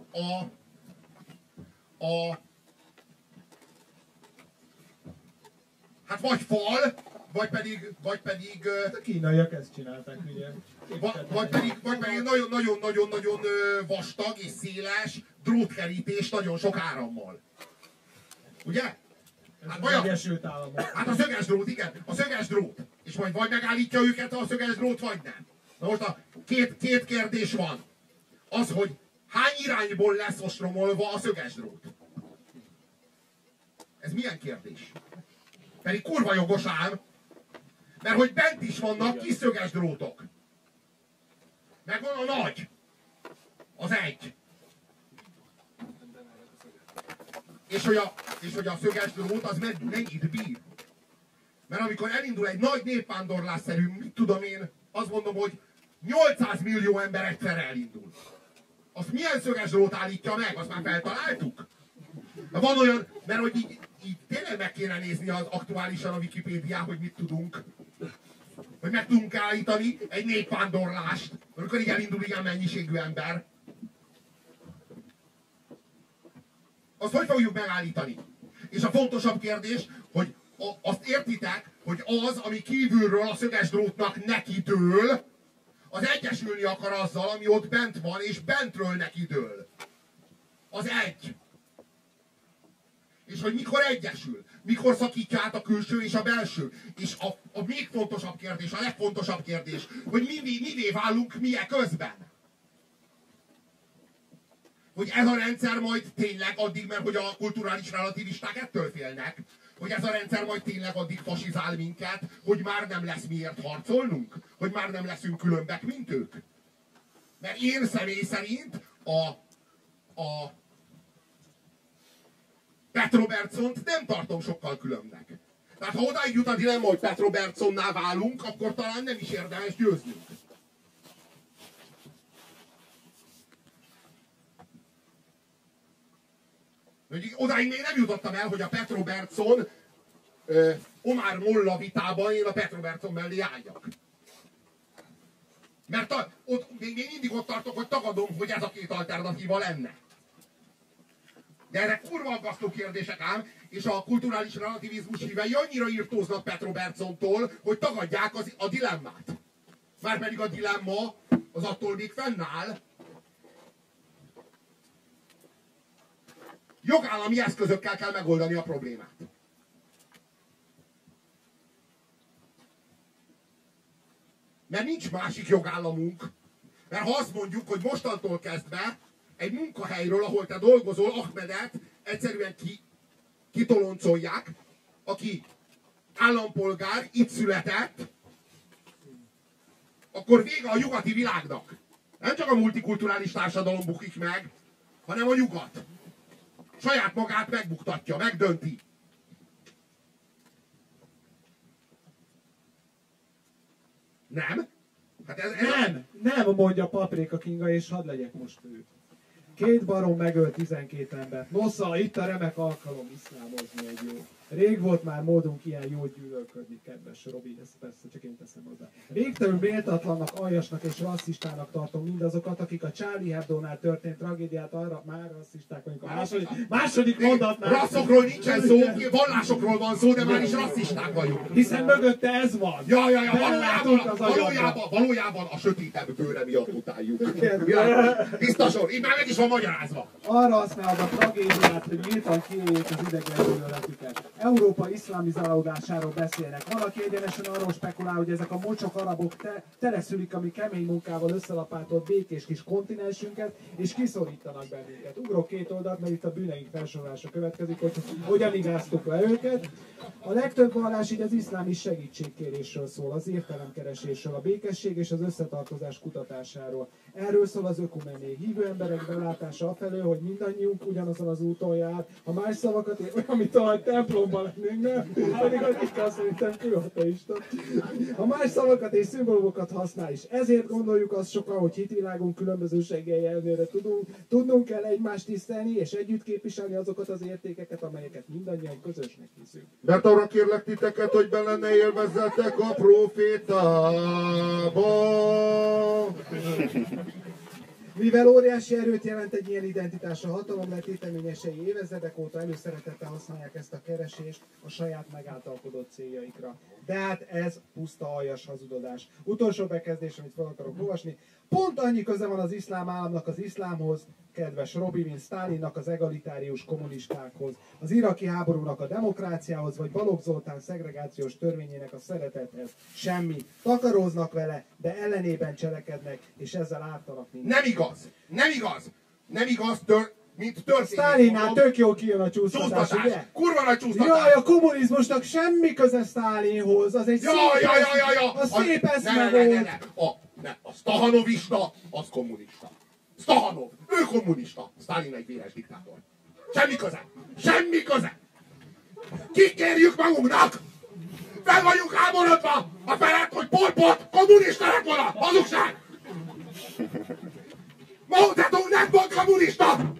hát vagy fal, vagy pedig a kínaiak ezt csinálták, ugye? Vagy pedig nagyon-nagyon-nagyon vastag és széles drótkerítés nagyon sok árammal. Ugye? Hát az Egyesült Államok. Hát a szöges drót, igen. A szöges drót. És majd vagy megállítja őket a szöges drót, vagy nem. Na most a két kérdés van. Az, hogy hány irányból lesz ostromolva a szöges drót? Ez milyen kérdés? Pedig kurva jogos ám. Mert hogy bent is vannak kis szöges drótok. Meg van a nagy. Az egy. És hogy a szöges drót az mennyit bír. Mert amikor elindul egy nagy népvándorlásszerű, mit tudom én, azt mondom, hogy 800 millió ember egyszerre elindul. Azt milyen szöges drót állítja meg? Azt már feltaláltuk? De van olyan, mert hogy így tényleg meg kéne nézni az aktuálisan a Wikipédián, hogy mit tudunk. Hogy meg tudunk állítani egy népvándorlást, amikor így elindul ilyen mennyiségű ember. Azt hogy fogjuk megállítani? És a fontosabb kérdés, hogy azt értitek, hogy az, ami kívülről a szöges drótnak nekidől, az egyesülni akar azzal, ami ott bent van, és bentről nekidől. Az egy. És hogy mikor egyesül, mikor szakítja át a külső és a belső. És a még fontosabb kérdés, a legfontosabb kérdés, hogy mivé válunk mi közben. Hogy ez a rendszer majd tényleg addig, mert hogy a kulturális relativisták ettől félnek, hogy ez a rendszer majd tényleg addig fasizál minket, hogy már nem lesz miért harcolnunk, hogy már nem leszünk különbek, mint ők. Mert én személy szerint a Pat Robertsont nem tartom sokkal különbnek. Tehát ha odáig jut a dilemma, hogy Pat Robertsonnál válunk, akkor talán nem is érdemes győznünk. Odáig még nem jutottam el, hogy a Pat Robertson Omar Molla vitában én a Pat Robertson mellé álljak. Mert még mindig ott tartok, hogy tagadom, hogy ez a két alternatíva lenne. De ezek kurva aggasztó kérdések ám, és a kulturális relativizmus hívei annyira írtóznak Pat Robertsontól, hogy tagadják a dilemmát. Márpedig a dilemma az attól még fennáll. Jogállami eszközökkel kell megoldani a problémát. Mert nincs másik jogállamunk. Mert ha azt mondjuk, hogy mostantól kezdve egy munkahelyről, ahol te dolgozol, Ahmedet egyszerűen kitoloncolják, aki állampolgár, itt született, akkor vége a nyugati világnak. Nem csak a multikulturális társadalom bukik meg, hanem a nyugat. Saját magát megbuktatja, megdönti. Nem? Hát ez Nem, mondja Paprika Kinga, és hadd legyek most ő. 2 barom megölt 12 embert. Nosza, itt a remek alkalom iszlámozni egy jó. Rég volt már módunk ilyen jól gyűlölködni, kedves Robi, ezt persze csak én teszem hozzá. Végtelenül méltatlannak, aljasnak és rasszistának tartom mindazokat, akik a Charlie Hebdo-nál történt tragédiát arra, már rasszisták vagyunk. A második mondatnál. Rasszokról nincsen szó, vallásokról van szó, de már is rasszisták vagyunk. Hiszen mögötte ez van. Ja, valójában a sötétebb bőre miatt utáljuk. Tiszta sor, itt már meg is van magyarázva. Arra használod a tragédiát, hogy nyíltan kiéljék az idegengyűlöletüket. Európa iszlamizálódásáról beszélnek. Valaki egyenesen arról spekulál, hogy ezek a mocsok arabok teleszülik a mi kemény munkával összelapátolt békés kis kontinensünket, és kiszorítanak bennünket. Ugrok 2 oldalt, mert itt a bűneink felsorolása következik, hogy hogyan igáztuk le őket. A legtöbb vallás így az iszlámi segítségkérésről szól, az értelemkeresésről, a békesség és az összetartozás kutatásáról. Erről szól az ökumené. Hívő emberek belátása afelől, hogy mindannyiunk ugyanazon az úton jár. Ha más szavakat ér, amit a templomban lennénk, nem? Pedig az Isten szerintem külhateista. Ha más szavakat és szimbólumokat használ is. Ezért gondoljuk azt sokan, hogy hitvilágunk különbözőségei ellenére tudnunk kell egymást tisztelni, és együtt képviselni azokat az értékeket, amelyeket mindannyian közösnek hiszünk. Mert arra kérlek titeket, hogy benne élvezzetek a profétába. Mivel óriási erőt jelent egy ilyen identitás, a hatalom letéteményesei évezredek óta előszeretettel használják ezt a keresést a saját megáltalkodott céljaikra. De hát ez puszta aljas hazudozás. Utolsó bekezdés, amit fel akarok olvasni. Pont annyi köze van az iszlám államnak az iszlámhoz, kedves Robi, mint Sztálinnak az egalitárius kommunistákhoz, az iraki háborúnak a demokráciához, vagy Balogh Zoltán szegregációs törvényének a szeretethez. Semmi. Takaróznak vele, de ellenében cselekednek, és ezzel ártanak mindent. Nem igaz! Nem igaz! Nem igaz, mint történik. Sztálinnál tök jól kijön a csúsztatás, ugye? Kurva nagy csúsztatás! Jaj, a kommunizmusnak semmi köze Sztálinhoz, az egy szép eszme volt. A stahanovista, az kommunista. Stahanov, ő kommunista. Sztálin egy véres diktátor. Semmi köze! Semmi köze! Kikérjük magunknak! Fel vagyunk háborodva! A felett, hogy Pol Pot kommunista lett volna! Hazugság! Mao Zedong nem volt kommunista!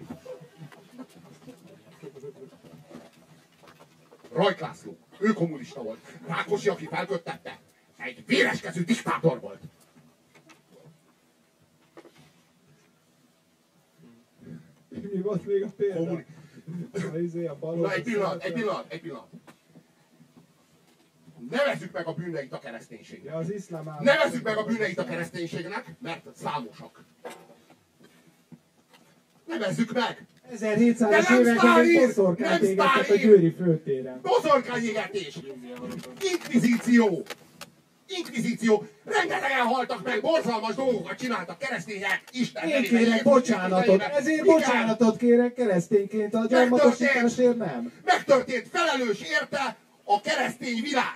Rajk László, ő kommunista volt. Rákosi, aki felköttette, egy véreskező diktátor volt. Mi volt még a példa? Na, egy pillanat. nevezzük meg a bűneit a kereszténységnek. Az iszlám állam. Nevezzük meg a bűneit a kereszténységnek, mert számosak. Nevezzük meg! 1700-as években boszorkányt égettek a győri főtéren. Boszorkányégetés! Inkvizíció! Inkvizíció! Rengetegen haltak meg, borzalmas dolgokat csináltak keresztények, Isten Én nevében, kérek Jézus bocsánatot, nevében. ezért Igen. bocsánatot kérek keresztényként, a gyarmatosításért nem. Megtörtént, felelős érte a keresztény világ.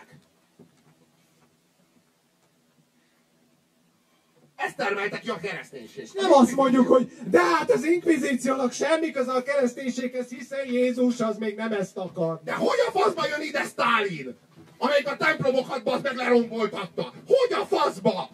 Ezt termelte ki a kereszténység. Nem azt mondjuk, hogy de hát az inkvizíciónak semmi köze a kereszténységhez, hiszen Jézus az még nem ezt akar. De hogy a faszba jön ide Sztálin? Amelyik a templomokat bazd meg leromboltatta. Hogy a faszba?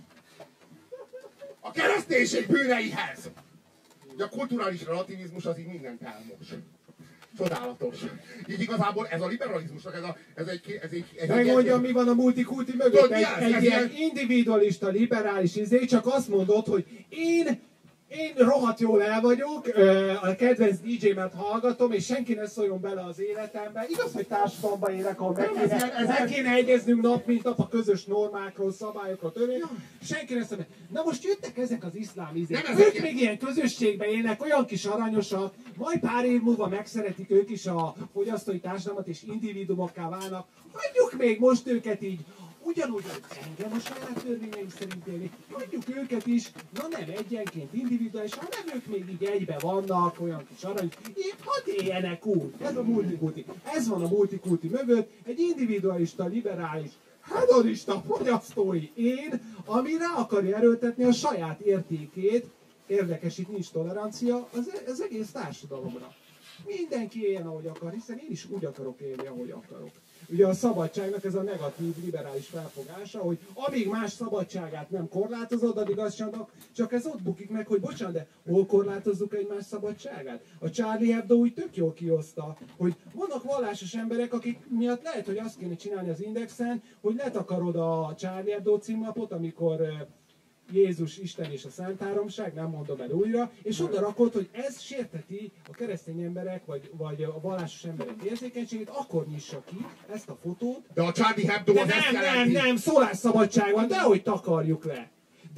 A kereszténység bűneihez. De a kulturális relativizmus az így mindent elmos. Csodálatos. Így igazából ez a liberalizmusnak, ez egy Megmondjam, mi van a multikulti mögött. Tudod, mi az? Egy Ez ilyen individualista, liberális csak azt mondod, hogy én rohadt jól el vagyok, a kedvenc DJ-met hallgatom, és senki ne szóljon bele az életembe. Igaz, hogy társadalomban élek, ahol meg kéne egyeznünk nap, mint nap a közös normákról, szabályokról, törvényekről. Senki ne szóljon. Na most jöttek ezek az iszlám izék. Ők még ilyen közösségben élnek, olyan kis aranyosak, majd pár év múlva megszeretik ők is a fogyasztói társadalmat, és individumokká válnak. Hagyjuk még most őket így. Ugyanúgy, hogy engem a saját törvényeim szerint élni, hagyjuk őket is, na nem egyenként individuális, hanem ők még így egybe vannak, olyan kis arany, így hadd éljenek úgy. Ez a multikulti. Ez van a multikulti mögött, egy individualista, liberális, hedonista, fogyasztói én, ami rá akarja erőltetni a saját értékét. Érdekes, itt nincs tolerancia az egész társadalomra. Mindenki éljen, ahogy akar, hiszen én is úgy akarok élni, ahogy akarok. Ugye a szabadságnak ez a negatív, liberális felfogása, hogy amíg más szabadságát nem korlátozod, addig az csak ez ott bukik meg, hogy bocsánat, de hol korlátozzuk egymás szabadságát? A Charlie Hebdo úgy tök jól kihozta, hogy vannak vallásos emberek, akik miatt lehet, hogy azt kéne csinálni az Indexen, hogy letakarod a Charlie Hebdo címlapot, amikor Jézus, Isten és a Szent Háromság, nem mondom el újra, és oda rakod, hogy ez sérteti a keresztény emberek, vagy a vallásos emberek érzékenységét, akkor nyissa ki ezt a fotót. De a Charlie Hebdo az ezt jelenti. Nem, szólásszabadság van, dehogy takarjuk le.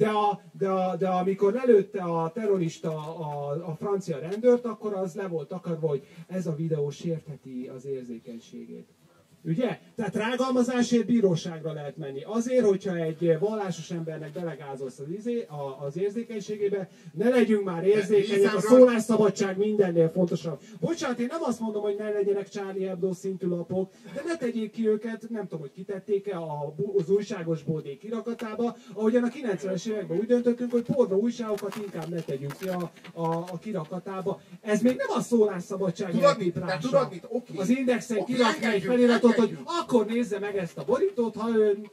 De amikor lelőtte a terrorista a francia rendőrt, akkor az le volt takarva, hogy ez a videó sértheti az érzékenységét. Ugye? Tehát rágalmazásért bíróságra lehet menni. Azért, hogyha egy vallásos embernek belegázolsz az érzékenységébe, ne legyünk már érzékenyek, a szólásszabadság mindennél fontosabb. Bocsánat, én nem azt mondom, hogy ne legyenek Charlie Hebdo szintű lapok, de ne tegyék ki őket, nem tudom, hogy kitették-e az újságos bódé kirakatába, ahogyan a 90-es években úgy döntöttünk, hogy pornó újságokat inkább ne tegyünk ki a kirakatába. Ez még nem a szólásszabadság eltéprása. Okay. Az Indexen kirakni egy feliratot, hogy akkor nézze meg ezt a borítót, ha ön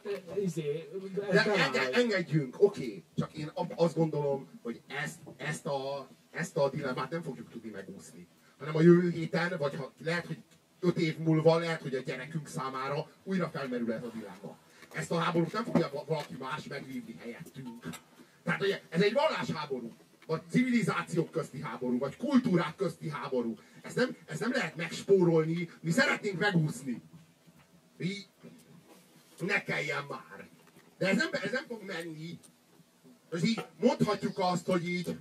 engedjünk, oké. Csak én azt gondolom, hogy ezt a dilemmát nem fogjuk tudni megúszni. Hanem a jövő héten, vagy lehet, hogy 5 év múlva, lehet, hogy a gyerekünk számára újra felmerül ez a dilemma. Ezt a háborút nem fogja valaki más megvívni helyettünk. Tehát ugye, ez egy vallásháború, vagy civilizációk közti háború, vagy kultúrák közti háború. Ezt nem lehet megspórolni, mi szeretnénk megúszni. Ne kelljen már. De ez nem fog menni. És így mondhatjuk azt, hogy így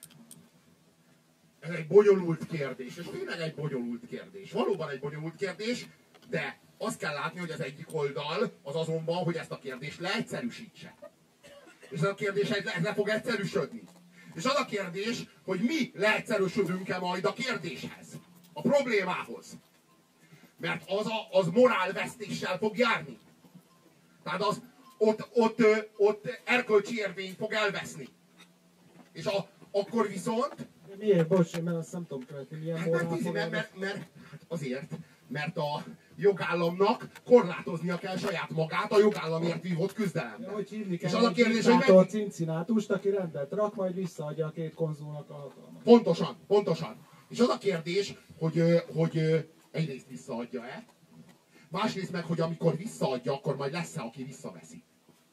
ez egy bonyolult kérdés. És tényleg egy bonyolult kérdés. Valóban egy bonyolult kérdés, de azt kell látni, hogy az egyik oldal az azonban, hogy ezt a kérdést leegyszerűsítse. És ez a kérdés ez le fog egyszerűsödni. És az a kérdés, hogy mi leegyszerűsödünk-e majd a kérdéshez, a problémához. Mert az morálvesztéssel fog járni. Tehát az ott erkölcsi érvény fog elveszni. És akkor viszont... De miért? Bocs, mert azt nem tudom követni, milyen morál fog mert azért, mert a jogállamnak korlátoznia kell saját magát a jogállamért vívott küzdelemben. Ja, hogy hívni kell és az a kérdés, hogy Cincinátust, aki rendet rak, majd visszaadja a két konzulnak a hatalmat. Pontosan. És az a kérdés, hogy egyrészt visszaadja-e, másrészt meg, hogy amikor visszaadja, akkor majd lesz-e, aki visszaveszi.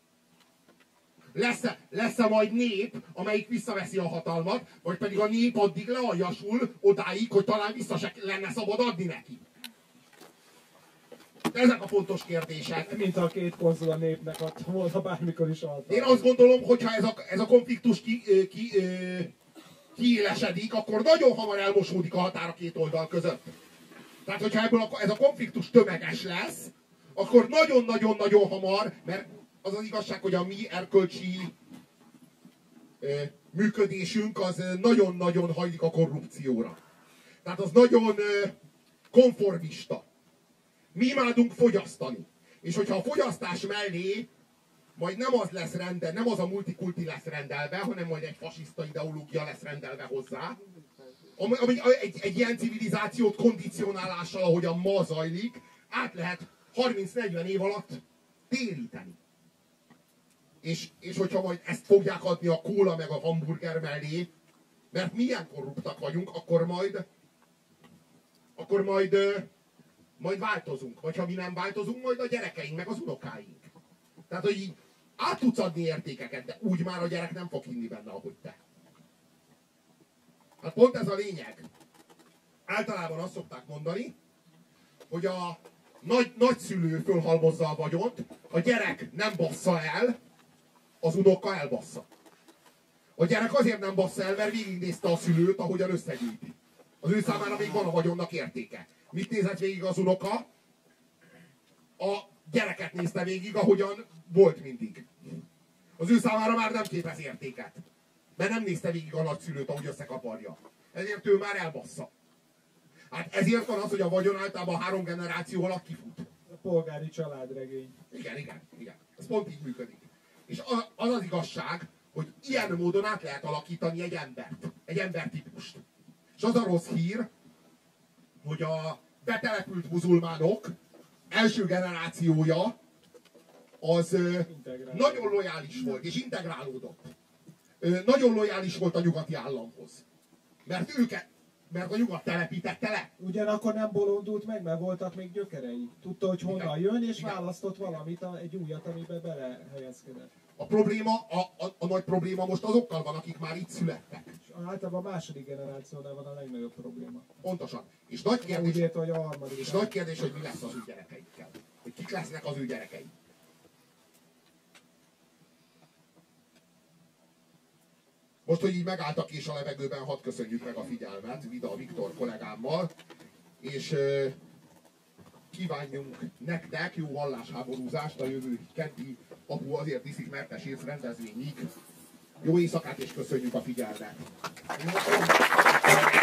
Lesz-e majd nép, amelyik visszaveszi a hatalmat, vagy pedig a nép addig lealjasul odáig, hogy talán vissza se lenne szabad adni neki. Ezek a fontos kérdések. Mint a két konzul a népnek adta volna bármikor is alta. Én azt gondolom, hogyha ez a konfliktus kiélesedik, akkor nagyon hamar elmosódik a határ a két oldal között. Tehát, hogyha ebből ez a konfliktus tömeges lesz, akkor nagyon-nagyon-nagyon hamar, mert az az igazság, hogy a mi erkölcsi működésünk az nagyon-nagyon hajlik a korrupcióra. Tehát az nagyon konformista. Mi imádunk fogyasztani. És hogyha a fogyasztás mellé majd nem az lesz nem az a multikulti lesz rendelve, hanem majd egy fasiszta ideológia lesz rendelve hozzá, ami egy ilyen civilizációt kondicionálással, ahogyan ma zajlik, át lehet 30-40 év alatt téríteni. És hogyha majd ezt fogják adni a kóla meg a hamburger mellé, mert milyen korruptak vagyunk, akkor majd változunk. Vagy ha mi nem változunk, majd a gyerekeink, meg az unokáink. Tehát, hogy így át tudsz adni értékeket, de úgy már a gyerek nem fog hinni benne, ahogy te. Hát pont ez a lényeg. Általában azt szokták mondani, hogy a nagyszülő fölhalmozza a vagyont, a gyerek nem bassza el, az unoka elbassza. A gyerek azért nem bassza el, mert végignézte a szülőt, ahogyan összegyűjti. Az ő számára még van a vagyonnak értéke. Mit nézett végig az unoka? A gyereket nézte végig, ahogyan volt mindig. Az ő számára már nem képez értéket. Mert nem nézte végig a nagyszülőt, ahogy összekaparja. Ezért ő már elbassza. Hát ezért van az, hogy a vagyon általában 3 generáció alatt kifut. A polgári családregény. Igen. Ez pont így működik. És az az igazság, hogy ilyen módon át lehet alakítani egy embert. Egy embertípust. És az a rossz hír, hogy a betelepült muzulmánok első generációja az nagyon lojális volt, és integrálódott. Nagyon lojális volt a nyugati államhoz. Mert a nyugat telepítette le. Ugyanakkor nem bolondult meg, mert voltak még gyökerei. Tudta, hogy honnan jön, és választott valamit, egy újat, amiben belehelyezkedett. A nagy probléma most azokkal van, akik már itt születtek. És általában a második generációnál van a legnagyobb probléma. Pontosan. És nagy kérdés, úgy érte, hogy a harmadik. és nagy kérdés, hogy mi lesz az ő gyerekeikkel. Hogy kik lesznek az ő gyerekei. Most, hogy így megállt a kés a levegőben, hadd köszönjük meg a figyelmet Vida Viktor kollégámmal, és kívánjunk nektek jó vallásháborúzást a jövő keddi Apu azért iszik mertesét rendezvényig. Jó éjszakát, és köszönjük a figyelmet!